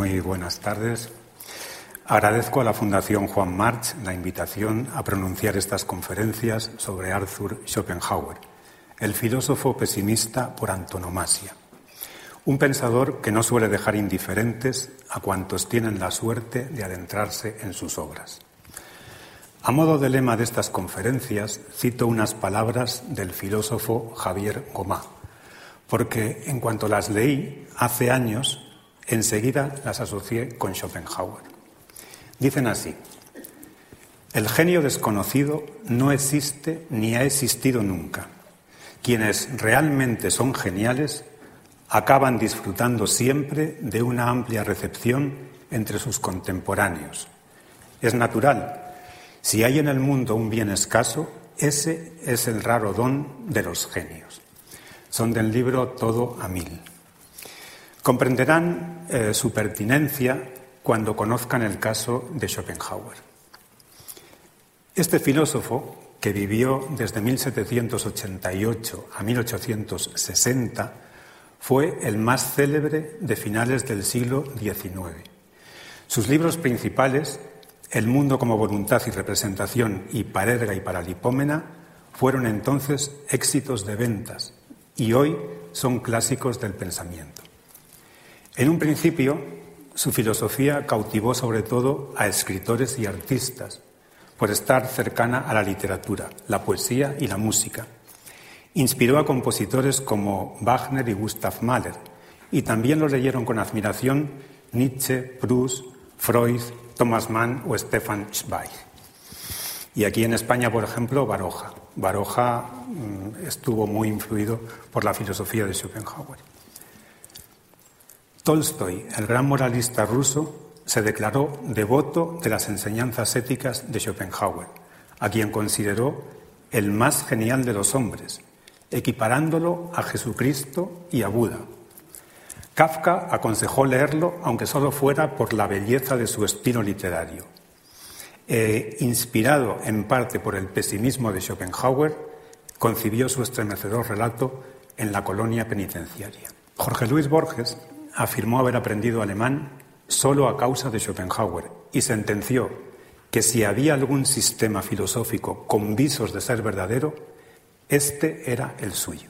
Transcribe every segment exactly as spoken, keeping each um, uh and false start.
Muy buenas tardes. Agradezco a la Fundación Juan March la invitación a pronunciar estas conferencias sobre Arthur Schopenhauer, el filósofo pesimista por antonomasia. Un pensador que no suele dejar indiferentes a cuantos tienen la suerte de adentrarse en sus obras. A modo de lema de estas conferencias, cito unas palabras del filósofo Javier Gomá, porque en cuanto las leí hace años, enseguida las asocié con Schopenhauer. Dicen así: el genio desconocido no existe ni ha existido nunca. Quienes realmente son geniales acaban disfrutando siempre de una amplia recepción entre sus contemporáneos. Es natural. Si hay en el mundo un bien escaso, ese es el raro don de los genios. Son del libro Todo a Mil. Comprenderán eh, su pertinencia cuando conozcan el caso de Schopenhauer. Este filósofo, que vivió desde mil setecientos ochenta y ocho a mil ochocientos sesenta, fue el más célebre de finales del siglo diecinueve. Sus libros principales, El mundo como voluntad y representación y Parerga y Paralipómena, fueron entonces éxitos de ventas y hoy son clásicos del pensamiento. En un principio, su filosofía cautivó sobre todo a escritores y artistas, por estar cercana a la literatura, la poesía y la música. Inspiró a compositores como Wagner y Gustav Mahler, y también lo leyeron con admiración Nietzsche, Proust, Freud, Thomas Mann o Stefan Zweig. Y aquí en España, por ejemplo, Baroja. Baroja mmm, estuvo muy influido por la filosofía de Schopenhauer. Tolstoy, el gran moralista ruso, se declaró devoto de las enseñanzas éticas de Schopenhauer, a quien consideró el más genial de los hombres, equiparándolo a Jesucristo y a Buda. Kafka aconsejó leerlo, aunque solo fuera por la belleza de su estilo literario. E, inspirado en parte por el pesimismo de Schopenhauer, concibió su estremecedor relato en la colonia penitenciaria. Jorge Luis Borges afirmó haber aprendido alemán solo a causa de Schopenhauer y sentenció que si había algún sistema filosófico con visos de ser verdadero, este era el suyo.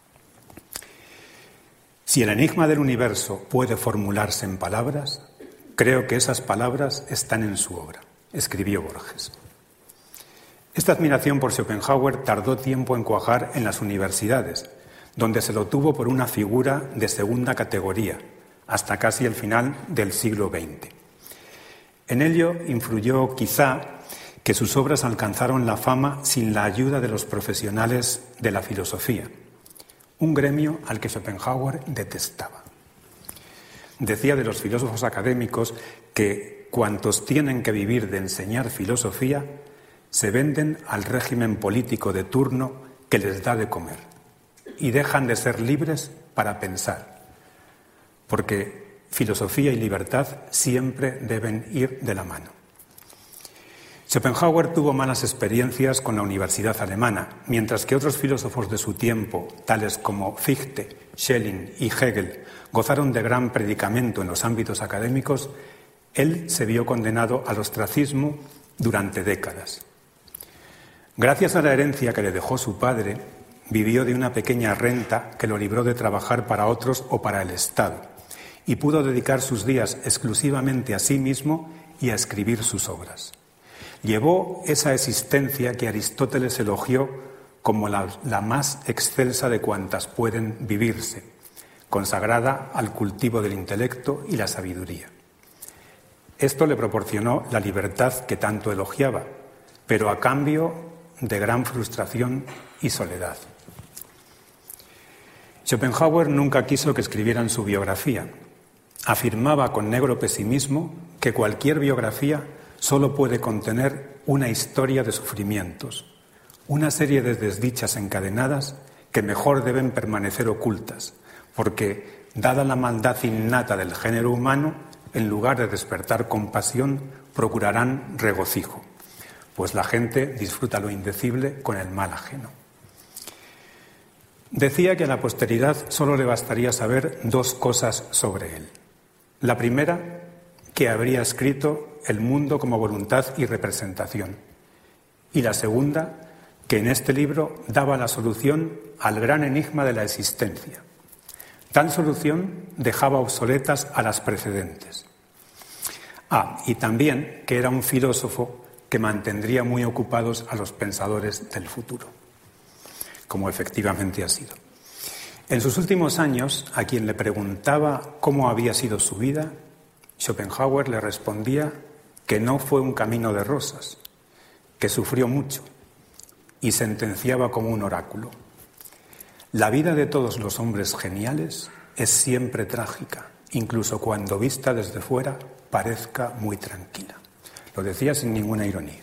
Si el enigma del universo puede formularse en palabras, creo que esas palabras están en su obra, escribió Borges. Esta admiración por Schopenhauer tardó tiempo en cuajar en las universidades, donde se lo tuvo por una figura de segunda categoría, hasta casi el final del siglo veinte. En ello influyó, quizá, que sus obras alcanzaron la fama sin la ayuda de los profesionales de la filosofía, un gremio al que Schopenhauer detestaba. Decía de los filósofos académicos que cuantos tienen que vivir de enseñar filosofía se venden al régimen político de turno que les da de comer y dejan de ser libres para pensar, porque filosofía y libertad siempre deben ir de la mano. Schopenhauer tuvo malas experiencias con la universidad alemana, mientras que otros filósofos de su tiempo, tales como Fichte, Schelling y Hegel, gozaron de gran predicamento en los ámbitos académicos, él se vio condenado al ostracismo durante décadas. Gracias a la herencia que le dejó su padre, vivió de una pequeña renta que lo libró de trabajar para otros o para el Estado, y pudo dedicar sus días exclusivamente a sí mismo y a escribir sus obras. Llevó esa existencia que Aristóteles elogió como la, la más excelsa de cuantas pueden vivirse, consagrada al cultivo del intelecto y la sabiduría. Esto le proporcionó la libertad que tanto elogiaba, pero a cambio de gran frustración y soledad. Schopenhauer nunca quiso que escribieran su biografía. Afirmaba con negro pesimismo que cualquier biografía solo puede contener una historia de sufrimientos, una serie de desdichas encadenadas que mejor deben permanecer ocultas, porque, dada la maldad innata del género humano, en lugar de despertar compasión, procurarán regocijo, pues la gente disfruta lo indecible con el mal ajeno. Decía que a la posteridad solo le bastaría saber dos cosas sobre él. La primera, que habría escrito El mundo como voluntad y representación. Y la segunda, que en este libro daba la solución al gran enigma de la existencia. Tal solución dejaba obsoletas a las precedentes. Ah, y también que era un filósofo que mantendría muy ocupados a los pensadores del futuro, como efectivamente ha sido. En sus últimos años, a quien le preguntaba cómo había sido su vida, Schopenhauer le respondía que no fue un camino de rosas, que sufrió mucho, y sentenciaba como un oráculo: la vida de todos los hombres geniales es siempre trágica, incluso cuando vista desde fuera parezca muy tranquila. Lo decía sin ninguna ironía.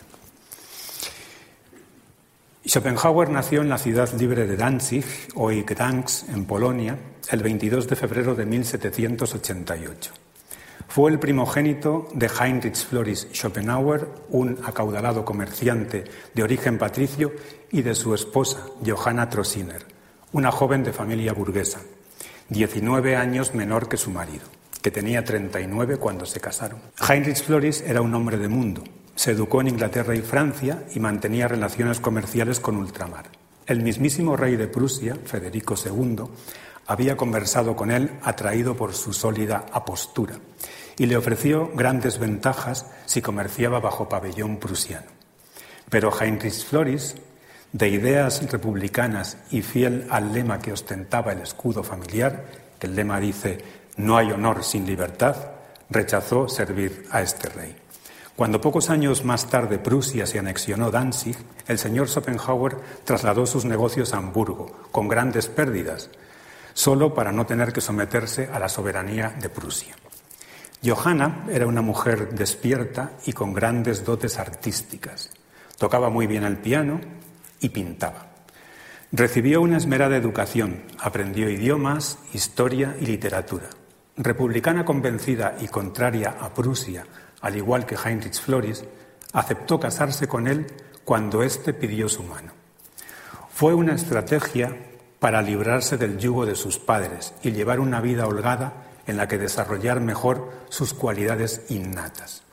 Schopenhauer nació en la ciudad libre de Danzig, hoy Gdansk, en Polonia, el veintidós de febrero de mil setecientos ochenta y ocho. Fue el primogénito de Heinrich Floris Schopenhauer, un acaudalado comerciante de origen patricio, y de su esposa, Johanna Trossiner, una joven de familia burguesa, diecinueve años menor que su marido, que tenía treinta y nueve cuando se casaron. Heinrich Floris era un hombre de mundo. Se educó en Inglaterra y Francia y mantenía relaciones comerciales con ultramar. El mismísimo rey de Prusia, Federico segundo, había conversado con él atraído por su sólida apostura y le ofreció grandes ventajas si comerciaba bajo pabellón prusiano. Pero Heinrich Floris, de ideas republicanas y fiel al lema que ostentaba el escudo familiar, que el lema dice «No hay honor sin libertad», rechazó servir a este rey. Cuando pocos años más tarde Prusia se anexionó Danzig, el señor Schopenhauer trasladó sus negocios a Hamburgo, con grandes pérdidas, solo para no tener que someterse a la soberanía de Prusia. Johanna era una mujer despierta y con grandes dotes artísticas. Tocaba muy bien el piano y pintaba. Recibió una esmerada educación, aprendió idiomas, historia y literatura. Republicana convencida y contraria a Prusia, al igual que Heinrich Floris, aceptó casarse con él cuando éste pidió su mano. Fue una estrategia para librarse del yugo de sus padres y llevar una vida holgada en la que desarrollar mejor sus cualidades innatas.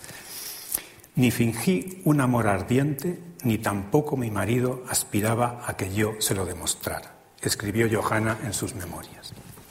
Ni fingí un amor ardiente, ni tampoco mi marido aspiraba a que yo se lo demostrara, escribió Johanna en sus memorias.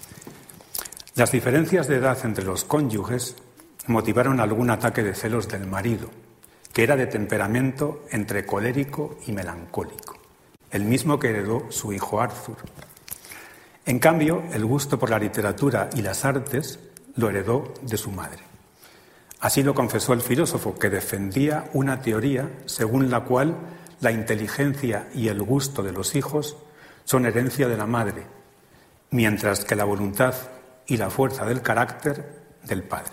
Las diferencias de edad entre los cónyuges motivaron algún ataque de celos del marido, que era de temperamento entre colérico y melancólico, el mismo que heredó su hijo Arthur. En cambio, el gusto por la literatura y las artes lo heredó de su madre. Así lo confesó el filósofo, que defendía una teoría según la cual la inteligencia y el gusto de los hijos son herencia de la madre, mientras que la voluntad y la fuerza del carácter del padre.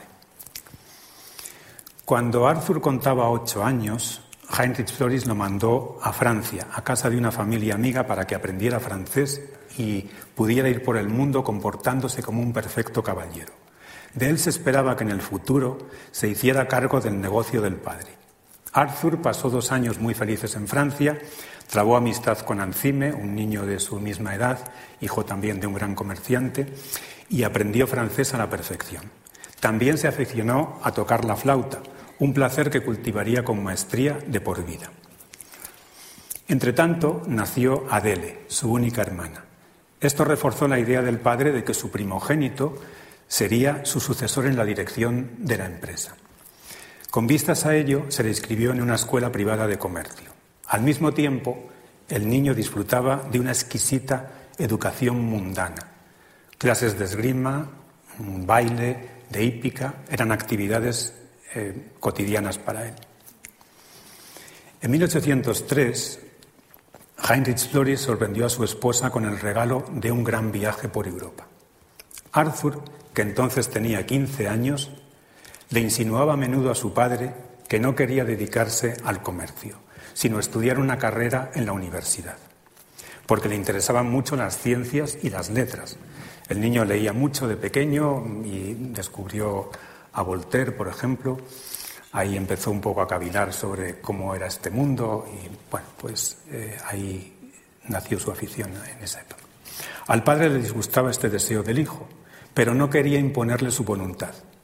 Cuando Arthur contaba ocho años, Heinrich Floris lo mandó a Francia, a casa de una familia amiga, para que aprendiera francés y pudiera ir por el mundo comportándose como un perfecto caballero. De él se esperaba que en el futuro se hiciera cargo del negocio del padre. Arthur pasó dos años muy felices en Francia, trabó amistad con Ancime, un niño de su misma edad, hijo también de un gran comerciante, y aprendió francés a la perfección. También se aficionó a tocar la flauta, un placer que cultivaría con maestría de por vida. Entretanto, nació Adele, su única hermana. Esto reforzó la idea del padre de que su primogénito sería su sucesor en la dirección de la empresa. Con vistas a ello, se le inscribió en una escuela privada de comercio. Al mismo tiempo, el niño disfrutaba de una exquisita educación mundana. Clases de esgrima, baile, de hípica, eran actividades eh, cotidianas para él. En mil ochocientos tres, Heinrich Floris sorprendió a su esposa con el regalo de un gran viaje por Europa. Arthur, que entonces tenía quince años, le insinuaba a menudo a su padre que no quería dedicarse al comercio, sino estudiar una carrera en la universidad, porque le interesaban mucho las ciencias y las letras. El niño leía mucho de pequeño y descubrió a Voltaire, por ejemplo. Ahí empezó un poco a cavilar sobre cómo era este mundo y, bueno, pues eh, ahí nació su afición en esa época. Al padre le disgustaba este deseo del hijo, pero no quería imponerle su voluntad.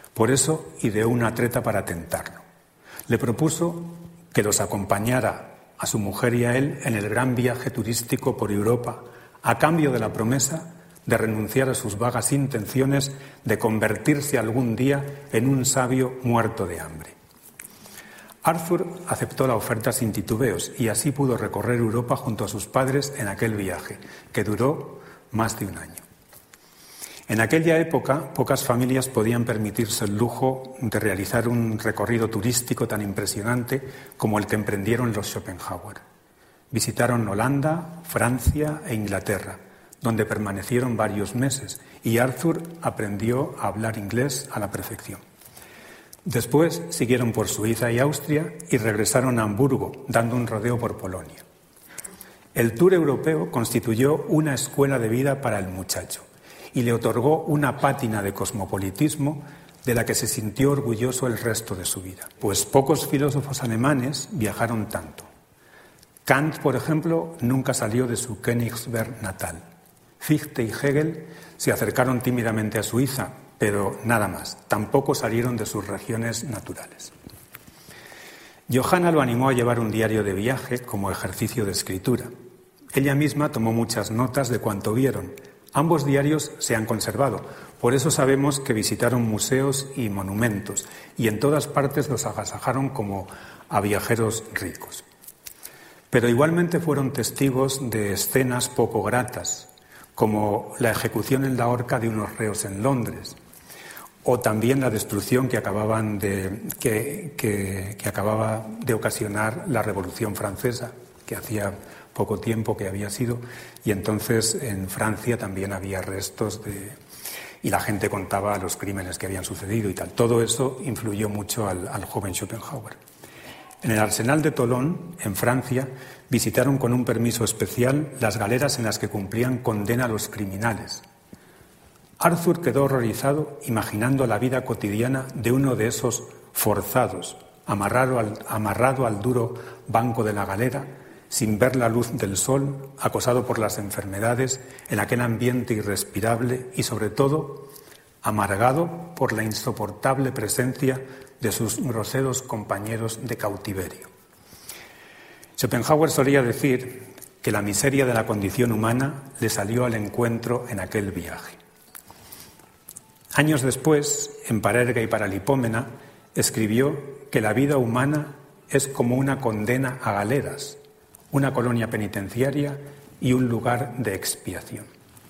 Por eso ideó una treta para tentarlo. Le propuso que los acompañara a su mujer y a él en el gran viaje turístico por Europa, a cambio de la promesa de renunciar a sus vagas intenciones de convertirse algún día en un sabio muerto de hambre. Arthur aceptó la oferta sin titubeos y así pudo recorrer Europa junto a sus padres en aquel viaje, que duró más de un año. En aquella época, pocas familias podían permitirse el lujo de realizar un recorrido turístico tan impresionante como el que emprendieron los Schopenhauer. Visitaron Holanda, Francia e Inglaterra, donde permanecieron varios meses, y Arthur aprendió a hablar inglés a la perfección. Después siguieron por Suiza y Austria y regresaron a Hamburgo, dando un rodeo por Polonia. El tour europeo constituyó una escuela de vida para el muchacho y le otorgó una pátina de cosmopolitismo de la que se sintió orgulloso el resto de su vida, pues pocos filósofos alemanes viajaron tanto. Kant, por ejemplo, nunca salió de su Königsberg natal. Fichte y Hegel se acercaron tímidamente a Suiza, pero nada más, tampoco salieron de sus regiones naturales. Johanna lo animó a llevar un diario de viaje como ejercicio de escritura. Ella misma tomó muchas notas de cuanto vieron. Ambos diarios se han conservado, por eso sabemos que visitaron museos y monumentos, y en todas partes los agasajaron como a viajeros ricos. Pero igualmente fueron testigos de escenas poco gratas, como la ejecución en la horca de unos reos en Londres, o también la destrucción que, acababan de, que, que, que acababa de ocasionar la Revolución Francesa, que hacía poco tiempo que había sido, y entonces en Francia también había restos de... y la gente contaba los crímenes que habían sucedido y tal. Todo eso influyó mucho al, al joven Schopenhauer. En el Arsenal de Tolón, en Francia, visitaron con un permiso especial las galeras en las que cumplían condena los criminales. Arthur quedó horrorizado imaginando la vida cotidiana de uno de esos forzados, amarrado al, amarrado al duro banco de la galera, sin ver la luz del sol, acosado por las enfermedades, en aquel ambiente irrespirable y, sobre todo, amargado por la insoportable presencia de sus groseros compañeros de cautiverio. Schopenhauer solía decir que la miseria de la condición humana le salió al encuentro en aquel viaje. Años después, en Parerga y Paralipómena, escribió que la vida humana es como una condena a galeras, una colonia penitenciaria y un lugar de expiación.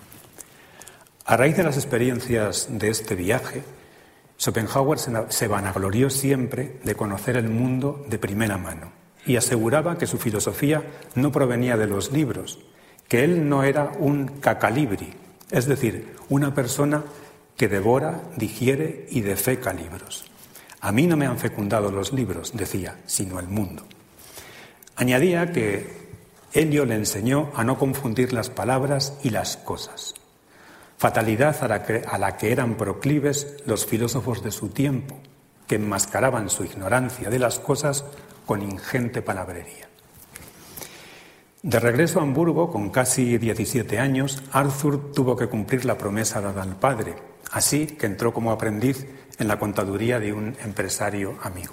A raíz de las experiencias de este viaje, Schopenhauer se vanaglorió siempre de conocer el mundo de primera mano y aseguraba que su filosofía no provenía de los libros, que él no era un cacalibri, es decir, una persona que devora, digiere y defeca libros. A mí no me han fecundado los libros, decía, sino el mundo. Añadía que Helio le enseñó a no confundir las palabras y las cosas, fatalidad a la que, a la que eran proclives los filósofos de su tiempo, que enmascaraban su ignorancia de las cosas con ingente palabrería. De regreso a Hamburgo, con casi diecisiete años, Arthur tuvo que cumplir la promesa dada al padre, así que entró como aprendiz en la contaduría de un empresario amigo.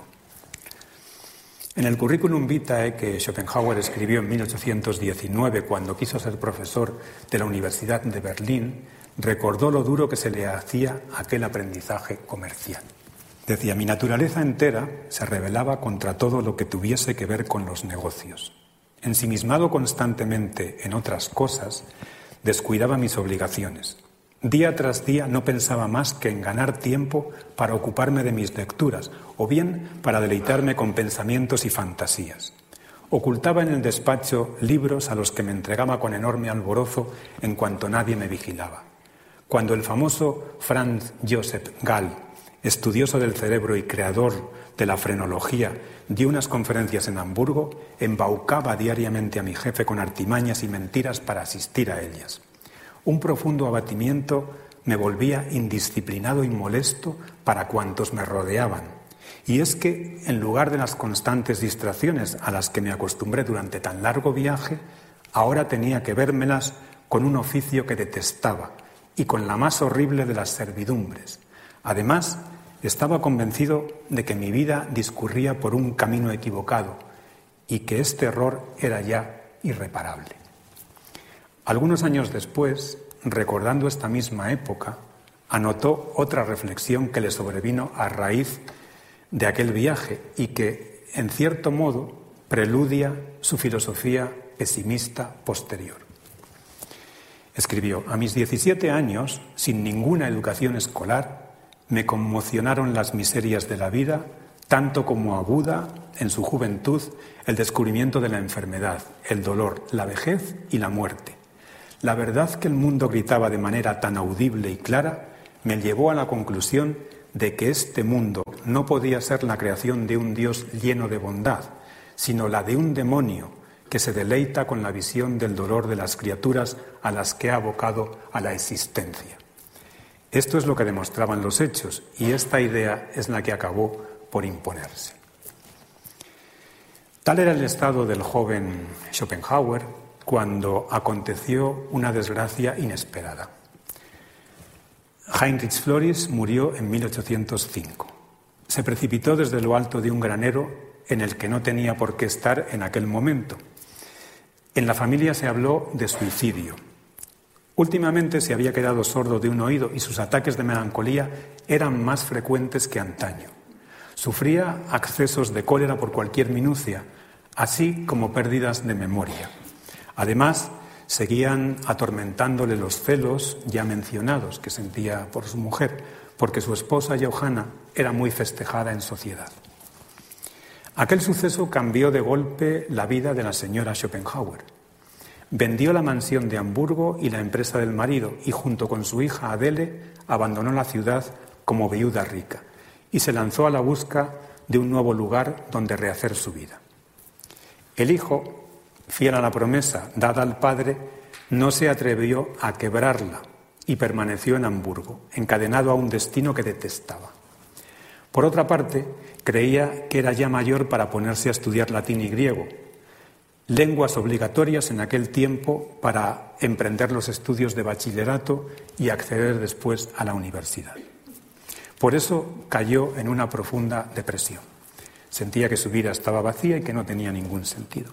En el currículum vitae que Schopenhauer escribió en mil ochocientos diecinueve, cuando quiso ser profesor de la Universidad de Berlín, recordó lo duro que se le hacía aquel aprendizaje comercial. Decía: mi naturaleza entera se rebelaba contra todo lo que tuviese que ver con los negocios. Ensimismado constantemente en otras cosas, descuidaba mis obligaciones. Día tras día no pensaba más que en ganar tiempo para ocuparme de mis lecturas, o bien para deleitarme con pensamientos y fantasías. Ocultaba en el despacho libros a los que me entregaba con enorme alborozo en cuanto nadie me vigilaba. Cuando el famoso Franz Joseph Gall, estudioso del cerebro y creador de la frenología, dio unas conferencias en Hamburgo, embaucaba diariamente a mi jefe con artimañas y mentiras para asistir a ellas. Un profundo abatimiento me volvía indisciplinado y molesto para cuantos me rodeaban. Y es que, en lugar de las constantes distracciones a las que me acostumbré durante tan largo viaje, ahora tenía que vérmelas con un oficio que detestaba y con la más horrible de las servidumbres. Además, Estaba convencido de que mi vida discurría por un camino equivocado y que este error era ya irreparable. Algunos años después, recordando esta misma época, anotó otra reflexión que le sobrevino a raíz de aquel viaje y que, en cierto modo, preludia su filosofía pesimista posterior. Escribió: a mis diecisiete años, sin ninguna educación escolar, me conmocionaron las miserias de la vida, tanto como a Buda, en su juventud, el descubrimiento de la enfermedad, el dolor, la vejez y la muerte. La verdad que el mundo gritaba de manera tan audible y clara me llevó a la conclusión de que este mundo no podía ser la creación de un Dios lleno de bondad, sino la de un demonio que se deleita con la visión del dolor de las criaturas a las que ha abocado a la existencia. Esto es lo que demostraban los hechos, y esta idea es la que acabó por imponerse. Tal era el estado del joven Schopenhauer cuando aconteció una desgracia inesperada. Heinrich Floris murió en mil ochocientos cinco. Se precipitó desde lo alto de un granero en el que no tenía por qué estar en aquel momento. En la familia se habló de suicidio. Últimamente se había quedado sordo de un oído y sus ataques de melancolía eran más frecuentes que antaño. Sufría accesos de cólera por cualquier minucia, así como pérdidas de memoria. Además, seguían atormentándole los celos ya mencionados que sentía por su mujer, porque su esposa Johanna era muy festejada en sociedad. Aquel suceso cambió de golpe la vida de la señora Schopenhauer. Vendió la mansión de Hamburgo y la empresa del marido y junto con su hija Adele abandonó la ciudad como viuda rica y se lanzó a la busca de un nuevo lugar donde rehacer su vida. El hijo, fiel a la promesa dada al padre, no se atrevió a quebrarla y permaneció en Hamburgo, encadenado a un destino que detestaba. Por otra parte, creía que era ya mayor para ponerse a estudiar latín y griego, lenguas obligatorias en aquel tiempo para emprender los estudios de bachillerato y acceder después a la universidad. Por eso cayó en una profunda depresión. Sentía que su vida estaba vacía y que no tenía ningún sentido.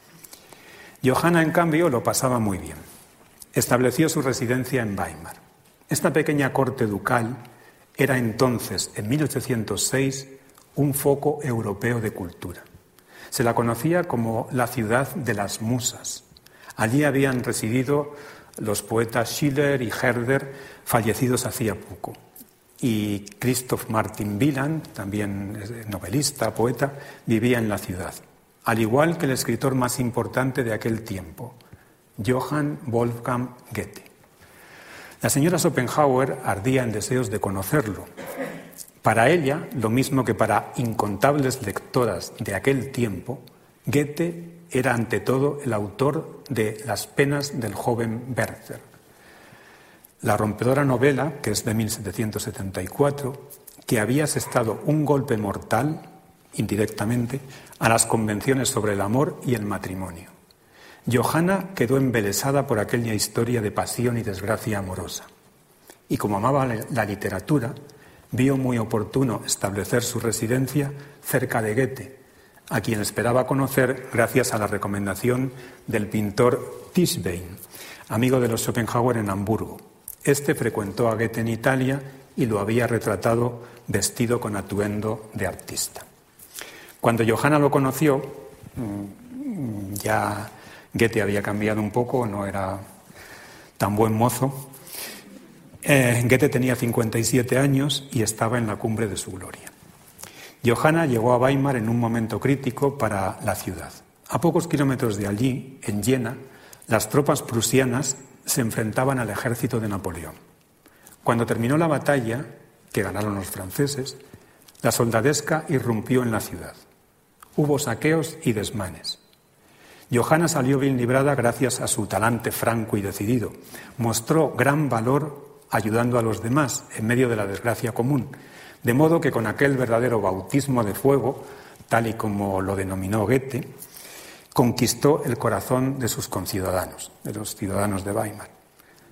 Johanna, en cambio, lo pasaba muy bien. Estableció su residencia en Weimar. Esta pequeña corte ducal era entonces, en mil ochocientos seis, un foco europeo de cultura. Se la conocía como la ciudad de las musas. Allí habían residido los poetas Schiller y Herder, fallecidos hacía poco. Y Christoph Martin Wieland, también novelista, poeta, vivía en la ciudad, al igual que el escritor más importante de aquel tiempo, Johann Wolfgang Goethe. La señora Schopenhauer ardía en deseos de conocerlo. Para ella, lo mismo que para incontables lectoras de aquel tiempo, Goethe era ante todo el autor de Las penas del joven Werther. La rompedora novela, que es de mil setecientos setenta y cuatro, que había asestado un golpe mortal, indirectamente, a las convenciones sobre el amor y el matrimonio. Johanna quedó embelesada por aquella historia de pasión y desgracia amorosa. Y como amaba la literatura, vio muy oportuno establecer su residencia cerca de Goethe, a quien esperaba conocer gracias a la recomendación del pintor Tischbein, amigo de los Schopenhauer en Hamburgo. Este frecuentó a Goethe en Italia y lo había retratado vestido con atuendo de artista. Cuando Johanna lo conoció, ya Goethe había cambiado un poco, no era tan buen mozo. Eh, Goethe tenía cincuenta y siete años y estaba en la cumbre de su gloria. Johanna llegó a Weimar en un momento crítico para la ciudad. A pocos kilómetros de allí, en Jena, las tropas prusianas se enfrentaban al ejército de Napoleón. Cuando terminó la batalla, que ganaron los franceses, la soldadesca irrumpió en la ciudad. Hubo saqueos y desmanes. Johanna salió bien librada gracias a su talante franco y decidido. Mostró gran valor ayudando a los demás en medio de la desgracia común, de modo que con aquel verdadero bautismo de fuego, tal y como lo denominó Goethe, conquistó el corazón de sus conciudadanos, de los ciudadanos de Weimar.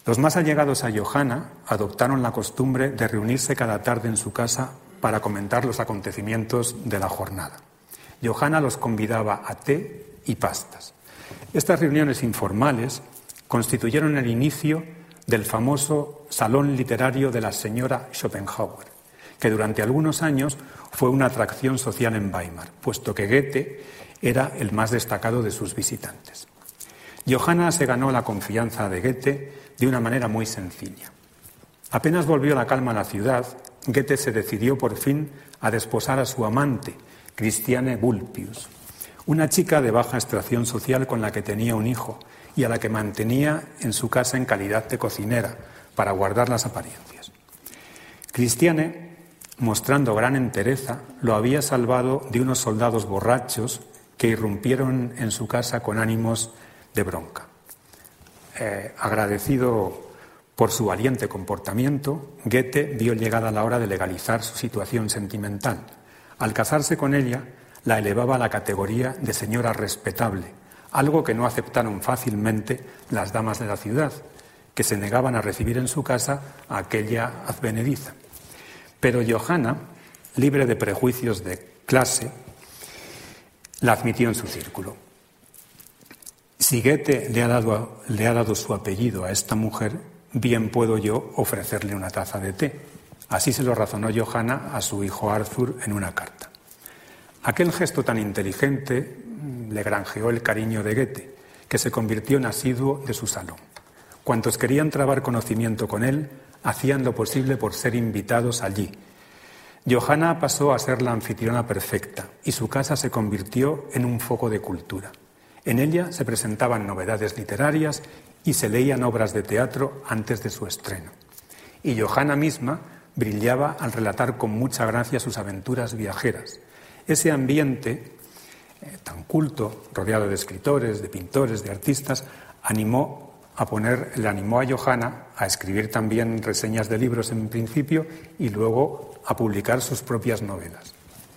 Los más allegados a Johanna adoptaron la costumbre de reunirse cada tarde en su casa para comentar los acontecimientos de la jornada. Johanna los convidaba a té y pastas. Estas reuniones informales constituyeron el inicio del famoso Salón Literario de la señora Schopenhauer, que durante algunos años fue una atracción social en Weimar, puesto que Goethe era el más destacado de sus visitantes. Johanna se ganó la confianza de Goethe de una manera muy sencilla. Apenas volvió la calma a la ciudad, Goethe se decidió por fin a desposar a su amante, Christiane Vulpius, una chica de baja extracción social con la que tenía un hijo y a la que mantenía en su casa en calidad de cocinera para guardar las apariencias. Christiane, mostrando gran entereza, lo había salvado de unos soldados borrachos que irrumpieron en su casa con ánimos de bronca. Eh, agradecido por su valiente comportamiento, Goethe vio llegada la hora de legalizar su situación sentimental. Al casarse con ella, la elevaba a la categoría de señora respetable, algo que no aceptaron fácilmente las damas de la ciudad, que se negaban a recibir en su casa a aquella advenediza. Pero Johanna, libre de prejuicios de clase, la admitió en su círculo. Si Goethe le ha dado, le ha dado su apellido a esta mujer, bien puedo yo ofrecerle una taza de té. Así se lo razonó Johanna a su hijo Arthur en una carta. Aquel gesto tan inteligente le granjeó el cariño de Goethe, que se convirtió en asiduo de su salón. Cuantos querían trabar conocimiento con él, hacían lo posible por ser invitados allí. Johanna pasó a ser la anfitriona perfecta y su casa se convirtió en un foco de cultura. En ella se presentaban novedades literarias y se leían obras de teatro antes de su estreno. Y Johanna misma brillaba al relatar con mucha gracia sus aventuras viajeras. Ese ambiente eh, tan culto, rodeado de escritores, de pintores, de artistas, animó a poner, le animó a Johanna a escribir también reseñas de libros en principio y luego a publicar sus propias novelas.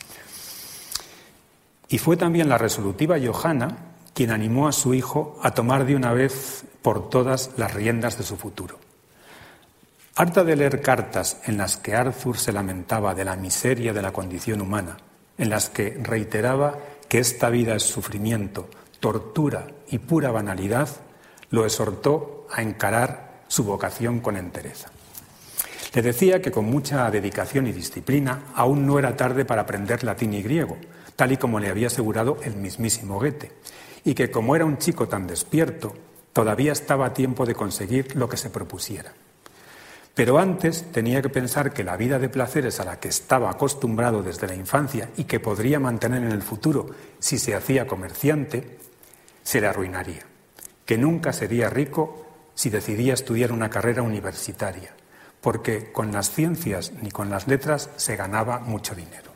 Y fue también la resolutiva Johanna quien animó a su hijo a tomar de una vez por todas las riendas de su futuro. Harta de leer cartas en las que Arthur se lamentaba de la miseria de la condición humana, en las que reiteraba que esta vida es sufrimiento, tortura y pura banalidad, lo exhortó a encarar su vocación con entereza. Le decía que con mucha dedicación y disciplina aún no era tarde para aprender latín y griego, tal y como le había asegurado el mismísimo Goethe, y que como era un chico tan despierto, todavía estaba a tiempo de conseguir lo que se propusiera. Pero antes tenía que pensar que la vida de placeres a la que estaba acostumbrado desde la infancia y que podría mantener en el futuro si se hacía comerciante, se le arruinaría, que nunca sería rico si decidía estudiar una carrera universitaria, porque con las ciencias ni con las letras se ganaba mucho dinero.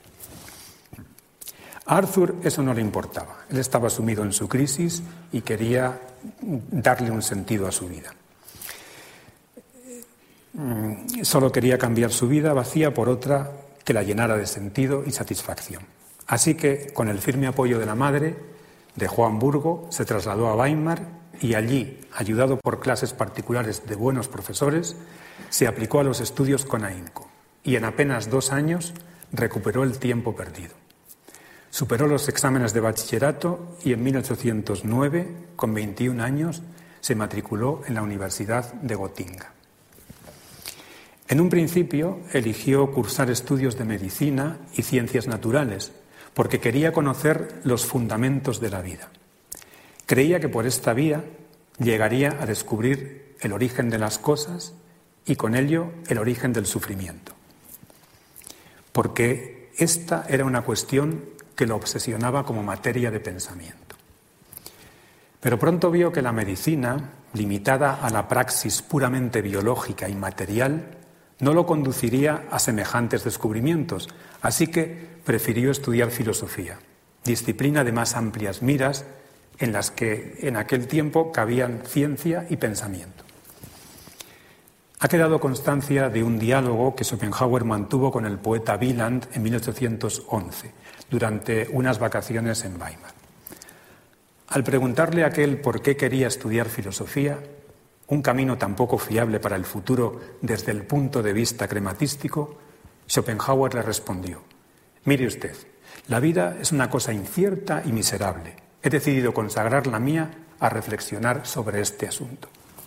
A Arthur eso no le importaba. Él estaba sumido en su crisis y quería darle un sentido a su vida. Solo quería cambiar su vida vacía por otra que la llenara de sentido y satisfacción. Así que, con el firme apoyo de la madre, dejó Hamburgo, se trasladó a Weimar y allí, ayudado por clases particulares de buenos profesores, se aplicó a los estudios con ahínco y en apenas dos años recuperó el tiempo perdido. Superó los exámenes de bachillerato y en mil ochocientos nueve, con veintiún años, se matriculó en la Universidad de Gotinga. En un principio eligió cursar estudios de medicina y ciencias naturales, porque quería conocer los fundamentos de la vida. Creía que por esta vía llegaría a descubrir el origen de las cosas y con ello el origen del sufrimiento. Porque esta era una cuestión que lo obsesionaba como materia de pensamiento. Pero pronto vio que la medicina, limitada a la praxis puramente biológica y material, no lo conduciría a semejantes descubrimientos, así que prefirió estudiar filosofía, disciplina de más amplias miras en las que en aquel tiempo cabían ciencia y pensamiento. Ha quedado constancia de un diálogo que Schopenhauer mantuvo con el poeta Wieland en mil ochocientos once, durante unas vacaciones en Weimar. Al preguntarle a aquel por qué quería estudiar filosofía, un camino tan poco fiable para el futuro desde el punto de vista crematístico, Schopenhauer le respondió: «Mire usted, la vida es una cosa incierta y miserable. He decidido consagrar la mía a reflexionar sobre este asunto».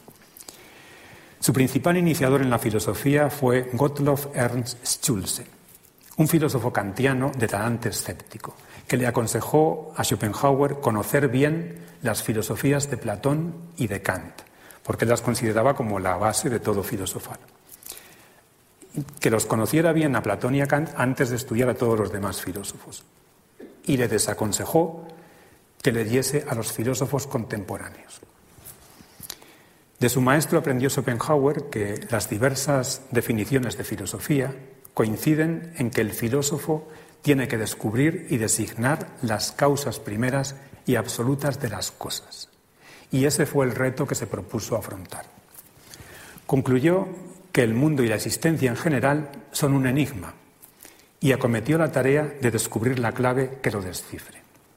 Su principal iniciador en la filosofía fue Gottlob Ernst Schulze, un filósofo kantiano de talante escéptico, que le aconsejó a Schopenhauer conocer bien las filosofías de Platón y de Kant, porque las consideraba como la base de todo filosofar. Que los conociera bien a Platón y a Kant antes de estudiar a todos los demás filósofos. Y le desaconsejó que leyese a los filósofos contemporáneos. De su maestro aprendió Schopenhauer que las diversas definiciones de filosofía coinciden en que el filósofo tiene que descubrir y designar las causas primeras y absolutas de las cosas. Y ese fue el reto que se propuso afrontar. Concluyó que el mundo y la existencia en general son un enigma y acometió la tarea de descubrir la clave que lo descifre.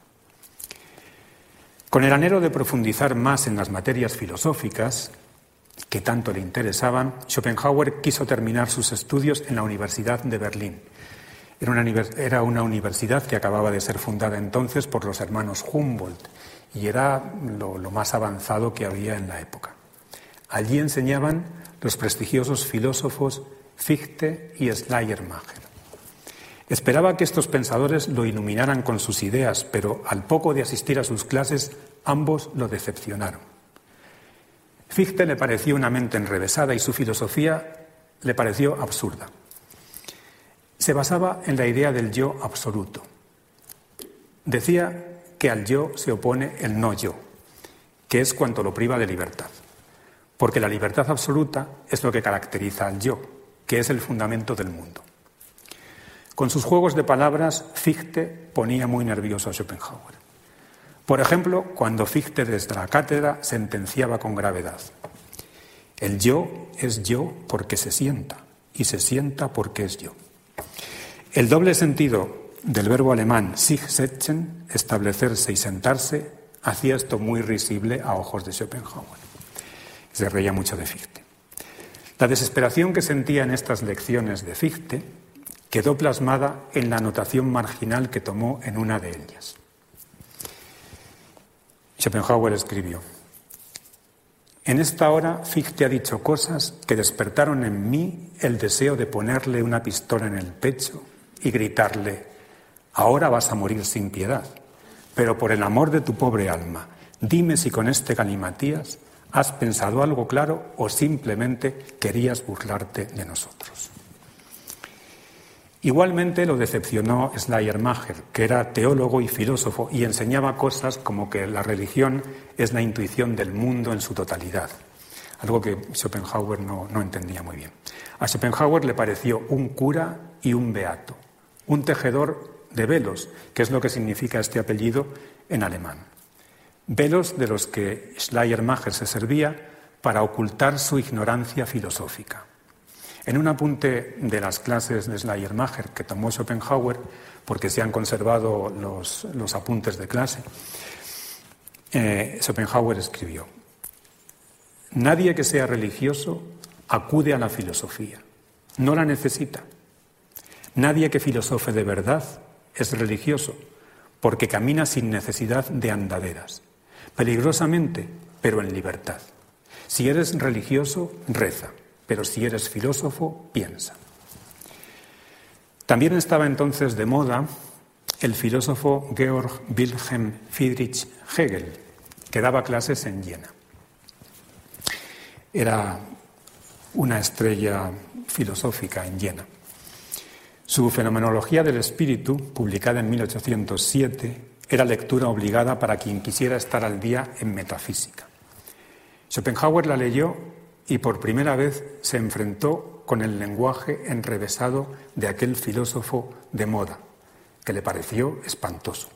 Con el anhelo de profundizar más en las materias filosóficas que tanto le interesaban, Schopenhauer quiso terminar sus estudios en la Universidad de Berlín. Era una, era una universidad que acababa de ser fundada entonces por los hermanos Humboldt y era lo, lo más avanzado que había en la época. Allí enseñaban los prestigiosos filósofos Fichte y Schleiermacher. Esperaba que estos pensadores lo iluminaran con sus ideas, pero al poco de asistir a sus clases, ambos lo decepcionaron. Fichte le pareció una mente enrevesada y su filosofía le pareció absurda. Se basaba en la idea del yo absoluto. Decía que al yo se opone el no yo, que es cuanto lo priva de libertad, porque la libertad absoluta es lo que caracteriza al yo, que es el fundamento del mundo. Con sus juegos de palabras, Fichte ponía muy nervioso a Schopenhauer. Por ejemplo, cuando Fichte desde la cátedra sentenciaba con gravedad: el yo es yo porque se sienta, y se sienta porque es yo. El doble sentido del verbo alemán sich setzen, establecerse y sentarse, hacía esto muy risible a ojos de Schopenhauer. Se reía mucho de Fichte. La desesperación que sentía en estas lecciones de Fichte quedó plasmada en la anotación marginal que tomó en una de ellas. Schopenhauer escribió: «En esta hora Fichte ha dicho cosas que despertaron en mí el deseo de ponerle una pistola en el pecho y gritarle: ahora vas a morir sin piedad, pero por el amor de tu pobre alma, dime si con este galimatías has pensado algo claro o simplemente querías burlarte de nosotros». Igualmente lo decepcionó Schleiermacher, que era teólogo y filósofo y enseñaba cosas como que la religión es la intuición del mundo en su totalidad, algo que Schopenhauer no, no entendía muy bien. A Schopenhauer le pareció un cura y un beato, un tejedor de velos, que es lo que significa este apellido en alemán. Velos de los que Schleiermacher se servía para ocultar su ignorancia filosófica. En un apunte de las clases de Schleiermacher que tomó Schopenhauer, porque se han conservado los, los apuntes de clase, eh, Schopenhauer escribió: «Nadie que sea religioso acude a la filosofía, no la necesita. Nadie que filosofe de verdad es religioso, porque camina sin necesidad de andaderas, peligrosamente, pero en libertad. Si eres religioso, reza. Pero si eres filósofo, piensa». También estaba entonces de moda el filósofo Georg Wilhelm Friedrich Hegel, que daba clases en Jena. Era una estrella filosófica en Jena. Su Fenomenología del Espíritu, publicada en mil ochocientos siete, era lectura obligada para quien quisiera estar al día en metafísica. Schopenhauer la leyó y por primera vez se enfrentó con el lenguaje enrevesado de aquel filósofo de moda, que le pareció espantoso.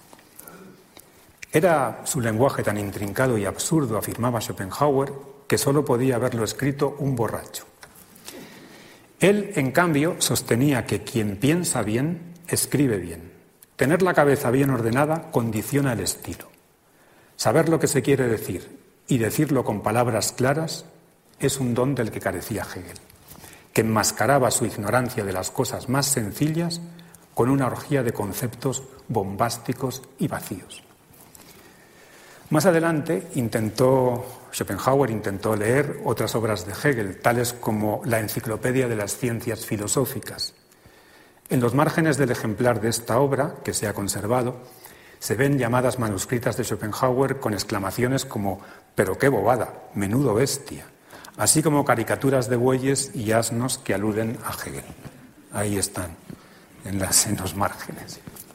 Era su lenguaje tan intrincado y absurdo, afirmaba Schopenhauer, que solo podía haberlo escrito un borracho. Él, en cambio, sostenía que quien piensa bien, escribe bien. Tener la cabeza bien ordenada condiciona el estilo. Saber lo que se quiere decir y decirlo con palabras claras es un don del que carecía Hegel, que enmascaraba su ignorancia de las cosas más sencillas con una orgía de conceptos bombásticos y vacíos. Más adelante intentó, Schopenhauer intentó leer otras obras de Hegel, tales como la Enciclopedia de las Ciencias Filosóficas. En los márgenes del ejemplar de esta obra, que se ha conservado, se ven llamadas manuscritas de Schopenhauer con exclamaciones como «pero qué bobada, menudo bestia», así como caricaturas de bueyes y asnos que aluden a Hegel. Ahí están, en, las, en los márgenes.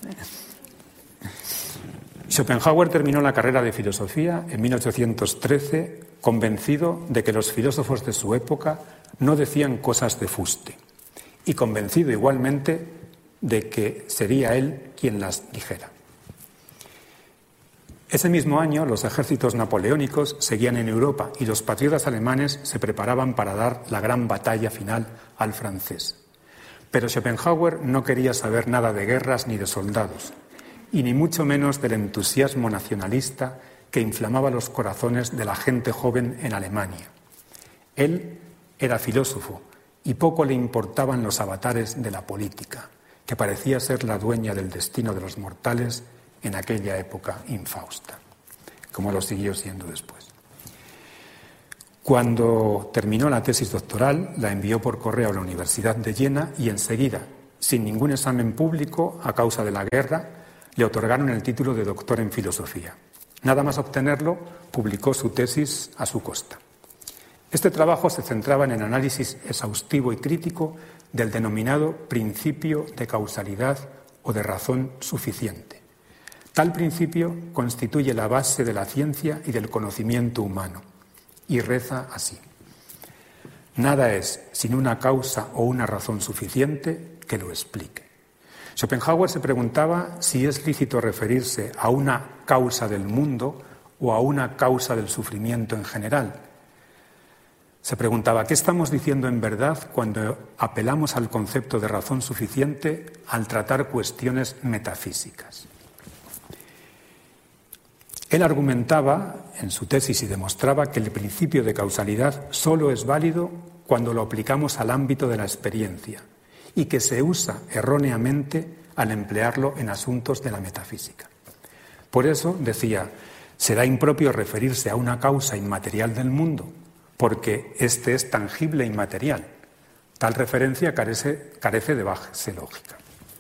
Schopenhauer terminó la carrera de filosofía en mil ochocientos trece convencido de que los filósofos de su época no decían cosas de fuste y convencido igualmente de que sería él quien las dijera. Ese mismo año los ejércitos napoleónicos seguían en Europa y los patriotas alemanes se preparaban para dar la gran batalla final al francés. Pero Schopenhauer no quería saber nada de guerras ni de soldados, y ni mucho menos del entusiasmo nacionalista que inflamaba los corazones de la gente joven en Alemania. Él era filósofo y poco le importaban los avatares de la política, que parecía ser la dueña del destino de los mortales en aquella época infausta, como lo siguió siendo después. Cuando terminó la tesis doctoral, la envió por correo a la Universidad de Jena y enseguida, sin ningún examen público a causa de la guerra, le otorgaron el título de doctor en filosofía. Nada más obtenerlo, publicó su tesis a su costa. Este trabajo se centraba en el análisis exhaustivo y crítico del denominado principio de causalidad o de razón suficiente. Tal principio constituye la base de la ciencia y del conocimiento humano, y reza así: nada es sin una causa o una razón suficiente que lo explique. Schopenhauer se preguntaba si es lícito referirse a una causa del mundo o a una causa del sufrimiento en general. Se preguntaba, ¿qué estamos diciendo en verdad cuando apelamos al concepto de razón suficiente al tratar cuestiones metafísicas? Él argumentaba en su tesis y demostraba que el principio de causalidad solo es válido cuando lo aplicamos al ámbito de la experiencia y que se usa erróneamente al emplearlo en asuntos de la metafísica. Por eso, decía, será impropio referirse a una causa inmaterial del mundo, porque éste es tangible e inmaterial. Tal referencia carece, carece de base lógica.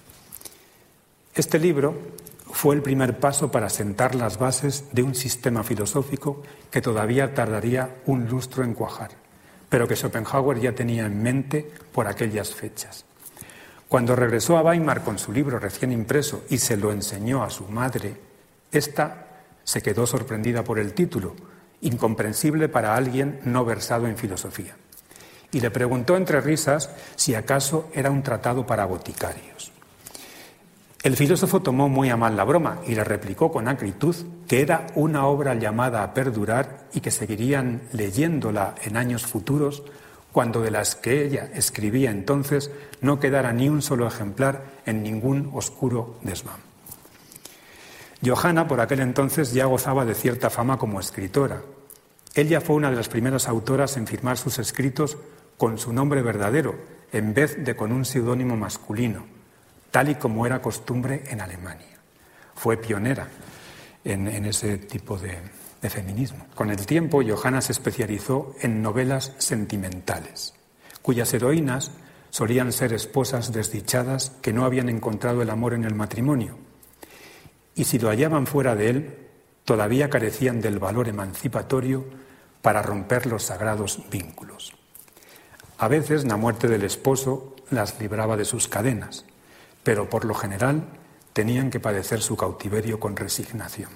Este libro fue el primer paso para sentar las bases de un sistema filosófico que todavía tardaría un lustro en cuajar, pero que Schopenhauer ya tenía en mente por aquellas fechas. Cuando regresó a Weimar con su libro recién impreso y se lo enseñó a su madre, ésta se quedó sorprendida por el título, incomprensible para alguien no versado en filosofía, y le preguntó entre risas si acaso era un tratado para boticarios. El filósofo tomó muy a mal la broma y le replicó con acritud que era una obra llamada a perdurar y que seguirían leyéndola en años futuros cuando de las que ella escribía entonces no quedara ni un solo ejemplar en ningún oscuro desván. Johanna, por aquel entonces, ya gozaba de cierta fama como escritora. Ella fue una de las primeras autoras en firmar sus escritos con su nombre verdadero, en vez de con un seudónimo masculino, tal y como era costumbre en Alemania. Fue pionera en, en ese tipo de, de feminismo. Con el tiempo, Johanna se especializó en novelas sentimentales, cuyas heroínas solían ser esposas desdichadas que no habían encontrado el amor en el matrimonio, y si lo hallaban fuera de él, todavía carecían del valor emancipatorio para romper los sagrados vínculos. A veces la muerte del esposo las libraba de sus cadenas, pero por lo general tenían que padecer su cautiverio con resignación.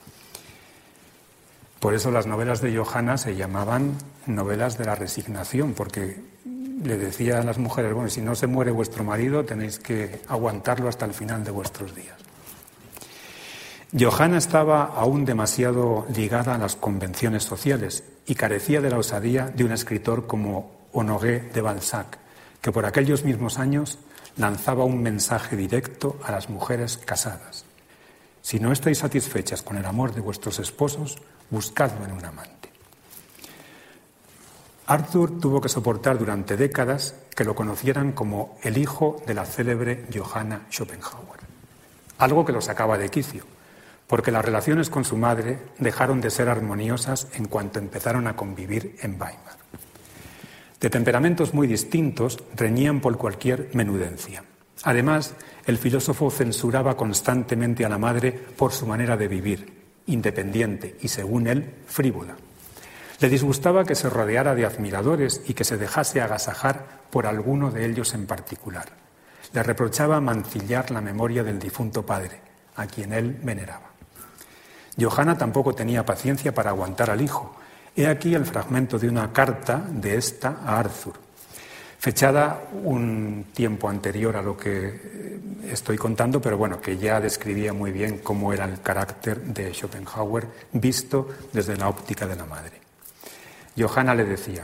Por eso las novelas de Johanna se llamaban novelas de la resignación, porque le decía a las mujeres, bueno, si no se muere vuestro marido, tenéis que aguantarlo hasta el final de vuestros días. Johanna estaba aún demasiado ligada a las convenciones sociales y carecía de la osadía de un escritor como Honoré de Balzac, que por aquellos mismos años lanzaba un mensaje directo a las mujeres casadas. Si no estáis satisfechas con el amor de vuestros esposos, buscadlo en un amante. Arthur tuvo que soportar durante décadas que lo conocieran como el hijo de la célebre Johanna Schopenhauer, algo que lo sacaba de quicio, porque las relaciones con su madre dejaron de ser armoniosas en cuanto empezaron a convivir en Weimar. De temperamentos muy distintos, reñían por cualquier menudencia. Además, el filósofo censuraba constantemente a la madre por su manera de vivir, independiente y, según él, frívola. Le disgustaba que se rodeara de admiradores y que se dejase agasajar por alguno de ellos en particular. Le reprochaba mancillar la memoria del difunto padre, a quien él veneraba. Johanna tampoco tenía paciencia para aguantar al hijo. He aquí el fragmento de una carta de esta a Arthur, fechada un tiempo anterior a lo que estoy contando, pero bueno, que ya describía muy bien cómo era el carácter de Schopenhauer visto desde la óptica de la madre. Johanna le decía: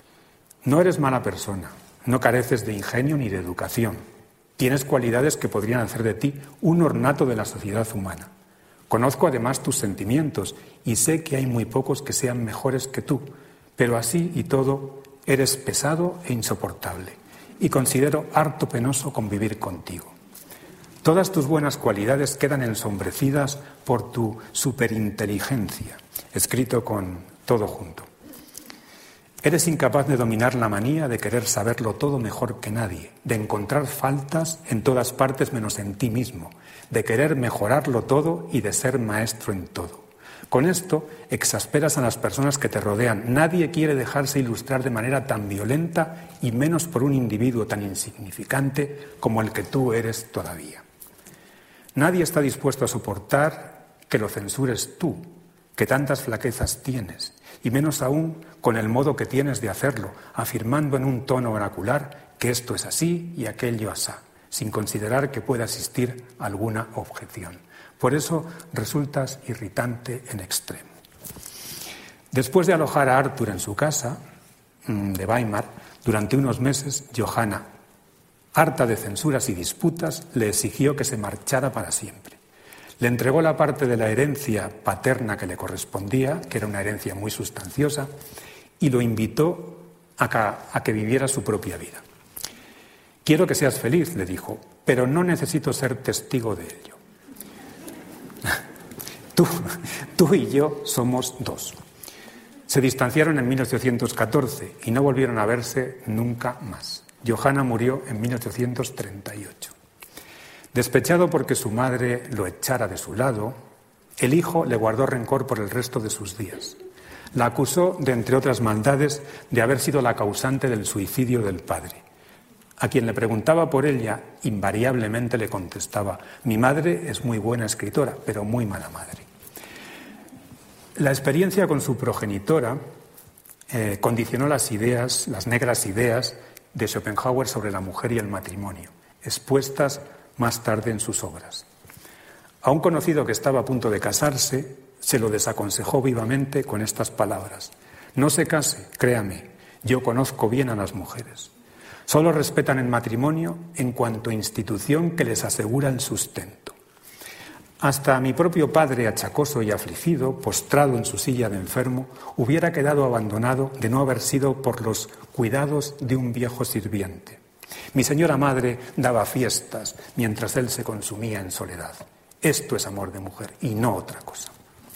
no eres mala persona, no careces de ingenio ni de educación. Tienes cualidades que podrían hacer de ti un ornato de la sociedad humana. Conozco además tus sentimientos y sé que hay muy pocos que sean mejores que tú, pero así y todo eres pesado e insoportable y considero harto penoso convivir contigo. Todas tus buenas cualidades quedan ensombrecidas por tu superinteligencia, escrito con todo junto. Eres incapaz de dominar la manía de querer saberlo todo mejor que nadie, de encontrar faltas en todas partes menos en ti mismo, de querer mejorarlo todo y de ser maestro en todo. Con esto exasperas a las personas que te rodean. Nadie quiere dejarse ilustrar de manera tan violenta y menos por un individuo tan insignificante como el que tú eres todavía. Nadie está dispuesto a soportar que lo censures tú, que tantas flaquezas tienes, y menos aún con el modo que tienes de hacerlo, afirmando en un tono oracular que esto es así y aquello asá, sin considerar que pueda existir alguna objeción. Por eso resultas irritante en extremo. Después de alojar a Arthur en su casa de Weimar, durante unos meses, Johanna, harta de censuras y disputas, le exigió que se marchara para siempre. Le entregó la parte de la herencia paterna que le correspondía, que era una herencia muy sustanciosa, y lo invitó a que, a que viviera su propia vida. Quiero que seas feliz, le dijo, pero no necesito ser testigo de ello. Tú, tú y yo somos dos. Se distanciaron en mil ochocientos catorce y no volvieron a verse nunca más. Johanna murió en mil ochocientos treinta y ocho. Despechado porque su madre lo echara de su lado, el hijo le guardó rencor por el resto de sus días. La acusó de, entre otras maldades, de haber sido la causante del suicidio del padre. A quien le preguntaba por ella, invariablemente le contestaba: mi madre es muy buena escritora, pero muy mala madre. La experiencia con su progenitora eh, condicionó las ideas, las negras ideas de Schopenhauer sobre la mujer y el matrimonio, expuestas más tarde en sus obras. A un conocido que estaba a punto de casarse, se lo desaconsejó vivamente con estas palabras: no se case, créame, yo conozco bien a las mujeres. Solo respetan el matrimonio en cuanto a institución que les asegura el sustento. Hasta mi propio padre, achacoso y afligido, postrado en su silla de enfermo, hubiera quedado abandonado de no haber sido por los cuidados de un viejo sirviente. Mi señora madre daba fiestas mientras él se consumía en soledad. Esto es amor de mujer y no otra cosa.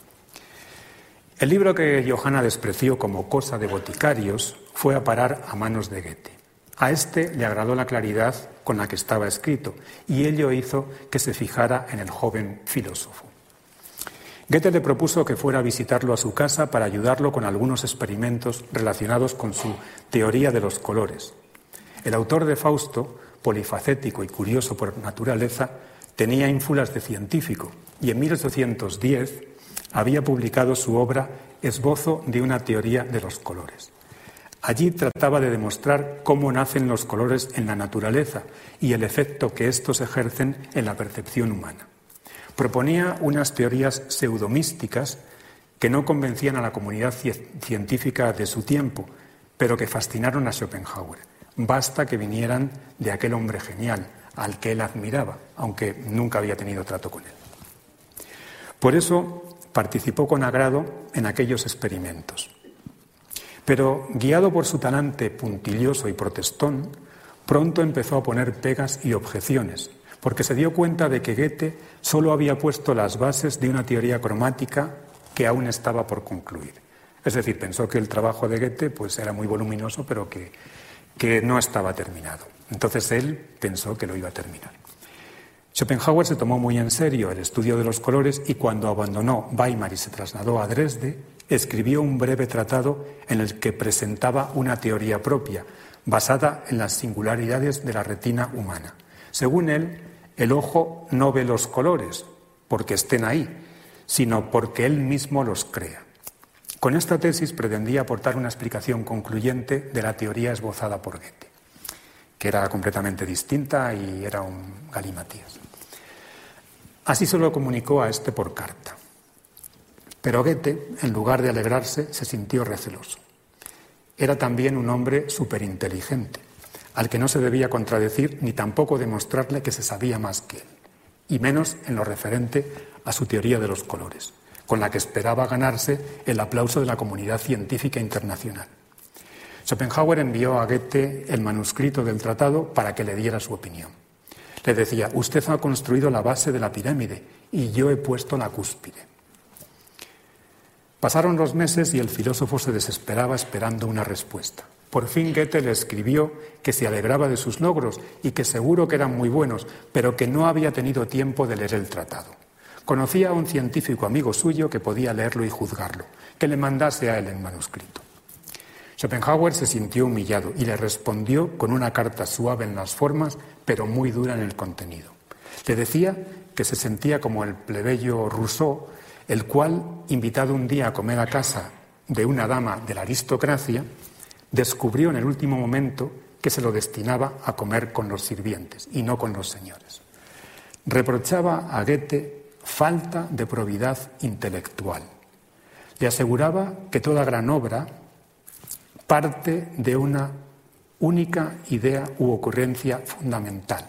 El libro que Johanna despreció como cosa de boticarios fue a parar a manos de Goethe. A este le agradó la claridad con la que estaba escrito y ello hizo que se fijara en el joven filósofo. Goethe le propuso que fuera a visitarlo a su casa para ayudarlo con algunos experimentos relacionados con su teoría de los colores. El autor de Fausto, polifacético y curioso por naturaleza, tenía ínfulas de científico y en mil ochocientos diez había publicado su obra Esbozo de una teoría de los colores. Allí trataba de demostrar cómo nacen los colores en la naturaleza y el efecto que estos ejercen en la percepción humana. Proponía unas teorías pseudomísticas que no convencían a la comunidad científica de su tiempo, pero que fascinaron a Schopenhauer. Basta que vinieran de aquel hombre genial, al que él admiraba, aunque nunca había tenido trato con él. Por eso participó con agrado en aquellos experimentos. Pero, guiado por su talante puntilloso y protestón, pronto empezó a poner pegas y objeciones, porque se dio cuenta de que Goethe solo había puesto las bases de una teoría cromática que aún estaba por concluir. Es decir, pensó que el trabajo de Goethe pues, era muy voluminoso, pero que, que no estaba terminado. Entonces él pensó que lo iba a terminar. Schopenhauer se tomó muy en serio el estudio de los colores y cuando abandonó Weimar y se trasladó a Dresde, escribió un breve tratado en el que presentaba una teoría propia, basada en las singularidades de la retina humana. Según él, el ojo no ve los colores porque estén ahí, sino porque él mismo los crea. Con esta tesis pretendía aportar una explicación concluyente de la teoría esbozada por Goethe, que era completamente distinta y era un galimatías. Así se lo comunicó a este por carta. Pero Goethe, en lugar de alegrarse, se sintió receloso. Era también un hombre superinteligente, al que no se debía contradecir ni tampoco demostrarle que se sabía más que él, y menos en lo referente a su teoría de los colores, con la que esperaba ganarse el aplauso de la comunidad científica internacional. Schopenhauer envió a Goethe el manuscrito del tratado para que le diera su opinión. Le decía: usted ha construido la base de la pirámide y yo he puesto la cúspide. Pasaron los meses y el filósofo se desesperaba esperando una respuesta. Por fin Goethe le escribió que se alegraba de sus logros y que seguro que eran muy buenos, pero que no había tenido tiempo de leer el tratado. Conocía a un científico amigo suyo que podía leerlo y juzgarlo, que le mandase a él el manuscrito. Schopenhauer se sintió humillado y le respondió con una carta suave en las formas, pero muy dura en el contenido. Le decía que se sentía como el plebeyo Rousseau, el cual, invitado un día a comer a casa de una dama de la aristocracia, descubrió en el último momento que se lo destinaba a comer con los sirvientes y no con los señores. Reprochaba a Goethe falta de probidad intelectual. Le aseguraba que toda gran obra parte de una única idea u ocurrencia fundamental,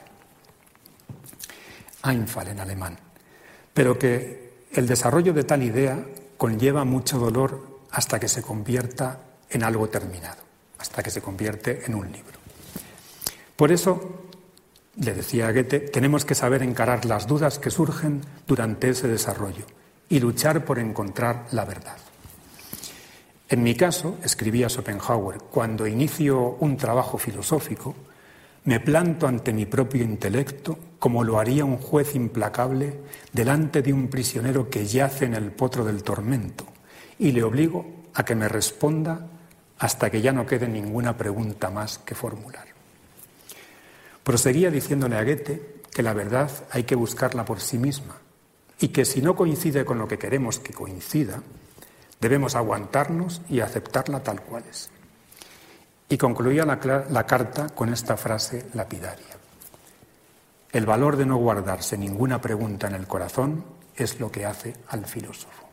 Einfall en alemán, pero que el desarrollo de tal idea conlleva mucho dolor hasta que se convierta en algo terminado, hasta que se convierte en un libro. Por eso, le decía a Goethe, tenemos que saber encarar las dudas que surgen durante ese desarrollo y luchar por encontrar la verdad. En mi caso, escribía Schopenhauer, cuando inicio un trabajo filosófico, me planto ante mi propio intelecto como lo haría un juez implacable delante de un prisionero que yace en el potro del tormento y le obligo a que me responda hasta que ya no quede ninguna pregunta más que formular. Proseguía diciéndole a Goethe que la verdad hay que buscarla por sí misma y que si no coincide con lo que queremos que coincida, debemos aguantarnos y aceptarla tal cual es. Y concluía la, la carta con esta frase lapidaria: el valor de no guardarse ninguna pregunta en el corazón es lo que hace al filósofo.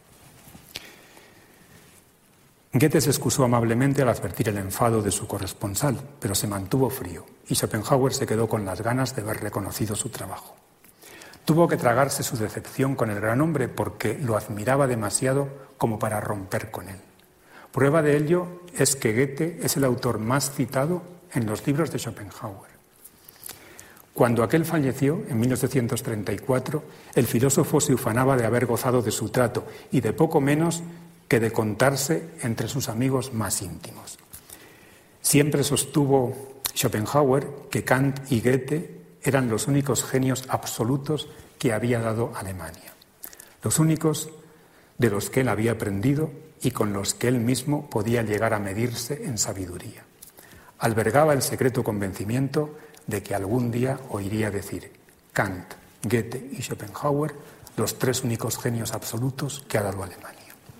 Goethe se excusó amablemente al advertir el enfado de su corresponsal, pero se mantuvo frío y Schopenhauer se quedó con las ganas de ver reconocido su trabajo. Tuvo que tragarse su decepción con el gran hombre porque lo admiraba demasiado como para romper con él. Prueba de ello es que Goethe es el autor más citado en los libros de Schopenhauer. Cuando aquel falleció, en mil ochocientos treinta y cuatro, el filósofo se ufanaba de haber gozado de su trato y de poco menos que de contarse entre sus amigos más íntimos. Siempre sostuvo Schopenhauer que Kant y Goethe eran los únicos genios absolutos que había dado Alemania, los únicos de los que él había aprendido y con los que él mismo podía llegar a medirse en sabiduría. Albergaba el secreto convencimiento de que algún día oiría decir: Kant, Goethe y Schopenhauer, los tres únicos genios absolutos que ha dado Alemania.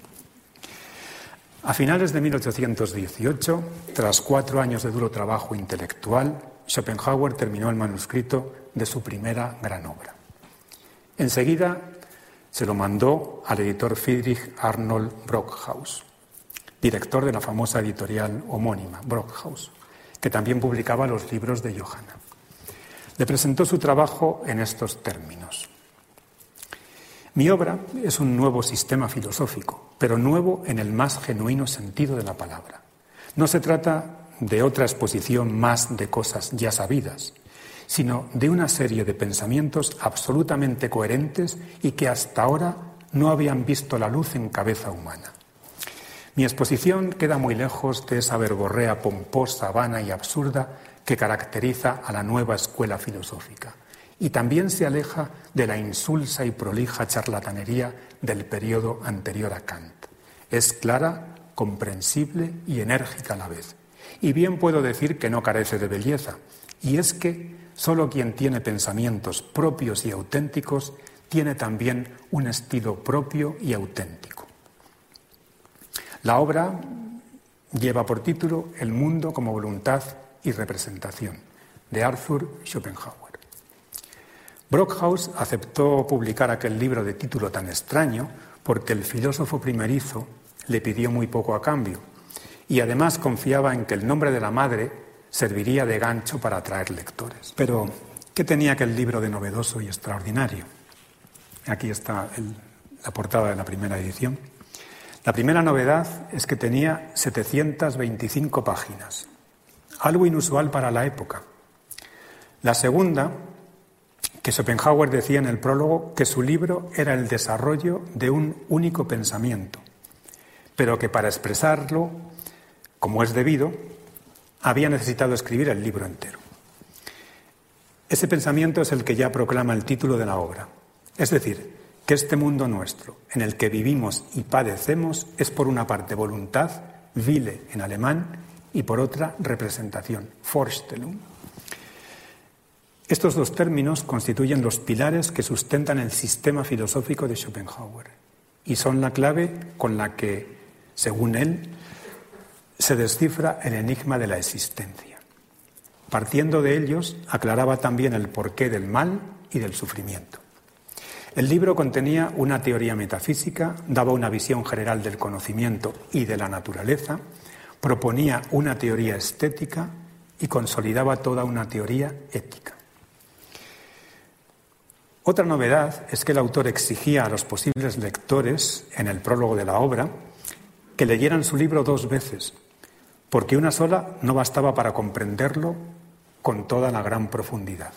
A finales de mil ochocientos dieciocho, tras cuatro años de duro trabajo intelectual, Schopenhauer terminó el manuscrito de su primera gran obra. Enseguida se lo mandó al editor Friedrich Arnold Brockhaus, director de la famosa editorial homónima, Brockhaus, que también publicaba los libros de Johanna. Le presentó su trabajo en estos términos: mi obra es un nuevo sistema filosófico, pero nuevo en el más genuino sentido de la palabra. No se trata de otra exposición más de cosas ya sabidas, sino de una serie de pensamientos absolutamente coherentes y que hasta ahora no habían visto la luz en cabeza humana. Mi exposición queda muy lejos de esa verborrea pomposa, vana y absurda que caracteriza a la nueva escuela filosófica, y también se aleja de la insulsa y prolija charlatanería del periodo anterior a Kant. Es clara, comprensible y enérgica a la vez. Y bien puedo decir que no carece de belleza, y es que solo quien tiene pensamientos propios y auténticos tiene también un estilo propio y auténtico. La obra lleva por título El mundo como voluntad y representación, de Arthur Schopenhauer. Brockhaus aceptó publicar aquel libro de título tan extraño porque el filósofo primerizo le pidió muy poco a cambio y además confiaba en que el nombre de la madre serviría de gancho para atraer lectores. Pero, ¿qué tenía aquel libro de novedoso y extraordinario? Aquí está el, la portada de la primera edición. La primera novedad es que tenía setecientas veinticinco páginas, algo inusual para la época. La segunda, que Schopenhauer decía en el prólogo que su libro era el desarrollo de un único pensamiento, pero que para expresarlo, como es debido, había necesitado escribir el libro entero. Ese pensamiento es el que ya proclama el título de la obra, es decir, que este mundo nuestro, en el que vivimos y padecemos, es por una parte voluntad, Wille en alemán, y por otra representación, Vorstellung. Estos dos términos constituyen los pilares que sustentan el sistema filosófico de Schopenhauer y son la clave con la que, según él, se descifra el enigma de la existencia. Partiendo de ellos, aclaraba también el porqué del mal y del sufrimiento. El libro contenía una teoría metafísica, daba una visión general del conocimiento y de la naturaleza, proponía una teoría estética y consolidaba toda una teoría ética. Otra novedad es que el autor exigía a los posibles lectores, en el prólogo de la obra, que leyeran su libro dos veces, porque una sola no bastaba para comprenderlo con toda la gran profundidad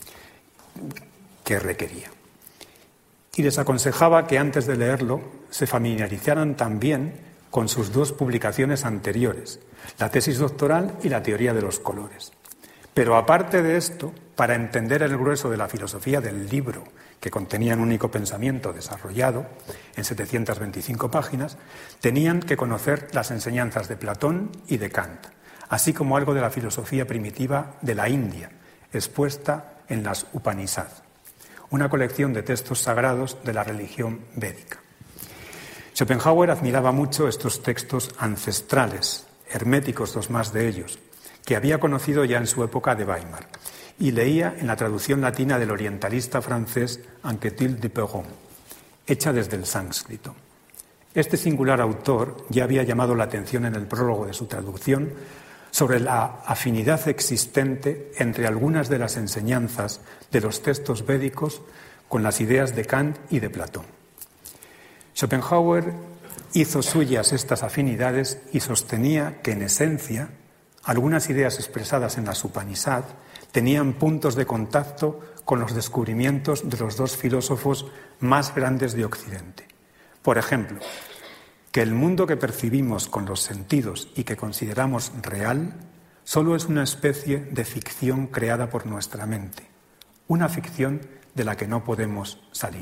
que requería. Y les aconsejaba que antes de leerlo se familiarizaran también con sus dos publicaciones anteriores, la tesis doctoral y la teoría de los colores. Pero aparte de esto, para entender el grueso de la filosofía del libro, que contenía un único pensamiento desarrollado en setecientas veinticinco páginas, tenían que conocer las enseñanzas de Platón y de Kant, así como algo de la filosofía primitiva de la India, expuesta en las Upanishads, una colección de textos sagrados de la religión védica. Schopenhauer admiraba mucho estos textos ancestrales, herméticos los más de ellos, que había conocido ya en su época de Weimar, y leía en la traducción latina del orientalista francés Anquetil de Perron, hecha desde el sánscrito. Este singular autor ya había llamado la atención en el prólogo de su traducción sobre la afinidad existente entre algunas de las enseñanzas de los textos védicos con las ideas de Kant y de Platón. Schopenhauer hizo suyas estas afinidades y sostenía que, en esencia, algunas ideas expresadas en las Upanishads tenían puntos de contacto con los descubrimientos de los dos filósofos más grandes de Occidente. Por ejemplo, que el mundo que percibimos con los sentidos y que consideramos real solo es una especie de ficción creada por nuestra mente, una ficción de la que no podemos salir.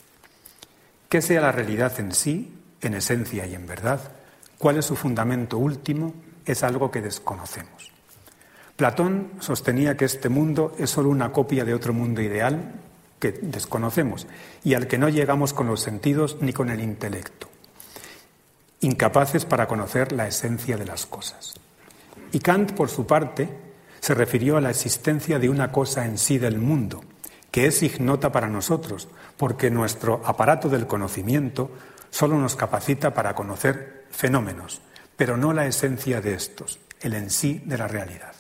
¿Qué sea la realidad en sí, en esencia y en verdad? ¿Cuál es su fundamento último? Es algo que desconocemos. Platón sostenía que este mundo es solo una copia de otro mundo ideal que desconocemos y al que no llegamos con los sentidos ni con el intelecto, incapaces para conocer la esencia de las cosas. Y Kant, por su parte, se refirió a la existencia de una cosa en sí del mundo, que es ignota para nosotros, porque nuestro aparato del conocimiento solo nos capacita para conocer fenómenos, pero no la esencia de estos, el en sí de la realidad.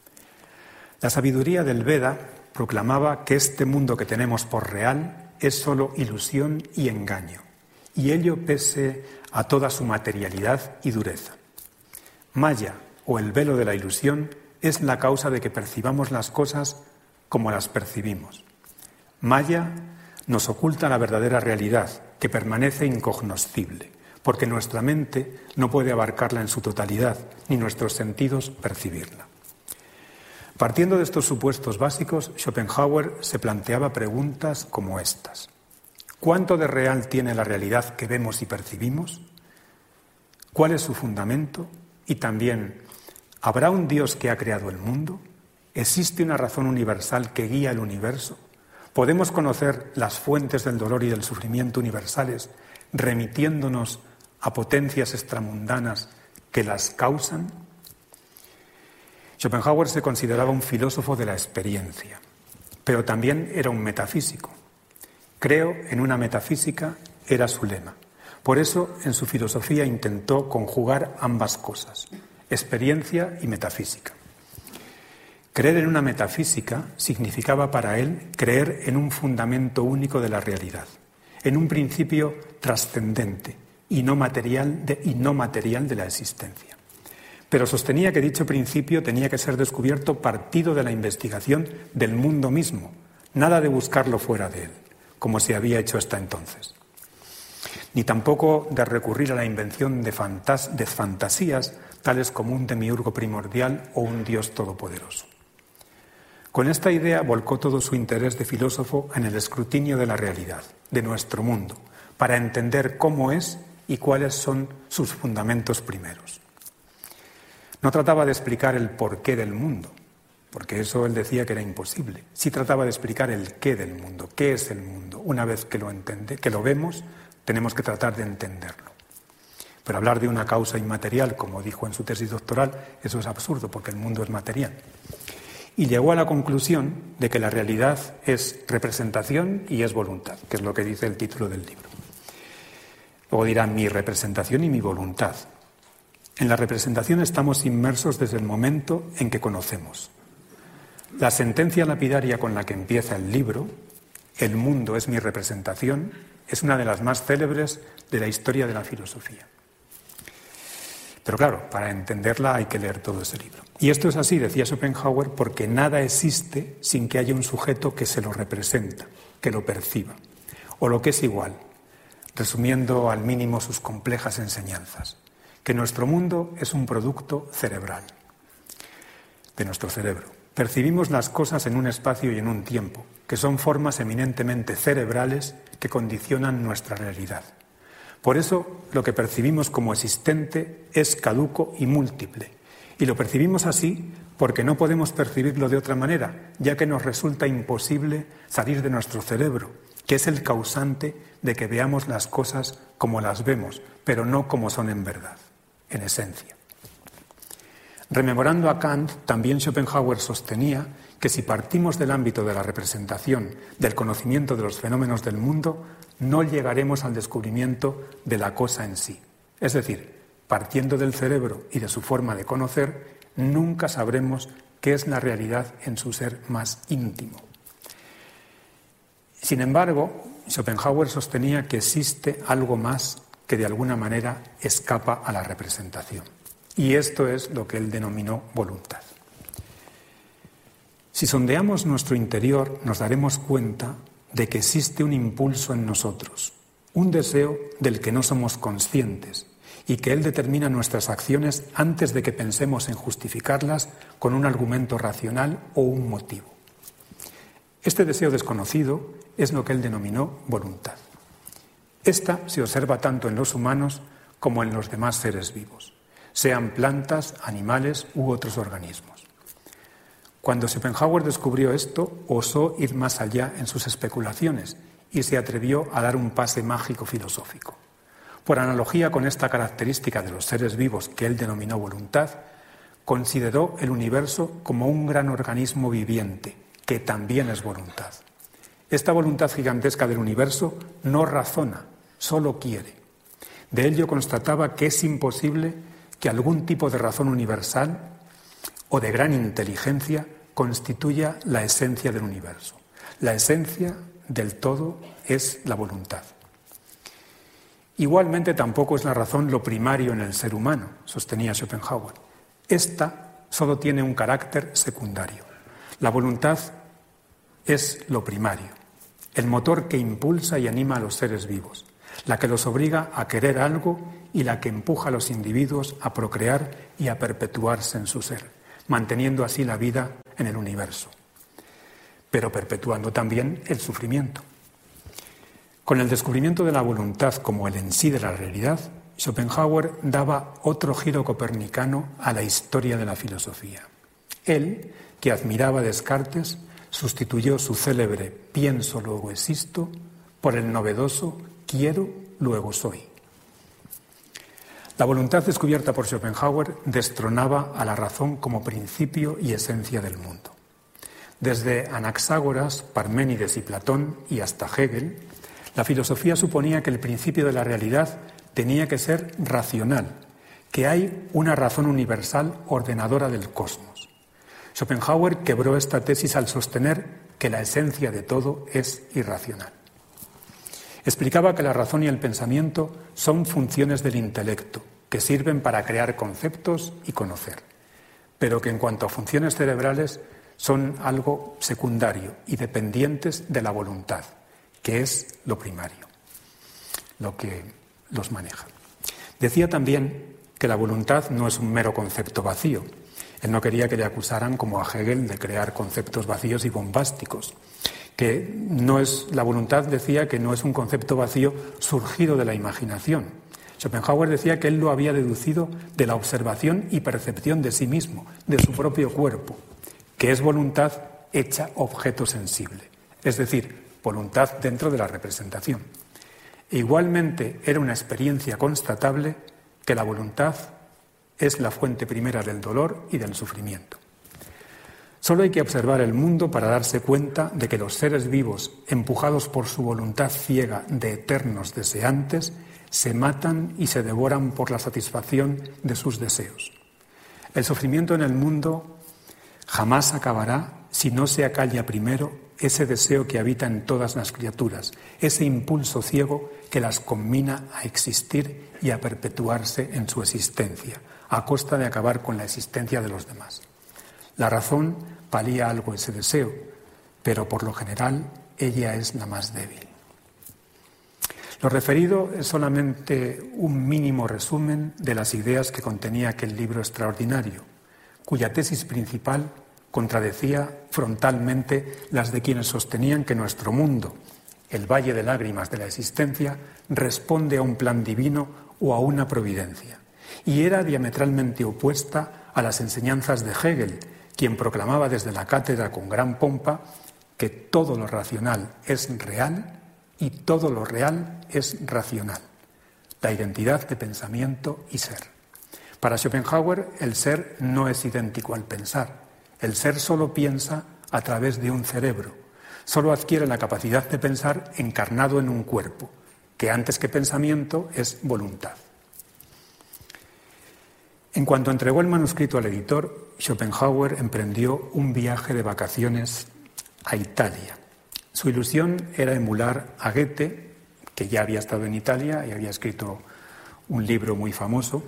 La sabiduría del Veda proclamaba que este mundo que tenemos por real es solo ilusión y engaño, y ello pese a toda su materialidad y dureza. Maya, o el velo de la ilusión, es la causa de que percibamos las cosas como las percibimos. Maya nos oculta la verdadera realidad, que permanece incognoscible, porque nuestra mente no puede abarcarla en su totalidad, ni nuestros sentidos percibirla. Partiendo de estos supuestos básicos, Schopenhauer se planteaba preguntas como estas. ¿Cuánto de real tiene la realidad que vemos y percibimos? ¿Cuál es su fundamento? Y también, ¿habrá un Dios que ha creado el mundo? ¿Existe una razón universal que guía el universo? ¿Podemos conocer las fuentes del dolor y del sufrimiento universales remitiéndonos a potencias extramundanas que las causan? Schopenhauer se consideraba un filósofo de la experiencia, pero también era un metafísico. Creo en una metafísica era su lema. Por eso, en su filosofía intentó conjugar ambas cosas, experiencia y metafísica. Creer en una metafísica significaba para él creer en un fundamento único de la realidad, en un principio trascendente y no material de, y no material de la existencia. Pero sostenía que dicho principio tenía que ser descubierto partido de la investigación del mundo mismo, nada de buscarlo fuera de él, como se había hecho hasta entonces. Ni tampoco de recurrir a la invención de, fantas- de fantasías tales como un demiurgo primordial o un Dios todopoderoso. Con esta idea volcó todo su interés de filósofo en el escrutinio de la realidad, de nuestro mundo, para entender cómo es y cuáles son sus fundamentos primeros. No trataba de explicar el porqué del mundo, porque eso él decía que era imposible. Sí trataba de explicar el qué del mundo, qué es el mundo. Una vez que lo entiende, que lo vemos, tenemos que tratar de entenderlo. Pero hablar de una causa inmaterial, como dijo en su tesis doctoral, eso es absurdo, porque el mundo es material. Y llegó a la conclusión de que la realidad es representación y es voluntad, que es lo que dice el título del libro. Luego dirá mi representación y mi voluntad. En la representación estamos inmersos desde el momento en que conocemos. La sentencia lapidaria con la que empieza el libro, el mundo es mi representación, es una de las más célebres de la historia de la filosofía. Pero claro, para entenderla hay que leer todo ese libro. Y esto es así, decía Schopenhauer, porque nada existe sin que haya un sujeto que se lo representa, que lo perciba. O lo que es igual, resumiendo al mínimo sus complejas enseñanzas, que nuestro mundo es un producto cerebral, de nuestro cerebro. Percibimos las cosas en un espacio y en un tiempo, que son formas eminentemente cerebrales que condicionan nuestra realidad. Por eso, lo que percibimos como existente es caduco y múltiple. Y lo percibimos así porque no podemos percibirlo de otra manera, ya que nos resulta imposible salir de nuestro cerebro, que es el causante de que veamos las cosas como las vemos, pero no como son en verdad, en esencia. Rememorando a Kant, también Schopenhauer sostenía que si partimos del ámbito de la representación, del conocimiento de los fenómenos del mundo, no llegaremos al descubrimiento de la cosa en sí. Es decir, partiendo del cerebro y de su forma de conocer, nunca sabremos qué es la realidad en su ser más íntimo. Sin embargo, Schopenhauer sostenía que existe algo más que de alguna manera escapa a la representación. Y esto es lo que él denominó voluntad. Si sondeamos nuestro interior, nos daremos cuenta de que existe un impulso en nosotros, un deseo del que no somos conscientes y que él determina nuestras acciones antes de que pensemos en justificarlas con un argumento racional o un motivo. Este deseo desconocido es lo que él denominó voluntad. Esta se observa tanto en los humanos como en los demás seres vivos, sean plantas, animales u otros organismos. Cuando Schopenhauer descubrió esto, osó ir más allá en sus especulaciones y se atrevió a dar un pase mágico filosófico. Por analogía con esta característica de los seres vivos que él denominó voluntad, consideró el universo como un gran organismo viviente, que también es voluntad. Esta voluntad gigantesca del universo no razona, solo quiere. De ello constataba que es imposible que algún tipo de razón universal o de gran inteligencia constituya la esencia del universo. La esencia del todo es la voluntad. Igualmente tampoco es la razón lo primario en el ser humano, sostenía Schopenhauer. Esta solo tiene un carácter secundario. La voluntad es lo primario, el motor que impulsa y anima a los seres vivos, la que los obliga a querer algo y la que empuja a los individuos a procrear y a perpetuarse en su ser, manteniendo así la vida en el universo, pero perpetuando también el sufrimiento. Con el descubrimiento de la voluntad como el en sí de la realidad, Schopenhauer daba otro giro copernicano a la historia de la filosofía. Él, que admiraba a Descartes, sustituyó su célebre pienso, luego existo, por el novedoso quiero, luego soy. La voluntad descubierta por Schopenhauer destronaba a la razón como principio y esencia del mundo. Desde Anaxágoras, Parménides y Platón y hasta Hegel, la filosofía suponía que el principio de la realidad tenía que ser racional, que hay una razón universal ordenadora del cosmos. Schopenhauer quebró esta tesis al sostener que la esencia de todo es irracional. Explicaba que la razón y el pensamiento son funciones del intelecto, que sirven para crear conceptos y conocer, pero que en cuanto a funciones cerebrales son algo secundario y dependientes de la voluntad, que es lo primario, lo que los maneja. Decía también que la voluntad no es un mero concepto vacío. Él no quería que le acusaran, como a Hegel, de crear conceptos vacíos y bombásticos. Que no es, la voluntad, decía, que no es un concepto vacío surgido de la imaginación. Schopenhauer decía que él lo había deducido de la observación y percepción de sí mismo, de su propio cuerpo, que es voluntad hecha objeto sensible, es decir, voluntad dentro de la representación. E igualmente era una experiencia constatable que la voluntad es la fuente primera del dolor y del sufrimiento. Solo hay que observar el mundo para darse cuenta de que los seres vivos, empujados por su voluntad ciega de eternos deseantes, se matan y se devoran por la satisfacción de sus deseos. El sufrimiento en el mundo jamás acabará si no se acalla primero ese deseo que habita en todas las criaturas, ese impulso ciego que las combina a existir y a perpetuarse en su existencia, a costa de acabar con la existencia de los demás. La razón palía algo ese deseo, pero por lo general ella es la más débil. Lo referido es solamente un mínimo resumen de las ideas que contenía aquel libro extraordinario, cuya tesis principal contradecía frontalmente las de quienes sostenían que nuestro mundo, el valle de lágrimas de la existencia, responde a un plan divino o a una providencia, y era diametralmente opuesta a las enseñanzas de Hegel, quien proclamaba desde la cátedra con gran pompa que todo lo racional es real y todo lo real es racional, la identidad de pensamiento y ser. Para Schopenhauer, el ser no es idéntico al pensar. El ser solo piensa a través de un cerebro, solo adquiere la capacidad de pensar encarnado en un cuerpo, que antes que pensamiento es voluntad. En cuanto entregó el manuscrito al editor, Schopenhauer emprendió un viaje de vacaciones a Italia. Su ilusión era emular a Goethe, que ya había estado en Italia y había escrito un libro muy famoso,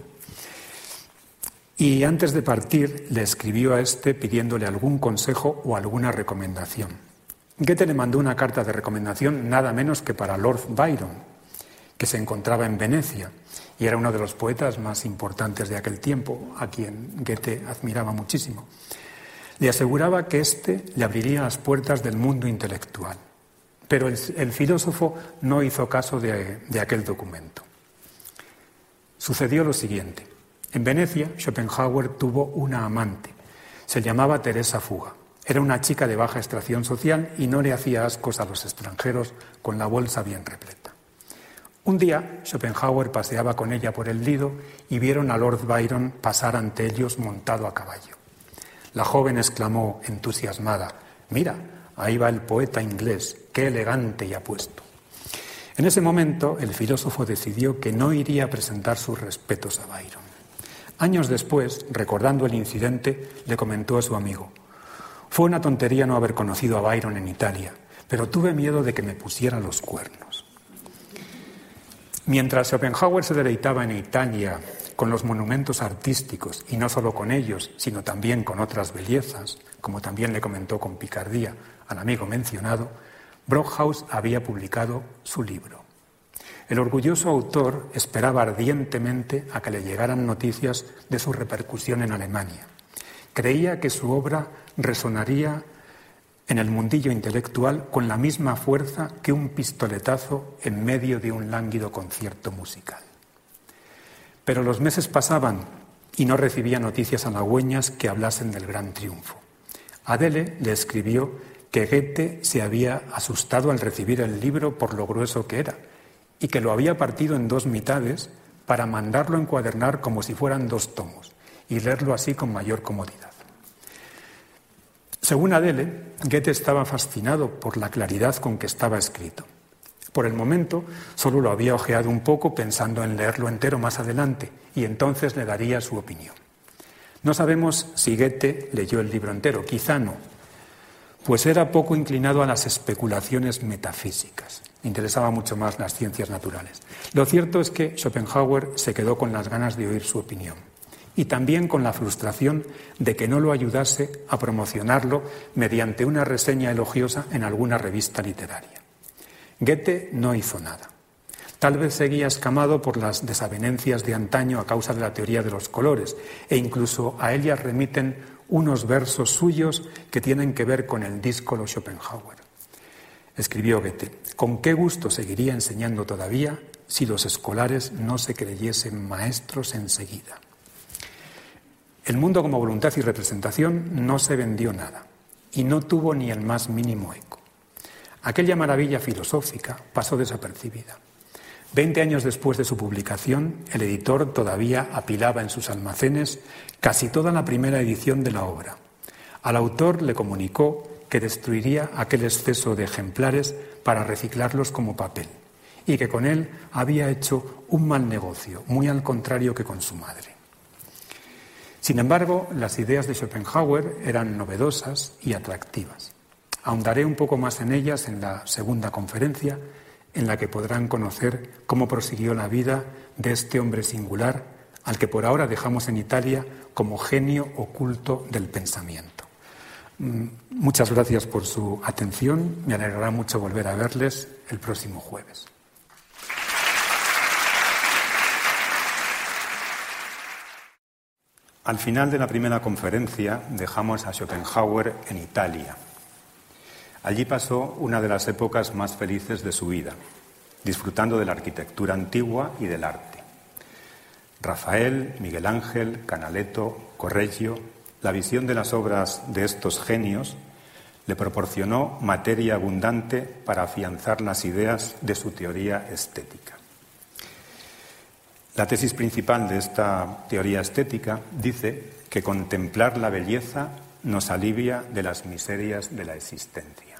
y antes de partir le escribió a este pidiéndole algún consejo o alguna recomendación. Goethe le mandó una carta de recomendación nada menos que para Lord Byron, que se encontraba en Venecia y era uno de los poetas más importantes de aquel tiempo, a quien Goethe admiraba muchísimo. Le aseguraba que éste le abriría las puertas del mundo intelectual, pero el, el filósofo no hizo caso de, de aquel documento. Sucedió lo siguiente. En Venecia, Schopenhauer tuvo una amante. Se llamaba Teresa Fuga. Era una chica de baja extracción social y no le hacía ascos a los extranjeros con la bolsa bien repleta. Un día, Schopenhauer paseaba con ella por el Lido y vieron a Lord Byron pasar ante ellos montado a caballo. La joven exclamó entusiasmada: «Mira, ahí va el poeta inglés, qué elegante y apuesto». En ese momento, el filósofo decidió que no iría a presentar sus respetos a Byron. Años después, recordando el incidente, le comentó a su amigo: «Fue una tontería no haber conocido a Byron en Italia, pero tuve miedo de que me pusiera los cuernos». Mientras Schopenhauer se deleitaba en Italia con los monumentos artísticos, y no solo con ellos, sino también con otras bellezas, como también le comentó con picardía al amigo mencionado, Brockhaus había publicado su libro. El orgulloso autor esperaba ardientemente a que le llegaran noticias de su repercusión en Alemania. Creía que su obra resonaría en el mundillo intelectual con la misma fuerza que un pistoletazo en medio de un lánguido concierto musical. Pero los meses pasaban y no recibía noticias halagüeñas que hablasen del gran triunfo. Adele le escribió que Goethe se había asustado al recibir el libro por lo grueso que era y que lo había partido en dos mitades para mandarlo encuadernar como si fueran dos tomos y leerlo así con mayor comodidad. Según Adele, Goethe estaba fascinado por la claridad con que estaba escrito. Por el momento, solo lo había hojeado un poco pensando en leerlo entero más adelante y entonces le daría su opinión. No sabemos si Goethe leyó el libro entero, quizá no, pues era poco inclinado a las especulaciones metafísicas. Le interesaba mucho más las ciencias naturales. Lo cierto es que Schopenhauer se quedó con las ganas de oír su opinión y también con la frustración de que no lo ayudase a promocionarlo mediante una reseña elogiosa en alguna revista literaria. Goethe no hizo nada. Tal vez seguía escamado por las desavenencias de antaño a causa de la teoría de los colores, e incluso a ellas remiten unos versos suyos que tienen que ver con el díscolo Schopenhauer. Escribió Goethe: «¿Con qué gusto seguiría enseñando todavía si los escolares no se creyesen maestros enseguida?» El mundo como voluntad y representación no se vendió nada y no tuvo ni el más mínimo eco. Aquella maravilla filosófica pasó desapercibida. Veinte años después de su publicación, el editor todavía apilaba en sus almacenes casi toda la primera edición de la obra. Al autor le comunicó que destruiría aquel exceso de ejemplares para reciclarlos como papel y que con él había hecho un mal negocio, muy al contrario que con su madre. Sin embargo, las ideas de Schopenhauer eran novedosas y atractivas. Ahondaré un poco más en ellas en la segunda conferencia, en la que podrán conocer cómo prosiguió la vida de este hombre singular, al que por ahora dejamos en Italia como genio oculto del pensamiento. Muchas gracias por su atención. Me alegrará mucho volver a verles el próximo jueves. Al final de la primera conferencia dejamos a Schopenhauer en Italia. Allí pasó una de las épocas más felices de su vida, disfrutando de la arquitectura antigua y del arte. Rafael, Miguel Ángel, Canaletto, Correggio, la visión de las obras de estos genios le proporcionó materia abundante para afianzar las ideas de su teoría estética. La tesis principal de esta teoría estética dice que contemplar la belleza nos alivia de las miserias de la existencia.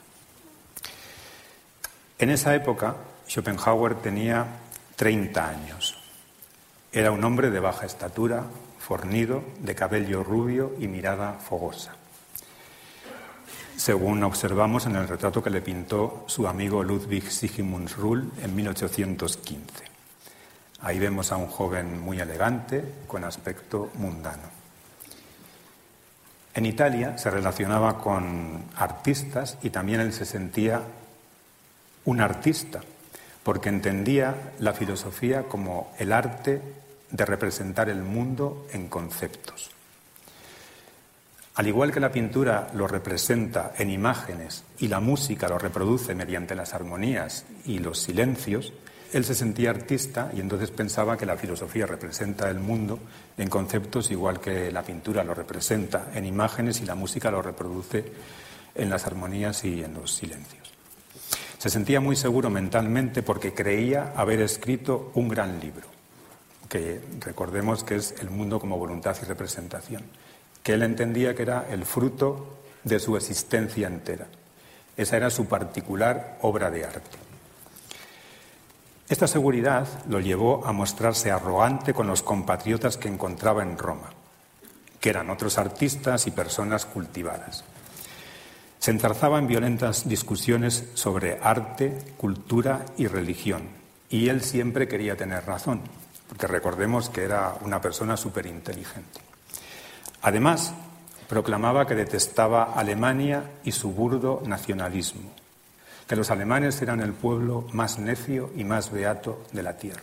En esa época, Schopenhauer tenía treinta años. Era un hombre de baja estatura, fornido, de cabello rubio y mirada fogosa, según observamos en el retrato que le pintó su amigo Ludwig Sigismundsrull en mil ochocientos quince. Ahí vemos a un joven muy elegante, con aspecto mundano. En Italia se relacionaba con artistas y también él se sentía un artista, porque entendía la filosofía como el arte de representar el mundo en conceptos. Al igual que la pintura lo representa en imágenes y la música lo reproduce mediante las armonías y los silencios, él se sentía artista y entonces pensaba que la filosofía representa el mundo en conceptos igual que la pintura lo representa en imágenes y la música lo reproduce en las armonías y en los silencios. Se sentía muy seguro mentalmente porque creía haber escrito un gran libro, que recordemos que es El mundo como voluntad y representación, que él entendía que era el fruto de su existencia entera. Esa era su particular obra de arte. Esta seguridad lo llevó a mostrarse arrogante con los compatriotas que encontraba en Roma, que eran otros artistas y personas cultivadas. Se enzarzaba en violentas discusiones sobre arte, cultura y religión, y él siempre quería tener razón, porque recordemos que era una persona súper inteligente. Además, proclamaba que detestaba Alemania y su burdo nacionalismo, que los alemanes eran el pueblo más necio y más beato de la tierra.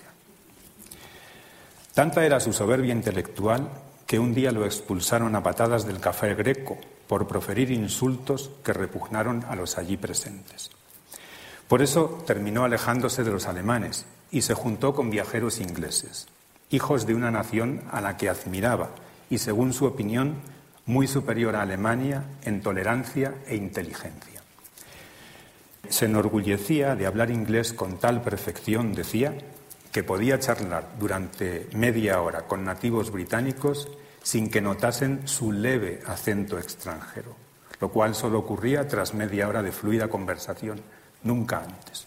Tanta era su soberbia intelectual que un día lo expulsaron a patadas del Café Greco por proferir insultos que repugnaron a los allí presentes. Por eso terminó alejándose de los alemanes y se juntó con viajeros ingleses, hijos de una nación a la que admiraba y, según su opinión, muy superior a Alemania en tolerancia e inteligencia. Se enorgullecía de hablar inglés con tal perfección, decía, que podía charlar durante media hora con nativos británicos sin que notasen su leve acento extranjero, lo cual solo ocurría tras media hora de fluida conversación, nunca antes.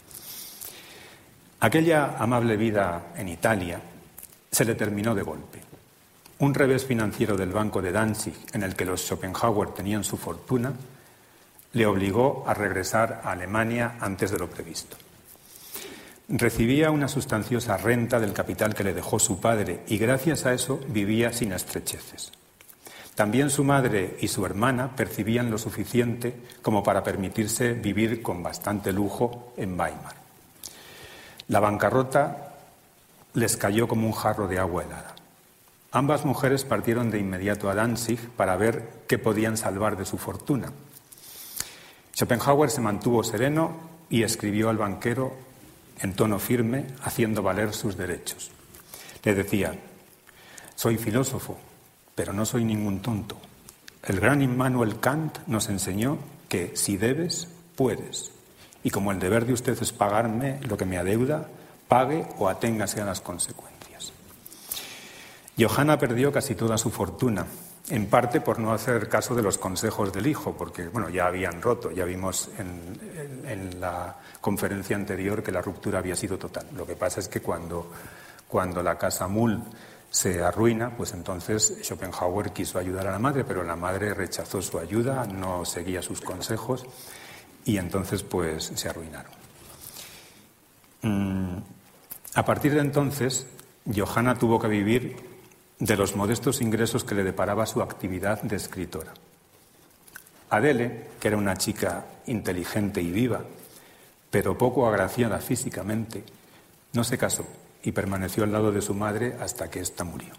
Aquella amable vida en Italia se le terminó de golpe. Un revés financiero del Banco de Danzig, en el que los Schopenhauer tenían su fortuna, le obligó a regresar a Alemania antes de lo previsto. Recibía una sustanciosa renta del capital que le dejó su padre y gracias a eso vivía sin estrecheces. También su madre y su hermana percibían lo suficiente como para permitirse vivir con bastante lujo en Weimar. La bancarrota les cayó como un jarro de agua helada. Ambas mujeres partieron de inmediato a Danzig para ver qué podían salvar de su fortuna. Schopenhauer se mantuvo sereno y escribió al banquero en tono firme, haciendo valer sus derechos. Le decía: soy filósofo, pero no soy ningún tonto. El gran Immanuel Kant nos enseñó que si debes, puedes. Y como el deber de usted es pagarme lo que me adeuda, pague o aténgase a las consecuencias. Johanna perdió casi toda su fortuna, en parte por no hacer caso de los consejos del hijo, porque bueno, ya habían roto, ya vimos en, en, en la conferencia anterior que la ruptura había sido total. Lo que pasa es que cuando, cuando la casa Mull se arruina, pues entonces Schopenhauer quiso ayudar a la madre, pero la madre rechazó su ayuda, no seguía sus consejos y entonces pues se arruinaron. Mm, a partir de entonces, Johanna tuvo que vivir de los modestos ingresos que le deparaba su actividad de escritora. Adele, que era una chica inteligente y viva, pero poco agraciada físicamente, no se casó y permaneció al lado de su madre hasta que ésta murió.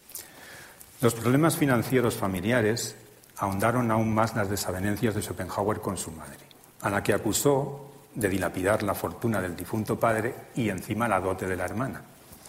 Los problemas financieros familiares ahondaron aún más las desavenencias de Schopenhauer con su madre, a la que acusó de dilapidar la fortuna del difunto padre y encima la dote de la hermana.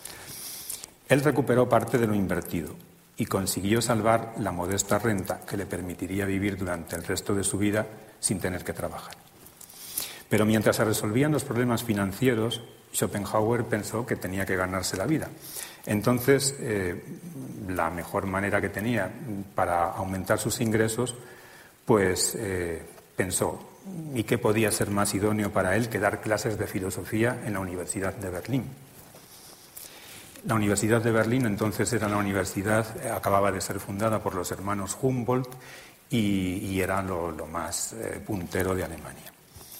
Él recuperó parte de lo invertido y consiguió salvar la modesta renta que le permitiría vivir durante el resto de su vida sin tener que trabajar. Pero mientras se resolvían los problemas financieros, Schopenhauer pensó que tenía que ganarse la vida. Entonces, eh, la mejor manera que tenía para aumentar sus ingresos, pues eh, pensó, ¿y qué podía ser más idóneo para él que dar clases de filosofía en la Universidad de Berlín? La Universidad de Berlín entonces era una universidad, acababa de ser fundada por los hermanos Humboldt y, y era lo, lo más eh, puntero de Alemania.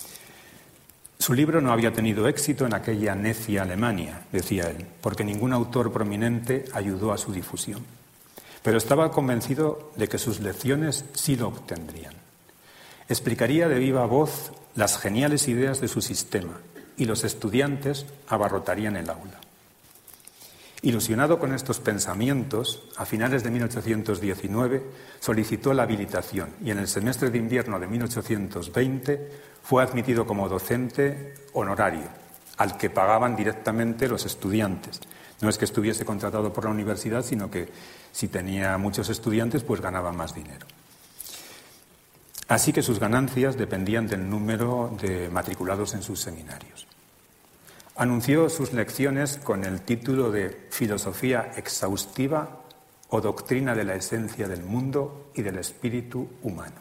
Su libro no había tenido éxito en aquella necia Alemania, decía él, porque ningún autor prominente ayudó a su difusión. Pero estaba convencido de que sus lecciones sí lo obtendrían. Explicaría de viva voz las geniales ideas de su sistema y los estudiantes abarrotarían el aula. Ilusionado con estos pensamientos, a finales de mil ochocientos diecinueve solicitó la habilitación y en el semestre de invierno de mil ochocientos veinte fue admitido como docente honorario, al que pagaban directamente los estudiantes. No es que estuviese contratado por la universidad, sino que si tenía muchos estudiantes, pues ganaba más dinero. Así que sus ganancias dependían del número de matriculados en sus seminarios. Anunció sus lecciones con el título de Filosofía exhaustiva o doctrina de la esencia del mundo y del espíritu humano.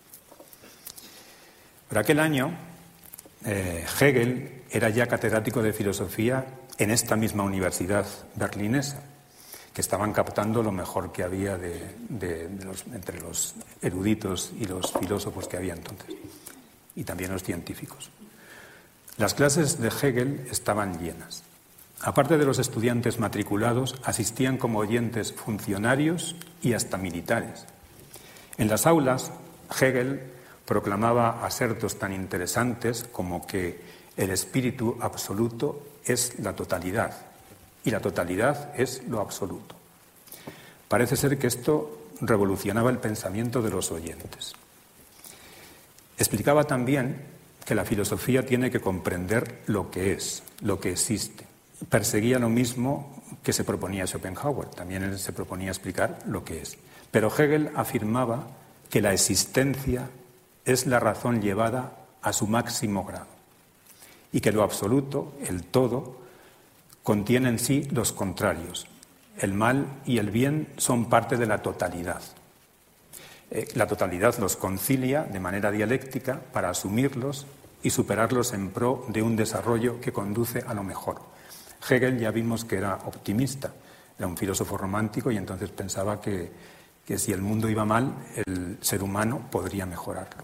Por aquel año, eh, Hegel era ya catedrático de filosofía en esta misma universidad berlinesa, que estaban captando lo mejor que había de, de, de los, entre los eruditos y los filósofos que había entonces, y también los científicos. Las clases de Hegel estaban llenas. Aparte de los estudiantes matriculados, asistían como oyentes funcionarios y hasta militares. En las aulas, Hegel proclamaba asertos tan interesantes como que el espíritu absoluto es la totalidad y la totalidad es lo absoluto. Parece ser que esto revolucionaba el pensamiento de los oyentes. Explicaba también que la filosofía tiene que comprender lo que es, lo que existe. Perseguía lo mismo que se proponía Schopenhauer, también él se proponía explicar lo que es. Pero Hegel afirmaba que la existencia es la razón llevada a su máximo grado y que lo absoluto, el todo, contiene en sí los contrarios. El mal y el bien son parte de la totalidad. Eh, la totalidad los concilia de manera dialéctica para asumirlos y superarlos en pro de un desarrollo que conduce a lo mejor. Hegel ya vimos que era optimista, era un filósofo romántico y entonces pensaba que, que si el mundo iba mal, el ser humano podría mejorarlo.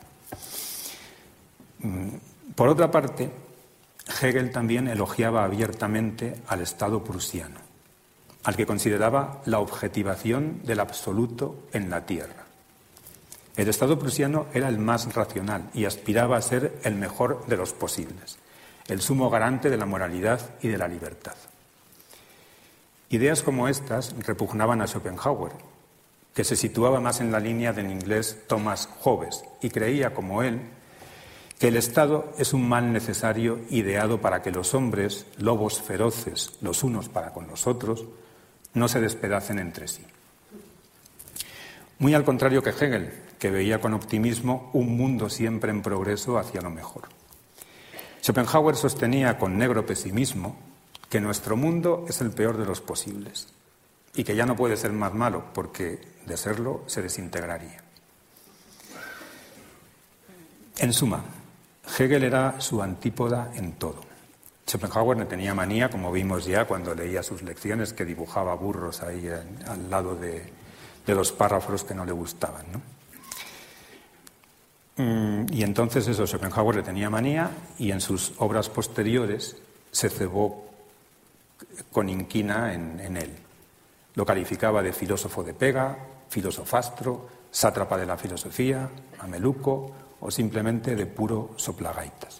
Por otra parte, Hegel también elogiaba abiertamente al Estado prusiano, al que consideraba la objetivación del absoluto en la tierra. El Estado prusiano era el más racional y aspiraba a ser el mejor de los posibles, el sumo garante de la moralidad y de la libertad. Ideas como estas repugnaban a Schopenhauer, que se situaba más en la línea del inglés Thomas Hobbes y creía, como él, que el Estado es un mal necesario ideado para que los hombres, lobos feroces los unos para con los otros, no se despedacen entre sí. Muy al contrario que Hegel, que veía con optimismo un mundo siempre en progreso hacia lo mejor. Schopenhauer sostenía con negro pesimismo que nuestro mundo es el peor de los posibles y que ya no puede ser más malo porque, de serlo, se desintegraría. En suma, Hegel era su antípoda en todo. Schopenhauer le tenía manía, como vimos ya cuando leía sus lecciones, que dibujaba burros ahí en, al lado de, de los párrafos que no le gustaban, ¿no? Y entonces eso, Schopenhauer le tenía manía y en sus obras posteriores se cebó con inquina en, en él. Lo calificaba de filósofo de pega, filosofastro, sátrapa de la filosofía, mameluco o simplemente de puro soplagaitas.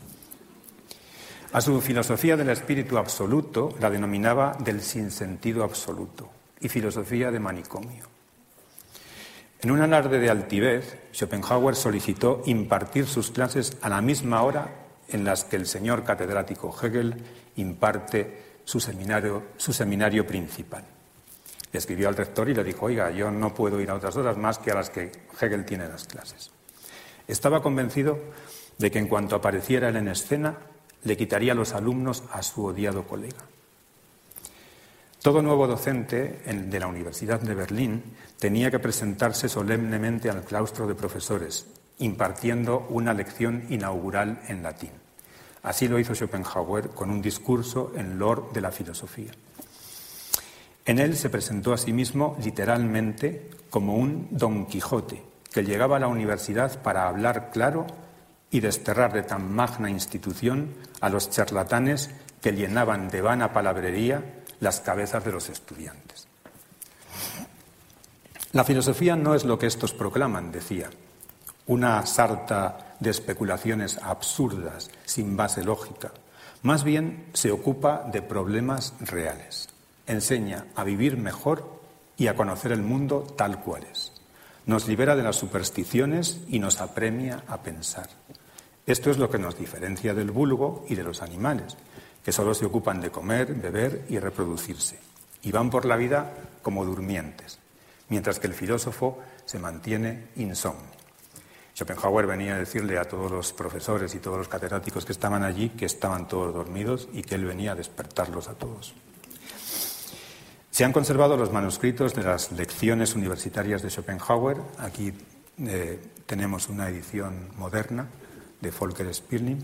A su filosofía del espíritu absoluto la denominaba del sinsentido absoluto y filosofía de manicomio. En un alarde de altivez, Schopenhauer solicitó impartir sus clases a la misma hora en las que el señor catedrático Hegel imparte su seminario, su seminario principal. Le escribió al rector y le dijo: oiga, yo no puedo ir a otras horas más que a las que Hegel tiene las clases. Estaba convencido de que en cuanto apareciera él en escena, le quitaría a los alumnos a su odiado colega. Todo nuevo docente de la Universidad de Berlín tenía que presentarse solemnemente al claustro de profesores, impartiendo una lección inaugural en latín. Así lo hizo Schopenhauer con un discurso en loor de la filosofía. En él se presentó a sí mismo literalmente como un Don Quijote que llegaba a la universidad para hablar claro y desterrar de tan magna institución a los charlatanes que llenaban de vana palabrería las cabezas de los estudiantes. La filosofía no es lo que estos proclaman, decía, una sarta de especulaciones absurdas, sin base lógica. Más bien se ocupa de problemas reales. Enseña a vivir mejor y a conocer el mundo tal cual es. Nos libera de las supersticiones y nos apremia a pensar. Esto es lo que nos diferencia del vulgo y de los animales, que solo se ocupan de comer, beber y reproducirse, y van por la vida como durmientes, mientras que el filósofo se mantiene insomne. Schopenhauer venía a decirle a todos los profesores y todos los catedráticos que estaban allí que estaban todos dormidos y que él venía a despertarlos a todos. Se han conservado los manuscritos de las lecciones universitarias de Schopenhauer. Aquí eh, tenemos una edición moderna de Volker Sperling.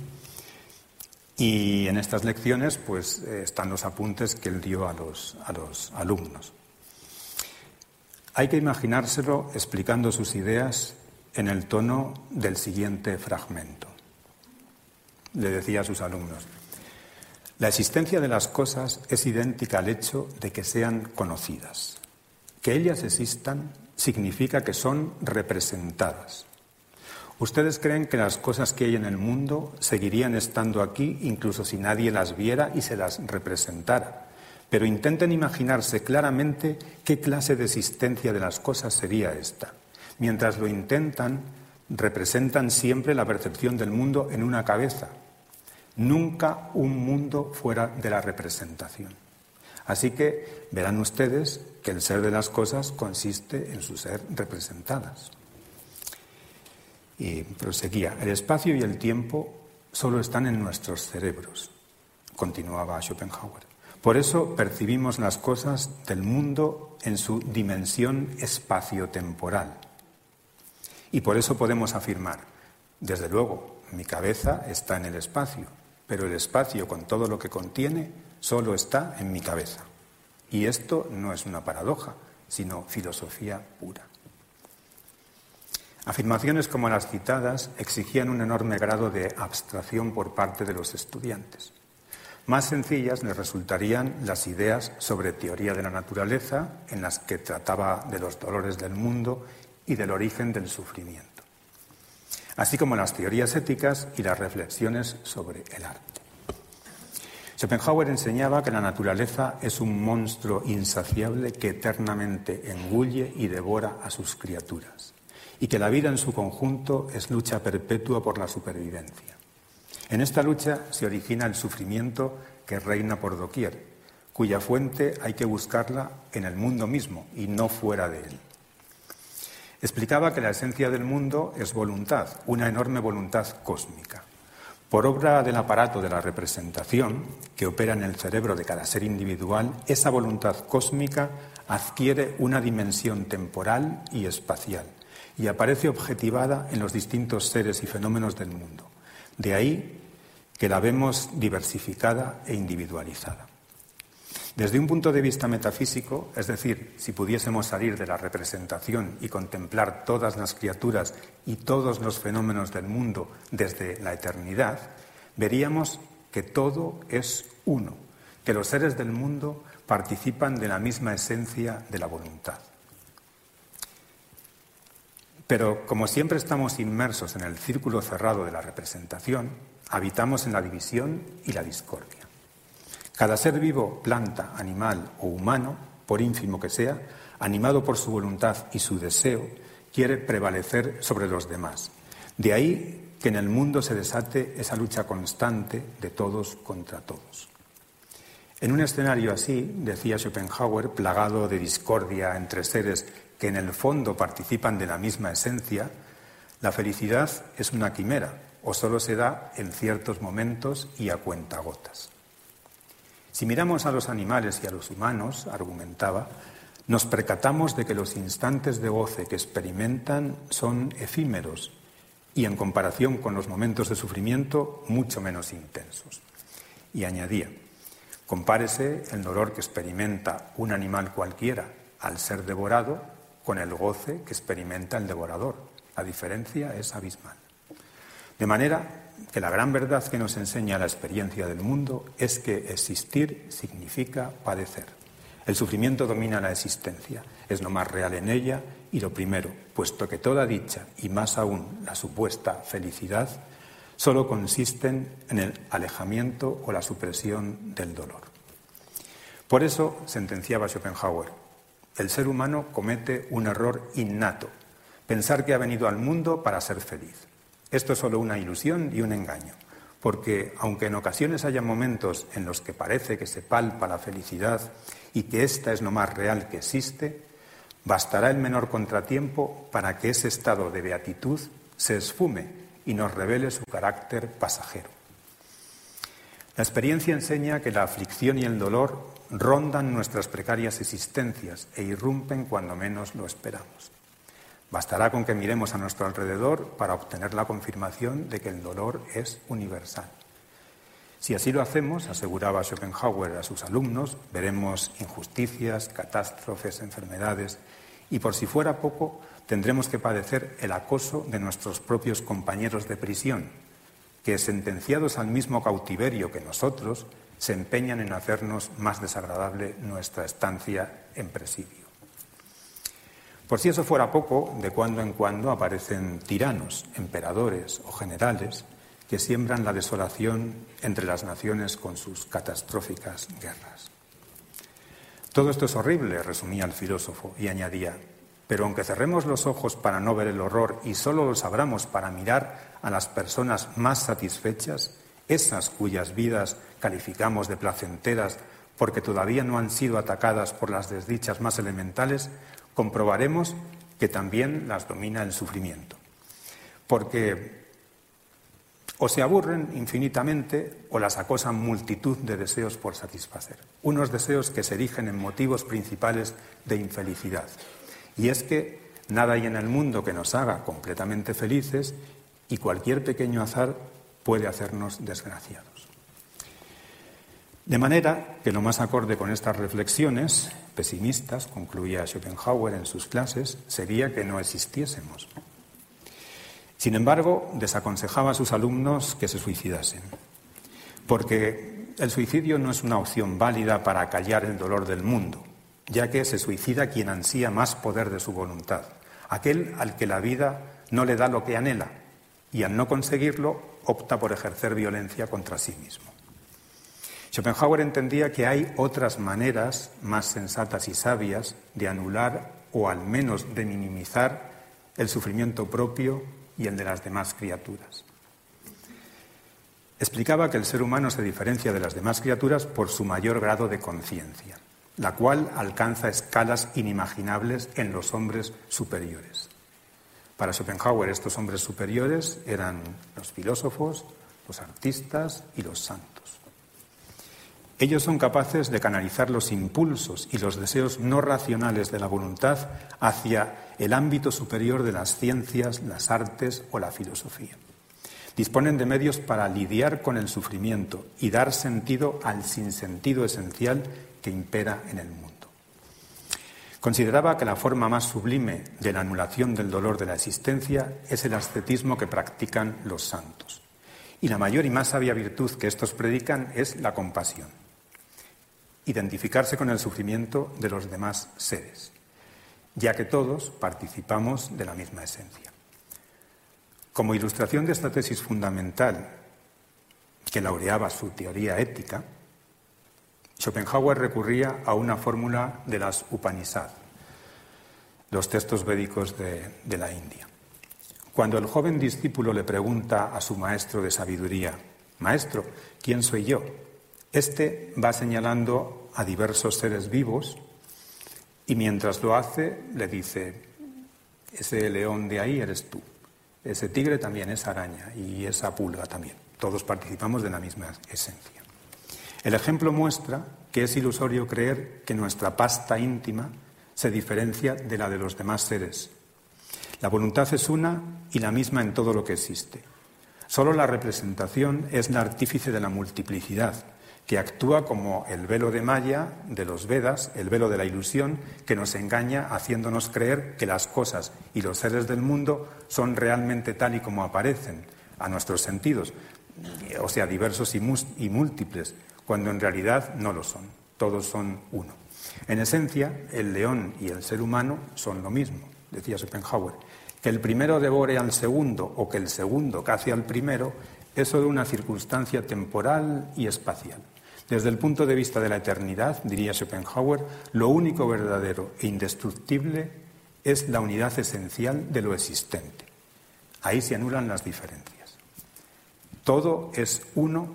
Y en estas lecciones pues, eh, están los apuntes que él dio a los, a los alumnos. Hay que imaginárselo explicando sus ideas en el tono del siguiente fragmento. le decía a sus alumnos, la existencia de las cosas es idéntica al hecho de que sean conocidas. Que ellas existan significa que son representadas. Ustedes creen que las cosas que hay en el mundo seguirían estando aquí incluso si nadie las viera y se las representara. Pero intenten imaginarse claramente qué clase de existencia de las cosas sería esta. Mientras lo intentan, representan siempre la percepción del mundo en una cabeza. Nunca un mundo fuera de la representación. Así que verán ustedes que el ser de las cosas consiste en su ser representadas. Y proseguía, el espacio y el tiempo solo están en nuestros cerebros, continuaba Schopenhauer. Por eso percibimos las cosas del mundo en su dimensión espaciotemporal. Y por eso podemos afirmar, desde luego, mi cabeza está en el espacio, pero el espacio con todo lo que contiene solo está en mi cabeza. Y esto no es una paradoja, sino filosofía pura. Afirmaciones como las citadas exigían un enorme grado de abstracción por parte de los estudiantes. Más sencillas les resultarían las ideas sobre teoría de la naturaleza, en las que trataba de los dolores del mundo y del origen del sufrimiento, así como las teorías éticas y las reflexiones sobre el arte. Schopenhauer enseñaba que la naturaleza es un monstruo insaciable que eternamente engulle y devora a sus criaturas, y que la vida en su conjunto es lucha perpetua por la supervivencia. En esta lucha se origina el sufrimiento que reina por doquier, cuya fuente hay que buscarla en el mundo mismo y no fuera de él. Explicaba que la esencia del mundo es voluntad, una enorme voluntad cósmica. Por obra del aparato de la representación que opera en el cerebro de cada ser individual, esa voluntad cósmica adquiere una dimensión temporal y espacial y aparece objetivada en los distintos seres y fenómenos del mundo. De ahí que la vemos diversificada e individualizada. Desde un punto de vista metafísico, es decir, si pudiésemos salir de la representación y contemplar todas las criaturas y todos los fenómenos del mundo desde la eternidad, veríamos que todo es uno, que los seres del mundo participan de la misma esencia de la voluntad. Pero como siempre estamos inmersos en el círculo cerrado de la representación, habitamos en la división y la discordia. Cada ser vivo, planta, animal o humano, por ínfimo que sea, animado por su voluntad y su deseo, quiere prevalecer sobre los demás. De ahí que en el mundo se desate esa lucha constante de todos contra todos. En un escenario así, decía Schopenhauer, plagado de discordia entre seres que en el fondo participan de la misma esencia, la felicidad es una quimera o solo se da en ciertos momentos y a cuentagotas. Si miramos a los animales y a los humanos, argumentaba, nos percatamos de que los instantes de goce que experimentan son efímeros y, en comparación con los momentos de sufrimiento, mucho menos intensos. Y añadía, compárese el dolor que experimenta un animal cualquiera al ser devorado con el goce que experimenta el devorador. La diferencia es abismal. De manera que la gran verdad que nos enseña la experiencia del mundo es que existir significa padecer. El sufrimiento domina la existencia, es lo más real en ella y lo primero, puesto que toda dicha, y más aún la supuesta felicidad, solo consisten en el alejamiento o la supresión del dolor. Por eso, sentenciaba Schopenhauer, el ser humano comete un error innato, pensar que ha venido al mundo para ser feliz. Esto es solo una ilusión y un engaño, porque aunque en ocasiones haya momentos en los que parece que se palpa la felicidad y que ésta es lo más real que existe, bastará el menor contratiempo para que ese estado de beatitud se esfume y nos revele su carácter pasajero. La experiencia enseña que la aflicción y el dolor rondan nuestras precarias existencias e irrumpen cuando menos lo esperamos. Bastará con que miremos a nuestro alrededor para obtener la confirmación de que el dolor es universal. Si así lo hacemos, aseguraba Schopenhauer a sus alumnos, veremos injusticias, catástrofes, enfermedades y, por si fuera poco, tendremos que padecer el acoso de nuestros propios compañeros de prisión, que, sentenciados al mismo cautiverio que nosotros, se empeñan en hacernos más desagradable nuestra estancia en presidio. Por si eso fuera poco, de cuando en cuando aparecen tiranos, emperadores o generales que siembran la desolación entre las naciones con sus catastróficas guerras. Todo esto es horrible, resumía el filósofo, y añadía, pero aunque cerremos los ojos para no ver el horror y solo los abramos para mirar a las personas más satisfechas, esas cuyas vidas calificamos de placenteras porque todavía no han sido atacadas por las desdichas más elementales, comprobaremos que también las domina el sufrimiento. Porque o se aburren infinitamente o las acosan multitud de deseos por satisfacer. Unos deseos que se erigen en motivos principales de infelicidad. Y es que nada hay en el mundo que nos haga completamente felices y cualquier pequeño azar puede hacernos desgraciados. De manera que lo más acorde con estas reflexiones pesimistas, concluía Schopenhauer en sus clases, sería que no existiésemos. Sin embargo, desaconsejaba a sus alumnos que se suicidasen, porque el suicidio no es una opción válida para acallar el dolor del mundo, ya que se suicida quien ansía más poder de su voluntad, aquel al que la vida no le da lo que anhela, y al no conseguirlo, opta por ejercer violencia contra sí mismo. Schopenhauer entendía que hay otras maneras más sensatas y sabias de anular o al menos de minimizar el sufrimiento propio y el de las demás criaturas. Explicaba que el ser humano se diferencia de las demás criaturas por su mayor grado de conciencia, la cual alcanza escalas inimaginables en los hombres superiores. Para Schopenhauer, estos hombres superiores eran los filósofos, los artistas y los santos. Ellos son capaces de canalizar los impulsos y los deseos no racionales de la voluntad hacia el ámbito superior de las ciencias, las artes o la filosofía. Disponen de medios para lidiar con el sufrimiento y dar sentido al sinsentido esencial que impera en el mundo. Consideraba que la forma más sublime de la anulación del dolor de la existencia es el ascetismo que practican los santos. Y la mayor y más sabia virtud que estos predican es la compasión. Identificarse con el sufrimiento de los demás seres, ya que todos participamos de la misma esencia. Como ilustración de esta tesis fundamental que laureaba su teoría ética, Schopenhauer recurría a una fórmula de las Upanishad, los textos védicos de, de la India. Cuando el joven discípulo le pregunta a su maestro de sabiduría, «Maestro, ¿quién soy yo?», este va señalando a diversos seres vivos y mientras lo hace le dice, ese león de ahí eres tú, ese tigre también es araña y esa pulga también. Todos participamos de la misma esencia. El ejemplo muestra que es ilusorio creer que nuestra pasta íntima se diferencia de la de los demás seres. La voluntad es una y la misma en todo lo que existe. Solo la representación es la artífice de la multiplicidad, que actúa como el velo de malla de los Vedas, el velo de la ilusión, que nos engaña haciéndonos creer que las cosas y los seres del mundo son realmente tal y como aparecen a nuestros sentidos, o sea, diversos y, y múltiples, cuando en realidad no lo son, todos son uno. En esencia, el león y el ser humano son lo mismo, decía Schopenhauer. Que el primero devore al segundo o que el segundo cace al primero es solo una circunstancia temporal y espacial. Desde el punto de vista de la eternidad, diría Schopenhauer, lo único verdadero e indestructible es la unidad esencial de lo existente. Ahí se anulan las diferencias. Todo es uno.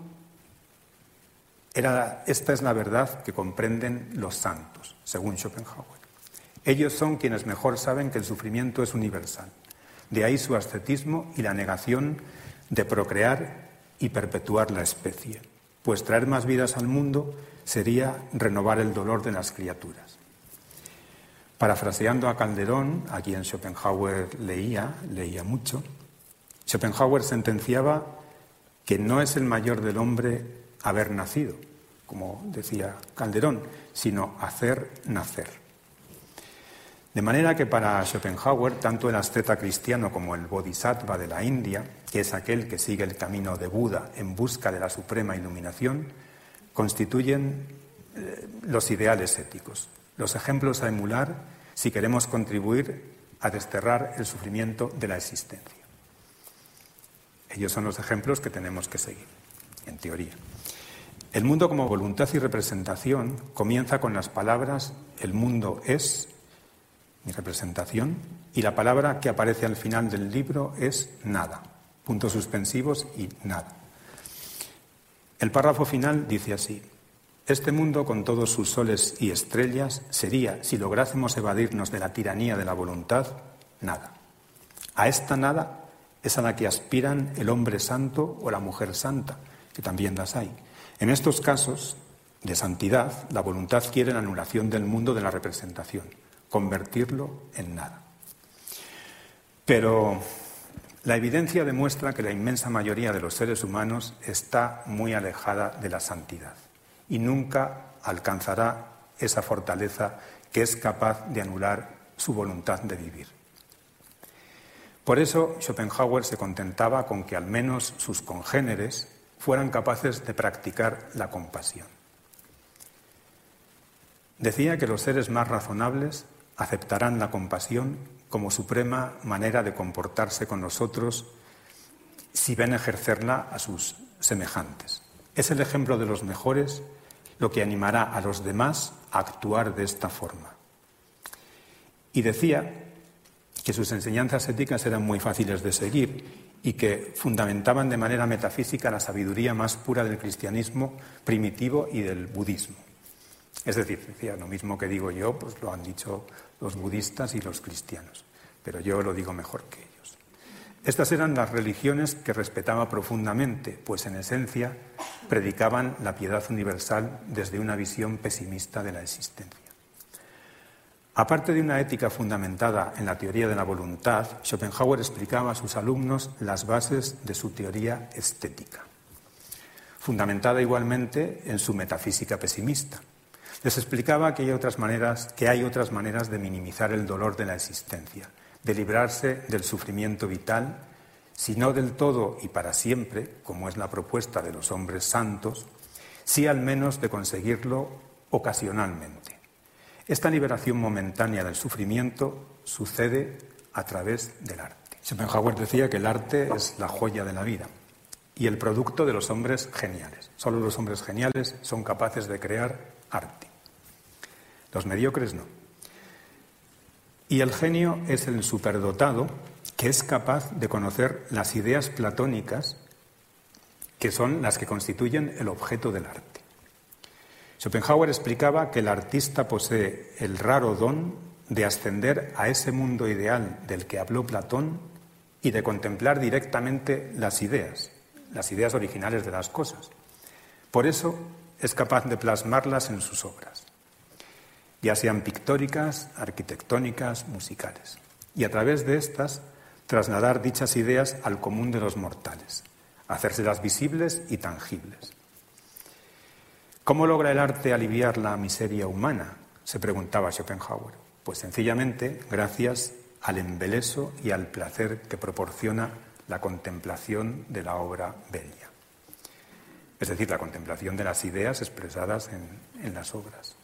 Era, esta es la verdad que comprenden los santos, según Schopenhauer. Ellos son quienes mejor saben que el sufrimiento es universal. De ahí su ascetismo y la negación de procrear y perpetuar la especie, pues traer más vidas al mundo sería renovar el dolor de las criaturas. Parafraseando a Calderón, a quien Schopenhauer leía, leía mucho, Schopenhauer sentenciaba que no es el mayor del hombre haber nacido, como decía Calderón, sino hacer nacer. De manera que para Schopenhauer, tanto el asceta cristiano como el bodhisattva de la India, que es aquel que sigue el camino de Buda en busca de la suprema iluminación, constituyen eh, los ideales éticos, los ejemplos a emular si queremos contribuir a desterrar el sufrimiento de la existencia. Ellos son los ejemplos que tenemos que seguir, en teoría. El mundo como voluntad y representación comienza con las palabras «el mundo es mi representación» y la palabra que aparece al final del libro es «nada», puntos suspensivos y «nada». El párrafo final dice así: «Este mundo con todos sus soles y estrellas sería, si lográsemos evadirnos de la tiranía de la voluntad, nada. A esta nada es a la que aspiran el hombre santo o la mujer santa, que también las hay. En estos casos de santidad, la voluntad quiere la anulación del mundo de la representación, convertirlo en nada». Pero la evidencia demuestra que la inmensa mayoría de los seres humanos está muy alejada de la santidad y nunca alcanzará esa fortaleza que es capaz de anular su voluntad de vivir. Por eso Schopenhauer se contentaba con que al menos sus congéneres fueran capaces de practicar la compasión. Decía que los seres más razonables aceptarán la compasión como suprema manera de comportarse con nosotros si ven ejercerla a sus semejantes. Es el ejemplo de los mejores lo que animará a los demás a actuar de esta forma. Y decía que sus enseñanzas éticas eran muy fáciles de seguir y que fundamentaban de manera metafísica la sabiduría más pura del cristianismo primitivo y del budismo. Es decir, decía, lo mismo que digo yo, pues lo han dicho los budistas y los cristianos, pero yo lo digo mejor que ellos. Estas eran las religiones que respetaba profundamente, pues en esencia predicaban la piedad universal desde una visión pesimista de la existencia. Aparte de una ética fundamentada en la teoría de la voluntad, Schopenhauer explicaba a sus alumnos las bases de su teoría estética, fundamentada igualmente en su metafísica pesimista. Les explicaba que hay otras maneras, que hay otras maneras de minimizar el dolor de la existencia, de librarse del sufrimiento vital, si no del todo y para siempre, como es la propuesta de los hombres santos, sí al menos de conseguirlo ocasionalmente. Esta liberación momentánea del sufrimiento sucede a través del arte. Schopenhauer decía que el arte es la joya de la vida y el producto de los hombres geniales. Solo los hombres geniales son capaces de crear arte. Los mediocres no. Y el genio es el superdotado que es capaz de conocer las ideas platónicas que son las que constituyen el objeto del arte. Schopenhauer explicaba que el artista posee el raro don de ascender a ese mundo ideal del que habló Platón y de contemplar directamente las ideas, las ideas originales de las cosas. Por eso es capaz de plasmarlas en sus obras, ya sean pictóricas, arquitectónicas, musicales, y a través de estas trasladar dichas ideas al común de los mortales, hacérselas visibles y tangibles. ¿Cómo logra el arte aliviar la miseria humana?, se preguntaba Schopenhauer. Pues sencillamente gracias al embeleso y al placer que proporciona la contemplación de la obra bella. Es decir, la contemplación de las ideas expresadas en, en las obras.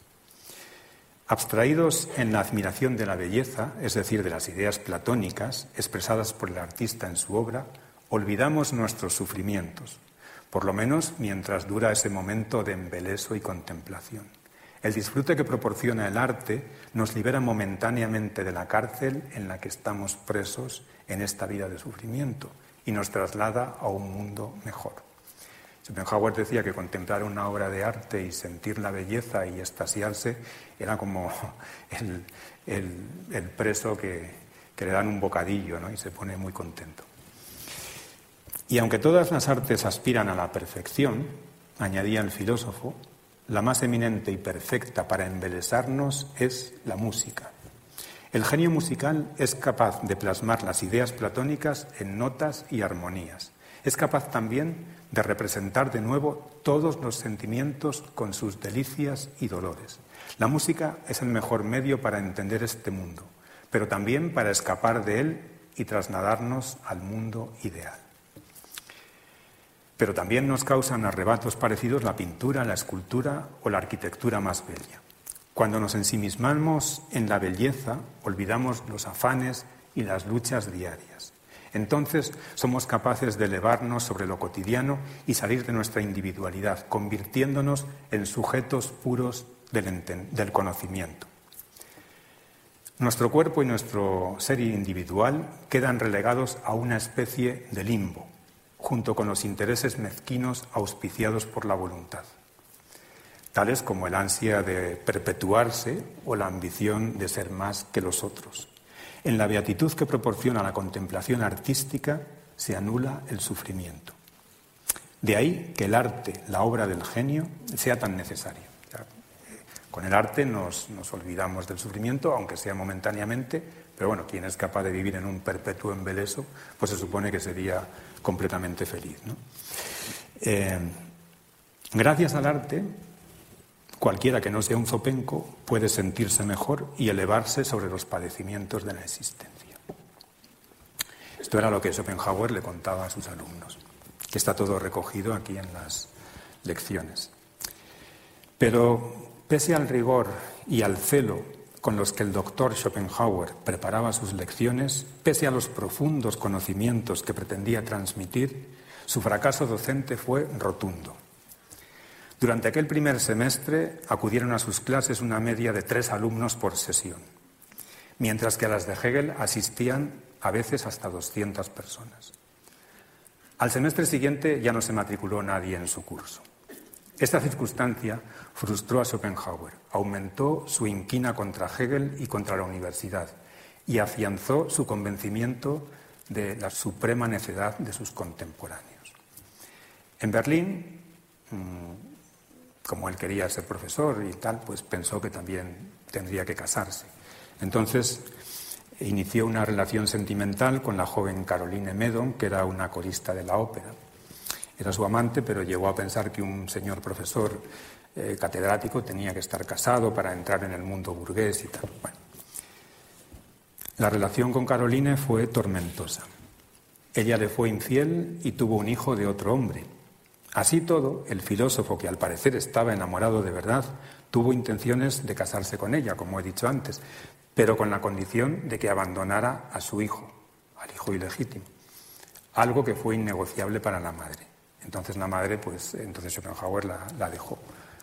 Abstraídos en la admiración de la belleza, es decir, de las ideas platónicas expresadas por el artista en su obra, olvidamos nuestros sufrimientos, por lo menos mientras dura ese momento de embeleso y contemplación. El disfrute que proporciona el arte nos libera momentáneamente de la cárcel en la que estamos presos en esta vida de sufrimiento y nos traslada a un mundo mejor. Schopenhauer decía que contemplar una obra de arte y sentir la belleza y extasiarse era como el, el, el preso que, que le dan un bocadillo, ¿no?, y se pone muy contento. Y aunque todas las artes aspiran a la perfección, añadía el filósofo, la más eminente y perfecta para embelesarnos es la música. El genio musical es capaz de plasmar las ideas platónicas en notas y armonías. Es capaz también de representar de nuevo todos los sentimientos con sus delicias y dolores. La música es el mejor medio para entender este mundo, pero también para escapar de él y trasladarnos al mundo ideal. Pero también nos causan arrebatos parecidos la pintura, la escultura o la arquitectura más bella. Cuando nos ensimismamos en la belleza, olvidamos los afanes y las luchas diarias. Entonces somos capaces de elevarnos sobre lo cotidiano y salir de nuestra individualidad, convirtiéndonos en sujetos puros del, enten- del conocimiento. Nuestro cuerpo y nuestro ser individual quedan relegados a una especie de limbo, junto con los intereses mezquinos auspiciados por la voluntad, tales como el ansia de perpetuarse o la ambición de ser más que los otros. En la beatitud que proporciona la contemplación artística se anula el sufrimiento. De ahí que el arte, la obra del genio, sea tan necesario. Con el arte nos, nos olvidamos del sufrimiento, aunque sea momentáneamente, pero bueno, quien es capaz de vivir en un perpetuo embeleso, pues se supone que sería completamente feliz, ¿no? Eh, gracias al arte, cualquiera que no sea un zopenco puede sentirse mejor y elevarse sobre los padecimientos de la existencia. Esto era lo que Schopenhauer le contaba a sus alumnos, que está todo recogido aquí en las lecciones. Pero pese al rigor y al celo con los que el doctor Schopenhauer preparaba sus lecciones, pese a los profundos conocimientos que pretendía transmitir, su fracaso docente fue rotundo. Durante aquel primer semestre acudieron a sus clases una media de tres alumnos por sesión, mientras que a las de Hegel asistían a veces hasta doscientas personas. Al semestre siguiente ya no se matriculó nadie en su curso. Esta circunstancia frustró a Schopenhauer, aumentó su inquina contra Hegel y contra la universidad y afianzó su convencimiento de la suprema necedad de sus contemporáneos. En Berlín, como él quería ser profesor y tal, pues pensó que también tendría que casarse. Entonces inició una relación sentimental con la joven Caroline Medon, que era una corista de la ópera. Era su amante, pero llegó a pensar que un señor profesor eh, catedrático tenía que estar casado para entrar en el mundo burgués y tal. Bueno, la relación con Caroline fue tormentosa. Ella le fue infiel y tuvo un hijo de otro hombre. Así todo, el filósofo, que al parecer estaba enamorado de verdad, tuvo intenciones de casarse con ella, como he dicho antes, pero con la condición de que abandonara a su hijo, al hijo ilegítimo, algo que fue innegociable para la madre. Entonces la madre, pues entonces Schopenhauer la, la dejó.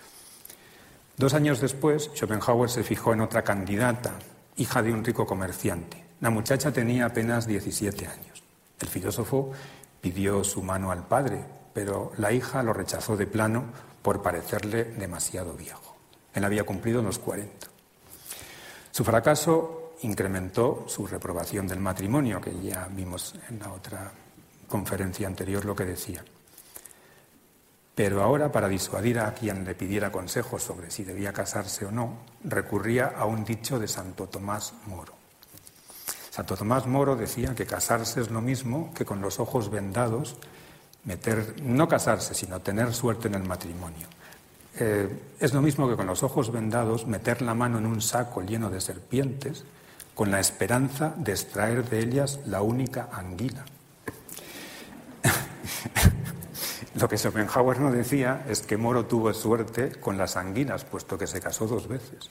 Dos años después, Schopenhauer se fijó en otra candidata, hija de un rico comerciante. La muchacha tenía apenas diecisiete años. El filósofo pidió su mano al padre, pero la hija lo rechazó de plano por parecerle demasiado viejo. Él había cumplido los cuarenta. Su fracaso incrementó su reprobación del matrimonio, que ya vimos en la otra conferencia anterior lo que decía. Pero ahora, para disuadir a quien le pidiera consejos sobre si debía casarse o no, recurría a un dicho de Santo Tomás Moro. Santo Tomás Moro decía que casarse es lo mismo que con los ojos vendados meter, no casarse, sino tener suerte en el matrimonio. Eh, es lo mismo que con los ojos vendados meter la mano en un saco lleno de serpientes con la esperanza de extraer de ellas la única anguila. Lo que Schopenhauer no decía es que Moro tuvo suerte con las anguilas, puesto que se casó dos veces.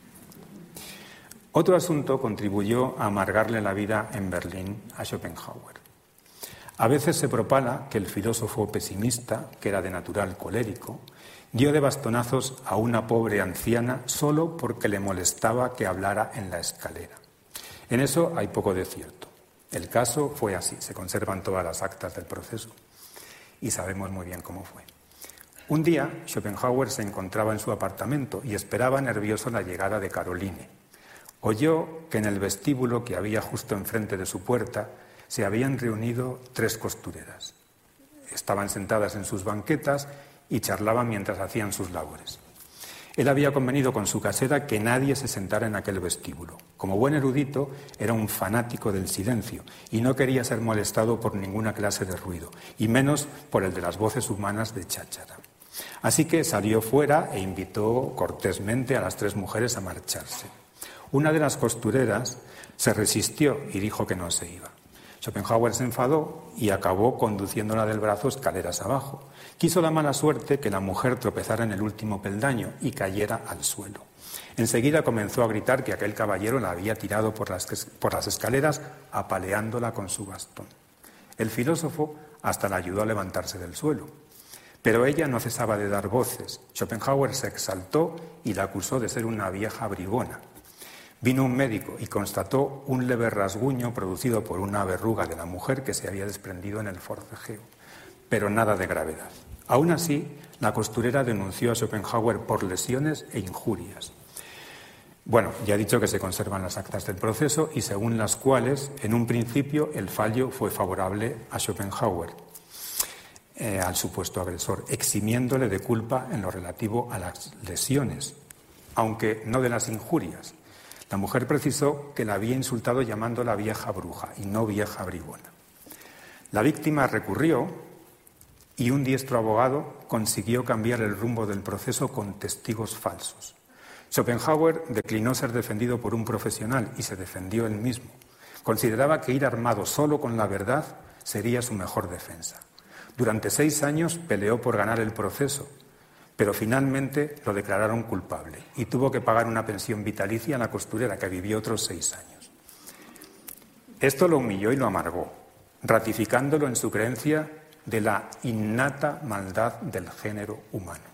Otro asunto contribuyó a amargarle la vida en Berlín a Schopenhauer. A veces se propala que el filósofo pesimista, que era de natural colérico, dio de bastonazos a una pobre anciana solo porque le molestaba que hablara en la escalera. En eso hay poco de cierto. El caso fue así, se conservan todas las actas del proceso y sabemos muy bien cómo fue. Un día, Schopenhauer se encontraba en su apartamento y esperaba nervioso la llegada de Caroline. Oyó que en el vestíbulo que había justo enfrente de su puerta se habían reunido tres costureras. Estaban sentadas en sus banquetas y charlaban mientras hacían sus labores. Él había convenido con su casera que nadie se sentara en aquel vestíbulo. Como buen erudito, era un fanático del silencio y no quería ser molestado por ninguna clase de ruido, y menos por el de las voces humanas de cháchara. Así que salió fuera e invitó cortésmente a las tres mujeres a marcharse. Una de las costureras se resistió y dijo que no se iba. Schopenhauer se enfadó y acabó conduciéndola del brazo escaleras abajo. Quiso la mala suerte que la mujer tropezara en el último peldaño y cayera al suelo. Enseguida comenzó a gritar que aquel caballero la había tirado por las, por las escaleras, apaleándola con su bastón. El filósofo hasta la ayudó a levantarse del suelo. Pero ella no cesaba de dar voces. Schopenhauer se exaltó y la acusó de ser una vieja bribona. Vino un médico y constató un leve rasguño producido por una verruga de la mujer que se había desprendido en el forcejeo, pero nada de gravedad. Aún así, la costurera denunció a Schopenhauer por lesiones e injurias. Bueno, ya he dicho que se conservan las actas del proceso y según las cuales, en un principio, el fallo fue favorable a Schopenhauer, eh, al supuesto agresor, eximiéndole de culpa en lo relativo a las lesiones, aunque no de las injurias. La mujer precisó que la había insultado llamándola vieja bruja y no vieja bribona. La víctima recurrió y un diestro abogado consiguió cambiar el rumbo del proceso con testigos falsos. Schopenhauer declinó ser defendido por un profesional y se defendió él mismo. Consideraba que ir armado solo con la verdad sería su mejor defensa. Durante seis años peleó por ganar el proceso, pero finalmente lo declararon culpable y tuvo que pagar una pensión vitalicia a la costurera, que vivió otros seis años. Esto lo humilló y lo amargó, ratificándolo en su creencia de la innata maldad del género humano.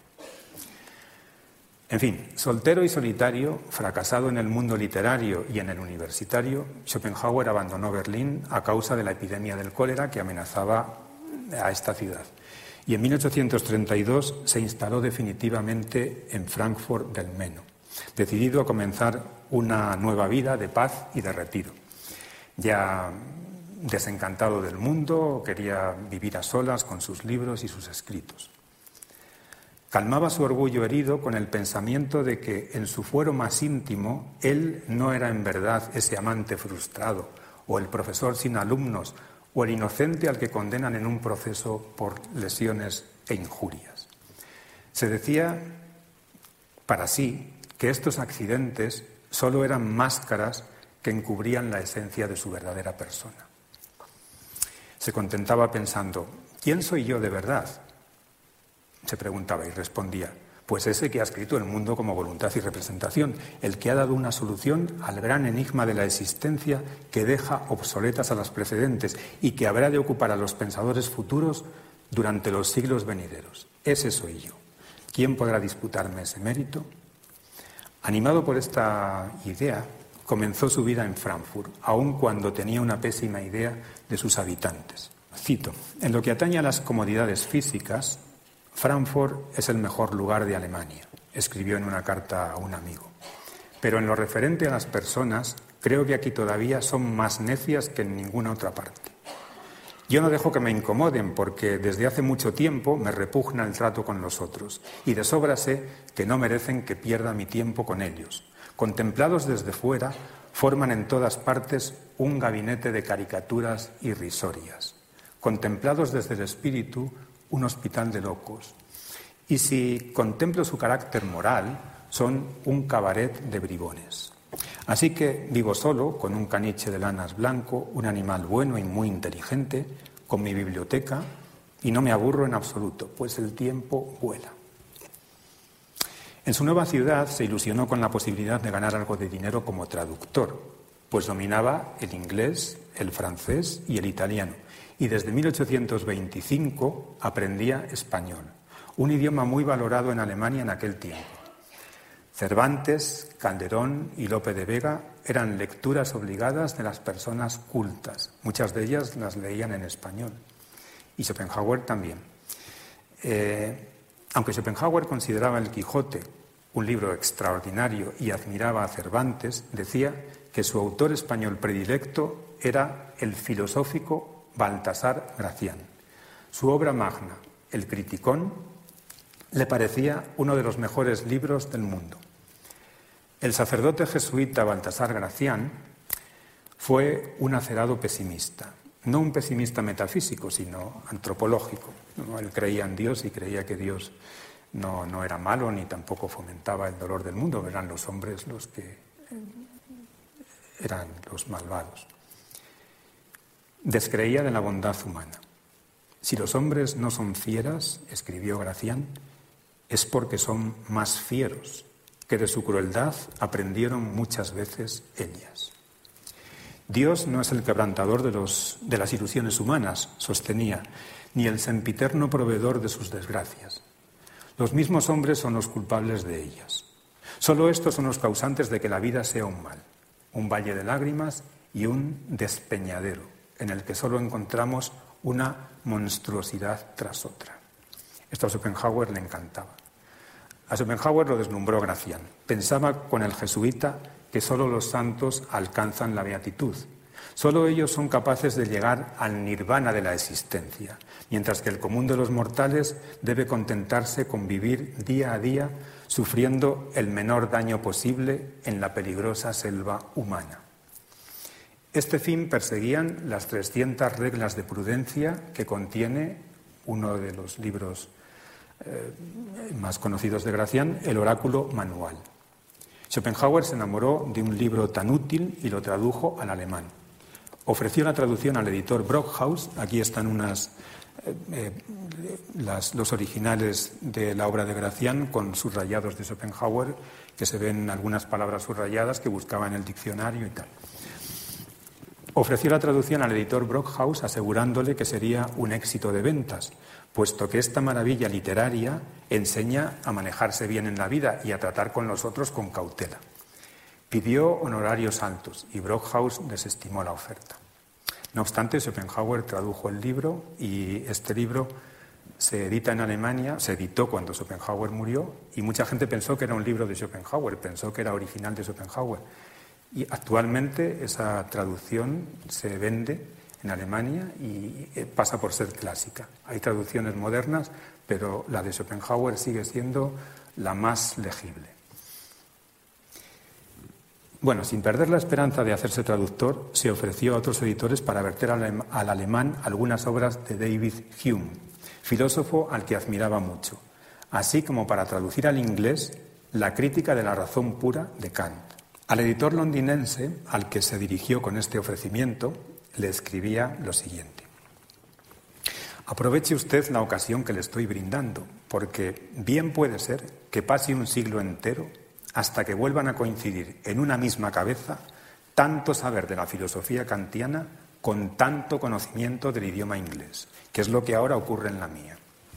En fin, soltero y solitario, fracasado en el mundo literario y en el universitario, Schopenhauer abandonó Berlín a causa de la epidemia del cólera que amenazaba a esta ciudad. Y en mil ochocientos treinta y dos se instaló definitivamente en Frankfurt del Meno, decidido a comenzar una nueva vida de paz y de retiro. Ya desencantado del mundo, quería vivir a solas con sus libros y sus escritos. Calmaba su orgullo herido con el pensamiento de que en su fuero más íntimo él no era en verdad ese amante frustrado o el profesor sin alumnos o el inocente al que condenan en un proceso por lesiones e injurias. Se decía para sí que estos accidentes solo eran máscaras que encubrían la esencia de su verdadera persona. Se contentaba pensando, ¿quién soy yo de verdad? Se preguntaba y respondía, pues ese que ha escrito el mundo como voluntad y representación, el que ha dado una solución al gran enigma de la existencia que deja obsoletas a las precedentes y que habrá de ocupar a los pensadores futuros durante los siglos venideros. Ese soy yo. ¿Quién podrá disputarme ese mérito? Animado por esta idea, comenzó su vida en Frankfurt, aun cuando tenía una pésima idea de sus habitantes. Cito, en lo que atañe a las comodidades físicas, Frankfurt es el mejor lugar de Alemania, escribió en una carta a un amigo. Pero en lo referente a las personas, creo que aquí todavía son más necias que en ninguna otra parte. Yo no dejo que me incomoden porque desde hace mucho tiempo me repugna el trato con los otros y de sobra sé que no merecen que pierda mi tiempo con ellos. Contemplados desde fuera, forman en todas partes un gabinete de caricaturas irrisorias. Contemplados desde el espíritu, un hospital de locos. Y si contemplo su carácter moral, son un cabaret de bribones. Así que vivo solo, con un caniche de lanas blanco, un animal bueno y muy inteligente, con mi biblioteca, y no me aburro en absoluto, pues el tiempo vuela. En su nueva ciudad se ilusionó con la posibilidad de ganar algo de dinero como traductor, pues dominaba el inglés, el francés y el italiano, y desde mil ochocientos veinticinco aprendía español, un idioma muy valorado en Alemania en aquel tiempo. Cervantes, Calderón y Lope de Vega eran lecturas obligadas de las personas cultas. Muchas de ellas las leían en español. Y Schopenhauer también. Eh, aunque Schopenhauer consideraba El Quijote un libro extraordinario y admiraba a Cervantes, decía que su autor español predilecto era el filosófico Baltasar Gracián. Su obra magna, El Criticón, le parecía uno de los mejores libros del mundo. El sacerdote jesuita Baltasar Gracián fue un acerado pesimista, no un pesimista metafísico, sino antropológico. Él creía en Dios y creía que Dios no, no era malo ni tampoco fomentaba el dolor del mundo, eran los hombres los que eran los malvados. Descreía de la bondad humana. Si los hombres no son fieras, escribió Gracián, es porque son más fieros, que de su crueldad aprendieron muchas veces ellas. Dios no es el quebrantador de, los, de las ilusiones humanas, sostenía, ni el sempiterno proveedor de sus desgracias. Los mismos hombres son los culpables de ellas. Solo estos son los causantes de que la vida sea un mal, un valle de lágrimas y un despeñadero, en el que solo encontramos una monstruosidad tras otra. Esto a Schopenhauer le encantaba. A Schopenhauer lo deslumbró Gracián. Pensaba con el jesuita que solo los santos alcanzan la beatitud. Solo ellos son capaces de llegar al nirvana de la existencia, mientras que el común de los mortales debe contentarse con vivir día a día sufriendo el menor daño posible en la peligrosa selva humana. Este fin perseguían las trescientas reglas de prudencia que contiene uno de los libros eh, más conocidos de Gracián, el Oráculo Manual. Schopenhauer se enamoró de un libro tan útil y lo tradujo al alemán. Ofreció la traducción al editor Brockhaus. Aquí están unas, eh, eh, las, los originales de la obra de Gracián con subrayados de Schopenhauer, que se ven algunas palabras subrayadas que buscaba en el diccionario y tal. Ofreció la traducción al editor Brockhaus asegurándole que sería un éxito de ventas, puesto que esta maravilla literaria enseña a manejarse bien en la vida y a tratar con los otros con cautela. Pidió honorarios altos y Brockhaus desestimó la oferta. No obstante, Schopenhauer tradujo el libro y este libro se edita en Alemania, se editó cuando Schopenhauer murió y mucha gente pensó que era un libro de Schopenhauer, pensó que era original de Schopenhauer. Y actualmente esa traducción se vende en Alemania y pasa por ser clásica. Hay traducciones modernas, pero la de Schopenhauer sigue siendo la más legible. Bueno, sin perder la esperanza de hacerse traductor, se ofreció a otros editores para verter al, al alemán algunas obras de David Hume, filósofo al que admiraba mucho, así como para traducir al inglés la crítica de la razón pura de Kant. Al editor londinense, al que se dirigió con este ofrecimiento, le escribía lo siguiente. Aproveche usted la ocasión que le estoy brindando, porque bien puede ser que pase un siglo entero hasta que vuelvan a coincidir en una misma cabeza tanto saber de la filosofía kantiana con tanto conocimiento del idioma inglés, que es lo que ahora ocurre en la mía.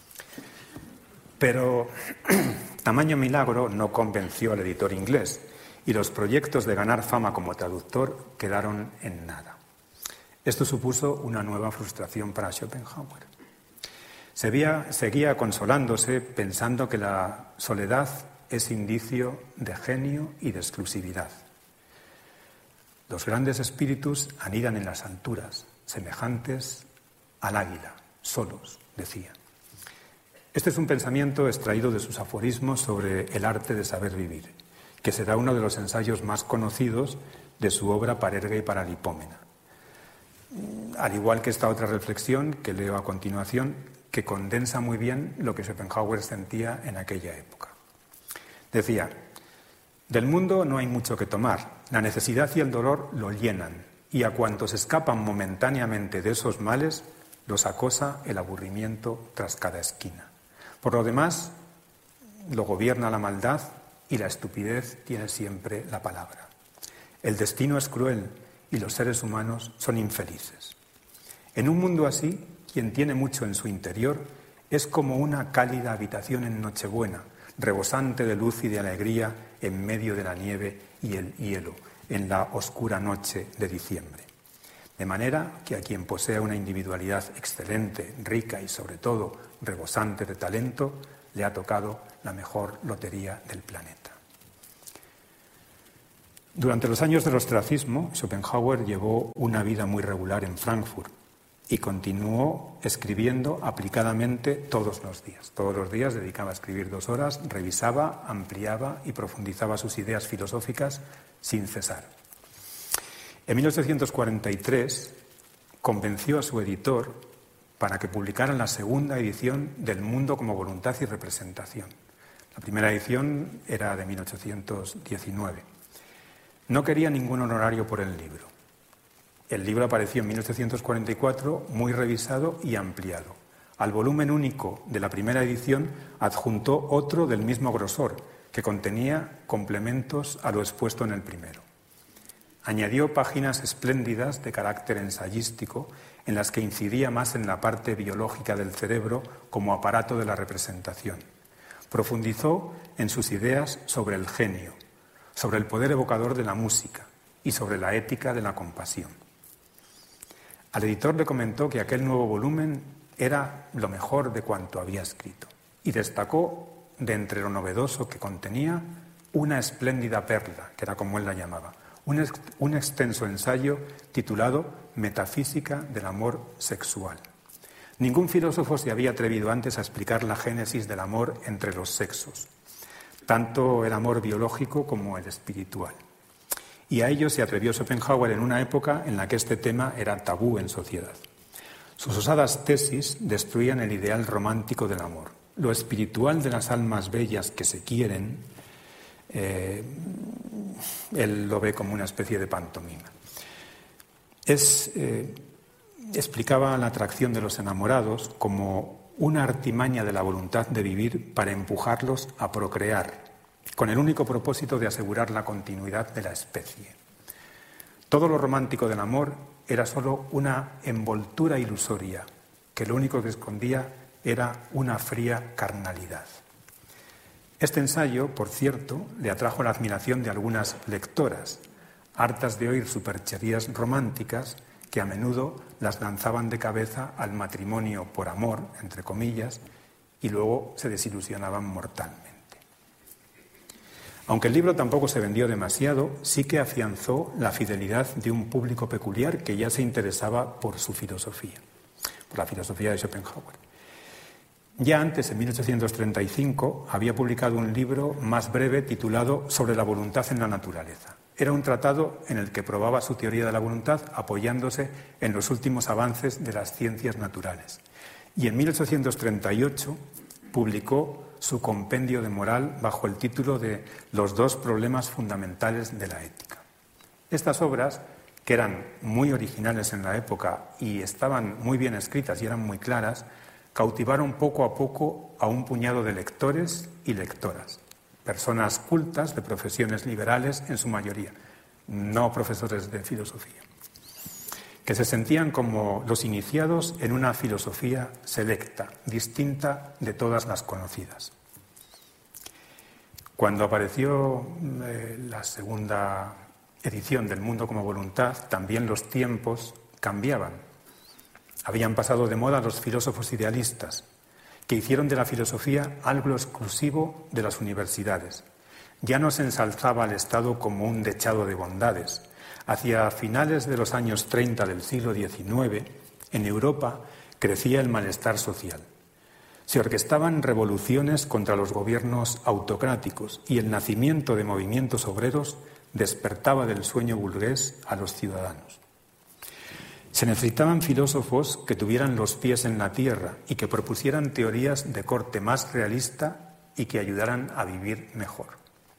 Pero tamaño milagro no convenció al editor inglés, y los proyectos de ganar fama como traductor quedaron en nada. Esto supuso una nueva frustración para Schopenhauer. Seguía, seguía consolándose pensando que la soledad es indicio de genio y de exclusividad. Los grandes espíritus anidan en las alturas, semejantes al águila, solos, decía. Este es un pensamiento extraído de sus aforismos sobre el arte de saber vivir, que será uno de los ensayos más conocidos de su obra Parerga y Paralipómena. Al igual que esta otra reflexión que leo a continuación, que condensa muy bien lo que Schopenhauer sentía en aquella época. Decía, del mundo no hay mucho que tomar, la necesidad y el dolor lo llenan, y a cuantos escapan momentáneamente de esos males, los acosa el aburrimiento tras cada esquina. Por lo demás, lo gobierna la maldad, y la estupidez tiene siempre la palabra. El destino es cruel y los seres humanos son infelices. En un mundo así, quien tiene mucho en su interior es como una cálida habitación en Nochebuena, rebosante de luz y de alegría en medio de la nieve y el hielo, en la oscura noche de diciembre. De manera que a quien posea una individualidad excelente, rica y sobre todo rebosante de talento, le ha tocado la mejor lotería del planeta. Durante los años del ostracismo, Schopenhauer llevó una vida muy regular en Frankfurt y continuó escribiendo aplicadamente todos los días. Todos los días dedicaba a escribir dos horas, revisaba, ampliaba y profundizaba sus ideas filosóficas sin cesar. En mil ochocientos cuarenta y tres convenció a su editor para que publicaran la segunda edición del Mundo como voluntad y representación. La primera edición era de mil ochocientos diecinueve. No quería ningún honorario por el libro. El libro apareció en mil ochocientos cuarenta y cuatro muy revisado y ampliado. Al volumen único de la primera edición adjuntó otro del mismo grosor, que contenía complementos a lo expuesto en el primero. Añadió páginas espléndidas de carácter ensayístico en las que incidía más en la parte biológica del cerebro como aparato de la representación. Profundizó en sus ideas sobre el genio, sobre el poder evocador de la música y sobre la ética de la compasión. Al editor le comentó que aquel nuevo volumen era lo mejor de cuanto había escrito y destacó de entre lo novedoso que contenía una espléndida perla, que era como él la llamaba, un, ex, un extenso ensayo titulado Metafísica del amor sexual. Ningún filósofo se había atrevido antes a explicar la génesis del amor entre los sexos, tanto el amor biológico como el espiritual. Y a ello se atrevió Schopenhauer en una época en la que este tema era tabú en sociedad. Sus osadas tesis destruían el ideal romántico del amor. Lo espiritual de las almas bellas que se quieren, eh, él lo ve como una especie de pantomima. Es, eh, explicaba la atracción de los enamorados como una artimaña de la voluntad de vivir para empujarlos a procrear, con el único propósito de asegurar la continuidad de la especie. Todo lo romántico del amor era solo una envoltura ilusoria, que lo único que escondía era una fría carnalidad. Este ensayo, por cierto, le atrajo la admiración de algunas lectoras, hartas de oír supercherías románticas que a menudo las lanzaban de cabeza al matrimonio por amor, entre comillas, y luego se desilusionaban mortalmente. Aunque el libro tampoco se vendió demasiado, sí que afianzó la fidelidad de un público peculiar que ya se interesaba por su filosofía, por la filosofía de Schopenhauer. Ya antes, en mil ochocientos treinta y cinco, había publicado un libro más breve titulado Sobre la voluntad en la naturaleza. Era un tratado en el que probaba su teoría de la voluntad apoyándose en los últimos avances de las ciencias naturales. Y en mil ochocientos treinta y ocho publicó su compendio de moral bajo el título de Los dos problemas fundamentales de la ética. Estas obras, que eran muy originales en la época y estaban muy bien escritas y eran muy claras, cautivaron poco a poco a un puñado de lectores y lectoras, personas cultas de profesiones liberales en su mayoría, no profesores de filosofía, que se sentían como los iniciados en una filosofía selecta, distinta de todas las conocidas. Cuando apareció eh, la segunda edición del Mundo como Voluntad, también los tiempos cambiaban. Habían pasado de moda los filósofos idealistas, que hicieron de la filosofía algo exclusivo de las universidades. Ya no se ensalzaba al Estado como un dechado de bondades. Hacia finales de los años treinta del siglo diecinueve, en Europa crecía el malestar social. Se orquestaban revoluciones contra los gobiernos autocráticos y el nacimiento de movimientos obreros despertaba del sueño burgués a los ciudadanos. Se necesitaban filósofos que tuvieran los pies en la tierra y que propusieran teorías de corte más realista y que ayudaran a vivir mejor.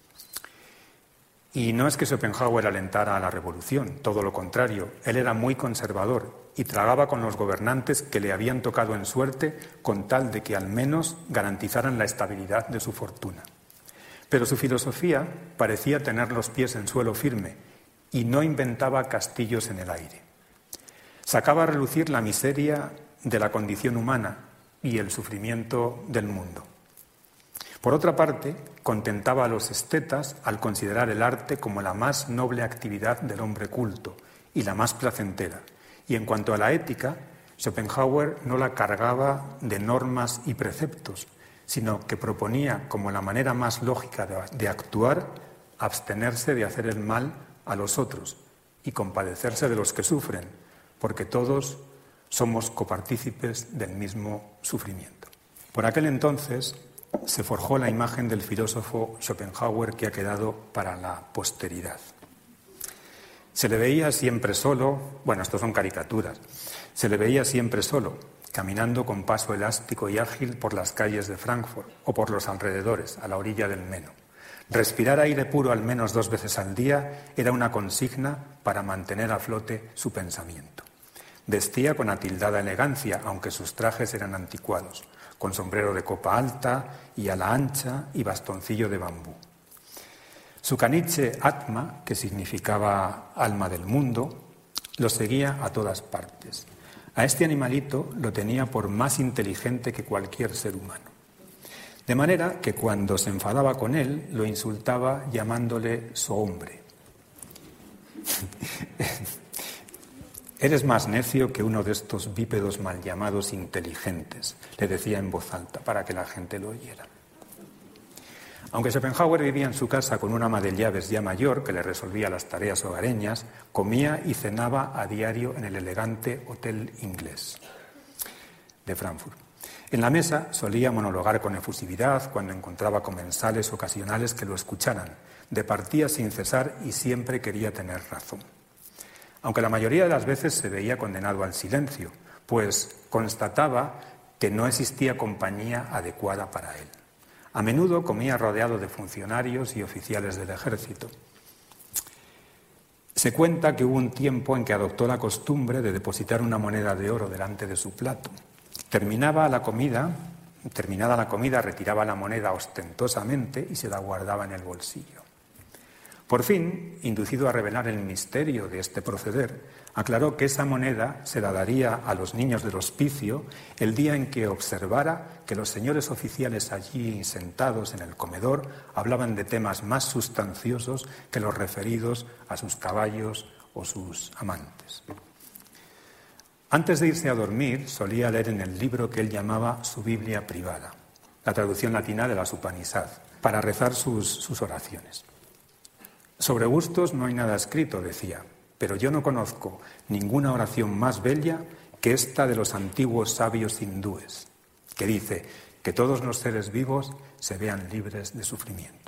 Y no es que Schopenhauer alentara a la revolución, todo lo contrario, él era muy conservador y tragaba con los gobernantes que le habían tocado en suerte con tal de que al menos garantizaran la estabilidad de su fortuna. Pero su filosofía parecía tener los pies en suelo firme y no inventaba castillos en el aire. Sacaba a relucir la miseria de la condición humana y el sufrimiento del mundo. Por otra parte, contentaba a los estetas al considerar el arte como la más noble actividad del hombre culto y la más placentera. Y en cuanto a la ética, Schopenhauer no la cargaba de normas y preceptos, sino que proponía como la manera más lógica de, de actuar abstenerse de hacer el mal a los otros y compadecerse de los que sufren, porque todos somos copartícipes del mismo sufrimiento. Por aquel entonces se forjó la imagen del filósofo Schopenhauer que ha quedado para la posteridad. Se le veía siempre solo, bueno, estos son caricaturas, se le veía siempre solo, caminando con paso elástico y ágil por las calles de Frankfurt o por los alrededores, a la orilla del Meno. Respirar aire puro al menos dos veces al día era una consigna para mantener a flote su pensamiento. Vestía con atildada elegancia, aunque sus trajes eran anticuados, con sombrero de copa alta y ala ancha y bastoncillo de bambú. Su caniche Atma, que significaba alma del mundo, lo seguía a todas partes. A este animalito lo tenía por más inteligente que cualquier ser humano. De manera que cuando se enfadaba con él, lo insultaba llamándole su hombre. Eres más necio que uno de estos bípedos mal llamados inteligentes, le decía en voz alta para que la gente lo oyera. Aunque Schopenhauer vivía en su casa con una ama de llaves ya mayor que le resolvía las tareas hogareñas, comía y cenaba a diario en el elegante Hotel Inglés de Frankfurt. En la mesa solía monologar con efusividad cuando encontraba comensales ocasionales que lo escucharan. Departía sin cesar y siempre quería tener razón. Aunque la mayoría de las veces se veía condenado al silencio, pues constataba que no existía compañía adecuada para él. A menudo comía rodeado de funcionarios y oficiales del ejército. Se cuenta que hubo un tiempo en que adoptó la costumbre de depositar una moneda de oro delante de su plato. Terminaba la comida, terminada la comida, retiraba la moneda ostentosamente y se la guardaba en el bolsillo. Por fin, inducido a revelar el misterio de este proceder, aclaró que esa moneda se la daría a los niños del hospicio el día en que observara que los señores oficiales allí sentados en el comedor hablaban de temas más sustanciosos que los referidos a sus caballos o sus amantes. Antes de irse a dormir, solía leer en el libro que él llamaba su Biblia privada, la traducción latina de las Upanishad, para rezar sus, sus oraciones. Sobre gustos no hay nada escrito, decía, pero yo no conozco ninguna oración más bella que esta de los antiguos sabios hindúes, que dice que todos los seres vivos se vean libres de sufrimiento.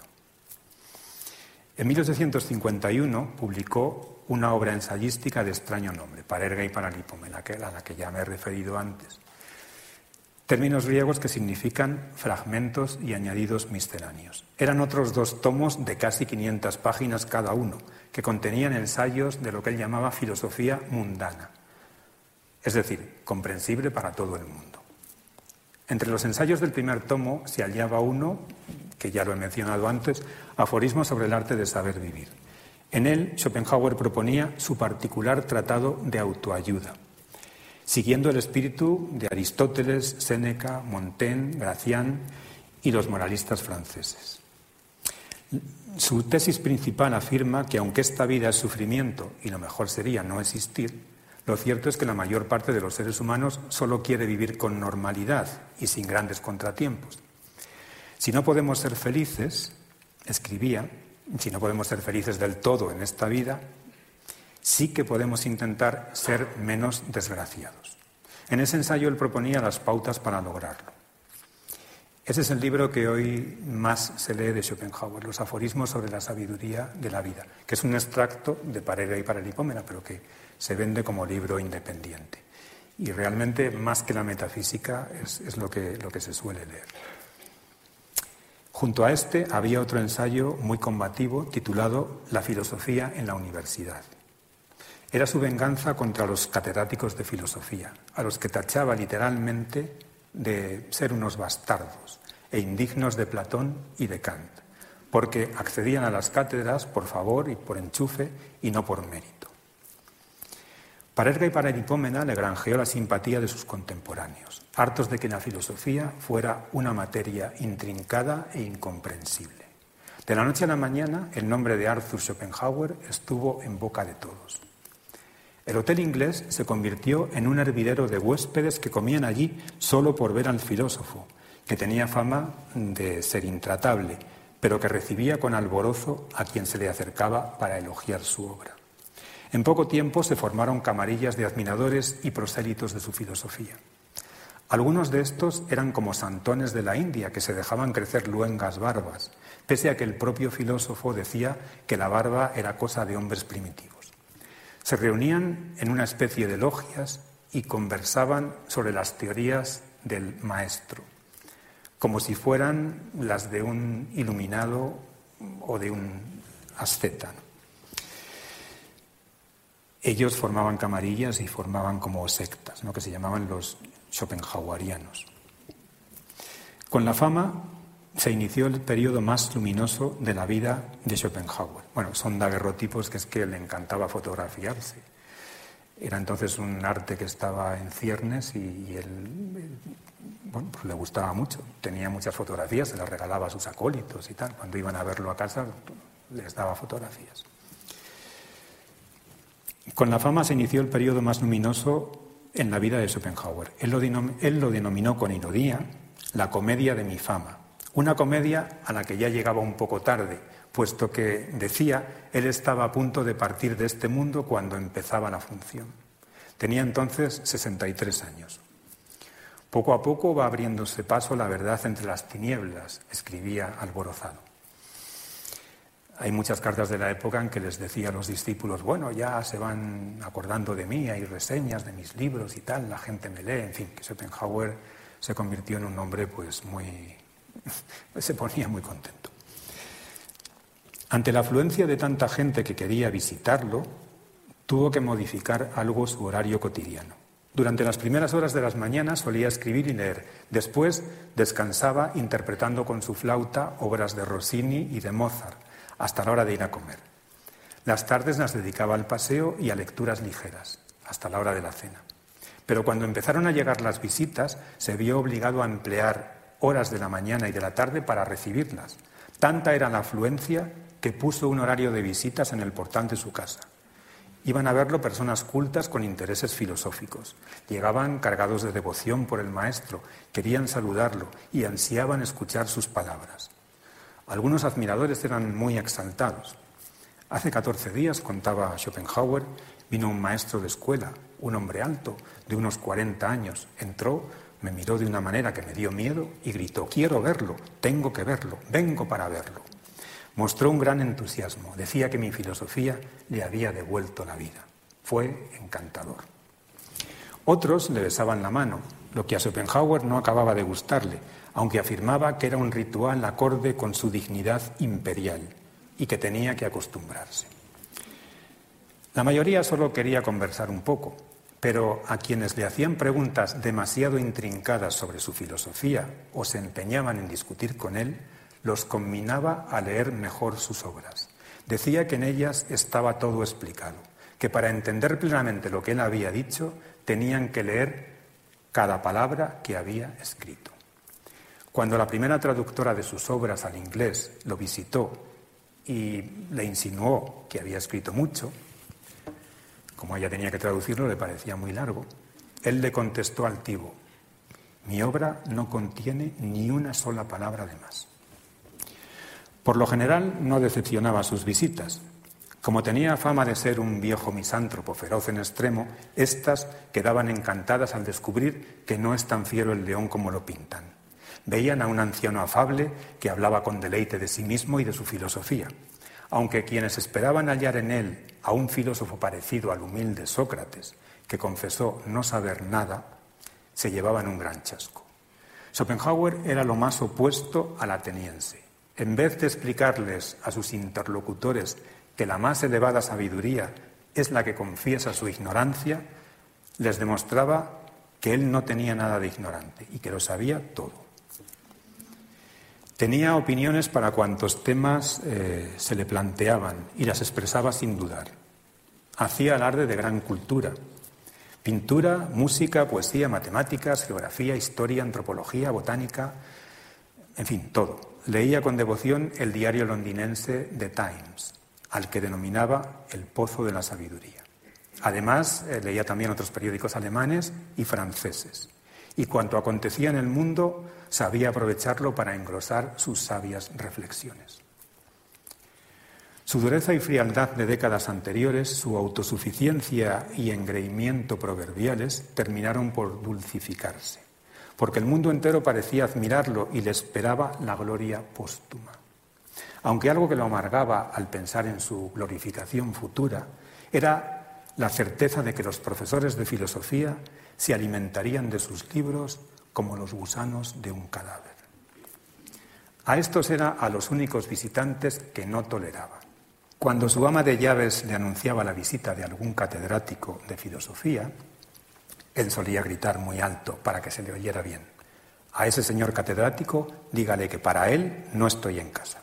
En mil ochocientos cincuenta y uno publicó una obra ensayística de extraño nombre, Parerga y Paralipómena, a la que ya me he referido antes. Términos griegos que significan fragmentos y añadidos misceláneos. Eran otros dos tomos de casi quinientas páginas cada uno, que contenían ensayos de lo que él llamaba filosofía mundana, es decir, comprensible para todo el mundo. Entre los ensayos del primer tomo se hallaba uno, que ya lo he mencionado antes, Aforismos sobre el arte de saber vivir. En él, Schopenhauer proponía su particular tratado de autoayuda, siguiendo el espíritu de Aristóteles, Séneca, Montaigne, Gracián y los moralistas franceses. Su tesis principal afirma que aunque esta vida es sufrimiento y lo mejor sería no existir, lo cierto es que la mayor parte de los seres humanos solo quiere vivir con normalidad y sin grandes contratiempos. Si no podemos ser felices, escribía, si no podemos ser felices del todo en esta vida, sí que podemos intentar ser menos desgraciados. En ese ensayo él proponía las pautas para lograrlo. Ese es el libro que hoy más se lee de Schopenhauer, Los aforismos sobre la sabiduría de la vida, que es un extracto de Parerga y Paralipómena, pero que se vende como libro independiente. Y realmente, más que la metafísica, es, es lo que, lo que se suele leer. Junto a este había otro ensayo muy combativo titulado La filosofía en la universidad. Era su venganza contra los catedráticos de filosofía, a los que tachaba literalmente de ser unos bastardos e indignos de Platón y de Kant, porque accedían a las cátedras por favor y por enchufe y no por mérito. Parerga y Paralipómena le granjeó la simpatía de sus contemporáneos, hartos de que la filosofía fuera una materia intrincada e incomprensible. De la noche a la mañana, el nombre de Arthur Schopenhauer estuvo en boca de todos. El Hotel Inglés se convirtió en un hervidero de huéspedes que comían allí solo por ver al filósofo, que tenía fama de ser intratable, pero que recibía con alborozo a quien se le acercaba para elogiar su obra. En poco tiempo se formaron camarillas de admiradores y prosélitos de su filosofía. Algunos de estos eran como santones de la India, que se dejaban crecer luengas barbas, pese a que el propio filósofo decía que la barba era cosa de hombres primitivos. Se reunían en una especie de logias y conversaban sobre las teorías del maestro, como si fueran las de un iluminado o de un asceta, ¿no? Ellos formaban camarillas y formaban como sectas, ¿no?, que se llamaban los schopenhauerianos. Con la fama se inició el periodo más luminoso de la vida de Schopenhauer. Bueno, son daguerrotipos que es que le encantaba fotografiarse. Era entonces un arte que estaba en ciernes y, y él, bueno, pues le gustaba mucho. Tenía muchas fotografías, se las regalaba a sus acólitos y tal. Cuando iban a verlo a casa, les daba fotografías. Con la fama se inició el periodo más luminoso en la vida de Schopenhauer. Él lo, denom- él lo denominó con ironía la comedia de mi fama. Una comedia a la que ya llegaba un poco tarde, puesto que, decía, él estaba a punto de partir de este mundo cuando empezaba la función. Tenía entonces sesenta y tres años. Poco a poco va abriéndose paso la verdad entre las tinieblas, escribía alborozado. Hay muchas cartas de la época en que les decía a los discípulos, bueno, ya se van acordando de mí, hay reseñas de mis libros y tal, la gente me lee, en fin, que Schopenhauer se convirtió en un hombre pues muy... se ponía muy contento. Ante la afluencia de tanta gente que quería visitarlo, tuvo que modificar algo su horario cotidiano. Durante las primeras horas de las mañanas solía escribir y leer. Después descansaba interpretando con su flauta obras de Rossini y de Mozart, hasta la hora de ir a comer. Las tardes las dedicaba al paseo y a lecturas ligeras, hasta la hora de la cena. Pero cuando empezaron a llegar las visitas, se vio obligado a emplear horas de la mañana y de la tarde para recibirlas. Tanta era la afluencia que puso un horario de visitas en el portal de su casa. Iban a verlo personas cultas con intereses filosóficos. Llegaban cargados de devoción por el maestro, querían saludarlo y ansiaban escuchar sus palabras. Algunos admiradores eran muy exaltados. Hace catorce días, contaba Schopenhauer, vino un maestro de escuela, un hombre alto, de unos cuarenta años. Entró, me miró de una manera que me dio miedo y gritó, quiero verlo, tengo que verlo, vengo para verlo. Mostró un gran entusiasmo, decía que mi filosofía le había devuelto la vida. Fue encantador. Otros le besaban la mano, lo que a Schopenhauer no acababa de gustarle, aunque afirmaba que era un ritual acorde con su dignidad imperial y que tenía que acostumbrarse. La mayoría solo quería conversar un poco, pero a quienes le hacían preguntas demasiado intrincadas sobre su filosofía o se empeñaban en discutir con él, los conminaba a leer mejor sus obras. Decía que en ellas estaba todo explicado, que para entender plenamente lo que él había dicho tenían que leer cada palabra que había escrito. Cuando la primera traductora de sus obras al inglés lo visitó y le insinuó que había escrito mucho, como ella tenía que traducirlo, le parecía muy largo, él le contestó altivo, mi obra no contiene ni una sola palabra de más. Por lo general no decepcionaba sus visitas. Como tenía fama de ser un viejo misántropo feroz en extremo, éstas quedaban encantadas al descubrir que no es tan fiero el león como lo pintan. Veían a un anciano afable que hablaba con deleite de sí mismo y de su filosofía, aunque quienes esperaban hallar en él a un filósofo parecido al humilde Sócrates, que confesó no saber nada, se llevaban un gran chasco. Schopenhauer era lo más opuesto al ateniense. En vez de explicarles a sus interlocutores que la más elevada sabiduría es la que confiesa su ignorancia, les demostraba que él no tenía nada de ignorante y que lo sabía todo. Tenía opiniones para cuantos temas eh, se le planteaban y las expresaba sin dudar. Hacía alarde de gran cultura. Pintura, música, poesía, matemáticas, geografía, historia, antropología, botánica, en fin, todo. Leía con devoción el diario londinense The Times, al que denominaba el pozo de la sabiduría. Además, eh, leía también otros periódicos alemanes y franceses. Y cuanto acontecía en el mundo, sabía aprovecharlo para engrosar sus sabias reflexiones. Su dureza y frialdad de décadas anteriores, su autosuficiencia y engreimiento proverbiales terminaron por dulcificarse, porque el mundo entero parecía admirarlo y le esperaba la gloria póstuma. Aunque algo que lo amargaba al pensar en su glorificación futura era la certeza de que los profesores de filosofía se alimentarían de sus libros como los gusanos de un cadáver. A estos era a los únicos visitantes que no toleraba. Cuando su ama de llaves le anunciaba la visita de algún catedrático de filosofía, él solía gritar muy alto para que se le oyera bien: a ese señor catedrático dígale que para él no estoy en casa.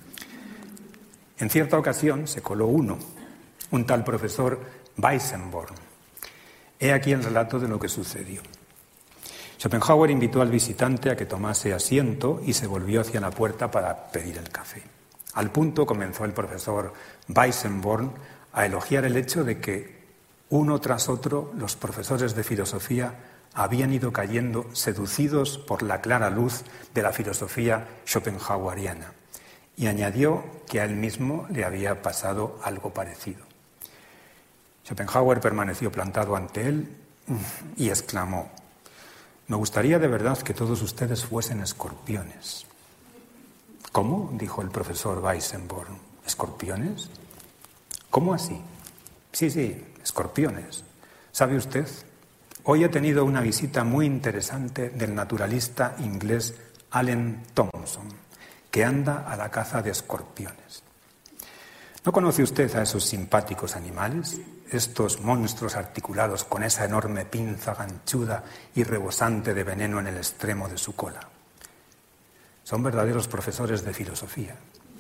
En cierta ocasión se coló uno, un tal profesor Weissenborn. He aquí el relato de lo que sucedió. Schopenhauer invitó al visitante a que tomase asiento y se volvió hacia la puerta para pedir el café. Al punto comenzó el profesor Weissenborn a elogiar el hecho de que uno tras otro los profesores de filosofía habían ido cayendo seducidos por la clara luz de la filosofía schopenhaueriana, y añadió que a él mismo le había pasado algo parecido. Schopenhauer permaneció plantado ante él y exclamó: «Me gustaría de verdad que todos ustedes fuesen escorpiones». «¿Cómo?», dijo el profesor Weissenborn. «¿Escorpiones? ¿Cómo así?». «Sí, sí, escorpiones. ¿Sabe usted? Hoy he tenido una visita muy interesante del naturalista inglés Allen Thompson, que anda a la caza de escorpiones. ¿No conoce usted a esos simpáticos animales? Estos monstruos articulados con esa enorme pinza ganchuda y rebosante de veneno en el extremo de su cola. Son verdaderos profesores de filosofía.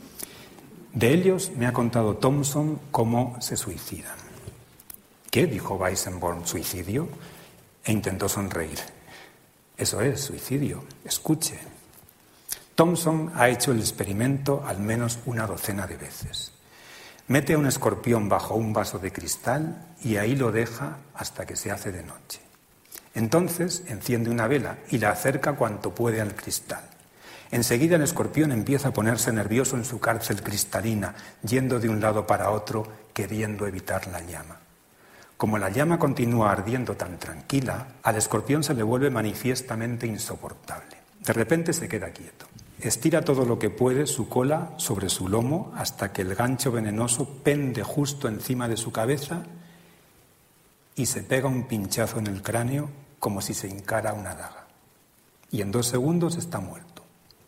De ellos me ha contado Thompson cómo se suicidan». «¿Qué?», dijo Weissenborn. «¿Suicidio?», e intentó sonreír. «Eso es, suicidio. Escuche. Thompson ha hecho el experimento al menos una docena de veces. Mete a un escorpión bajo un vaso de cristal y ahí lo deja hasta que se hace de noche. Entonces enciende una vela y la acerca cuanto puede al cristal. Enseguida el escorpión empieza a ponerse nervioso en su cárcel cristalina, yendo de un lado para otro, queriendo evitar la llama. Como la llama continúa ardiendo tan tranquila, al escorpión se le vuelve manifiestamente insoportable. De repente se queda quieto. Estira todo lo que puede su cola sobre su lomo hasta que el gancho venenoso pende justo encima de su cabeza y se pega un pinchazo en el cráneo como si se hincara una daga. Y en dos segundos está muerto.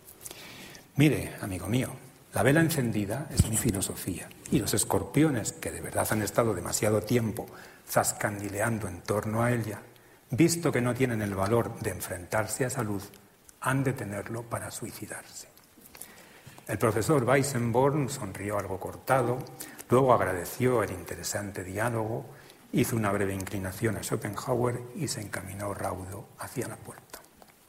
Mire, amigo mío, la vela encendida es mi filosofía, y los escorpiones, que de verdad han estado demasiado tiempo zascandileando en torno a ella, visto que no tienen el valor de enfrentarse a esa luz, han de tenerlo para suicidarse». El profesor Weissenborn sonrió algo cortado, luego agradeció el interesante diálogo, hizo una breve inclinación a Schopenhauer y se encaminó raudo hacia la puerta.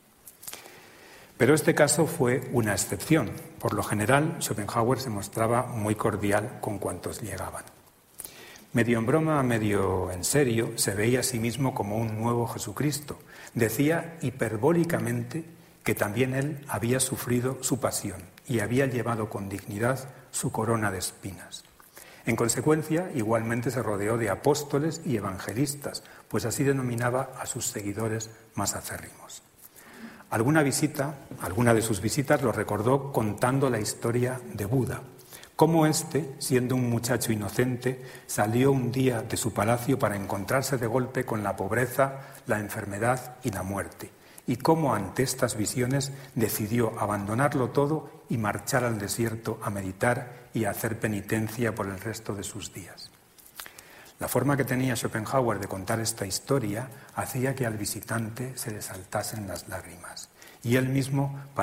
Pero este caso fue una excepción. Por lo general, Schopenhauer se mostraba muy cordial con cuantos llegaban. Medio en broma, medio en serio, se veía a sí mismo como un nuevo Jesucristo. Decía hiperbólicamente que también él había sufrido su pasión y había llevado con dignidad su corona de espinas. En consecuencia, igualmente se rodeó de apóstoles y evangelistas, pues así denominaba a sus seguidores más acérrimos. Alguna visita, alguna de sus visitas lo recordó contando la historia de Buda, cómo éste, siendo un muchacho inocente, salió un día de su palacio para encontrarse de golpe con la pobreza, la enfermedad y la muerte, y cómo ante estas visiones decidió abandonarlo todo y marchar al desierto a meditar y a hacer penitencia por el resto de sus días. La forma que tenía Schopenhauer de contar esta historia hacía que al visitante se le saltasen las lágrimas, y él mismo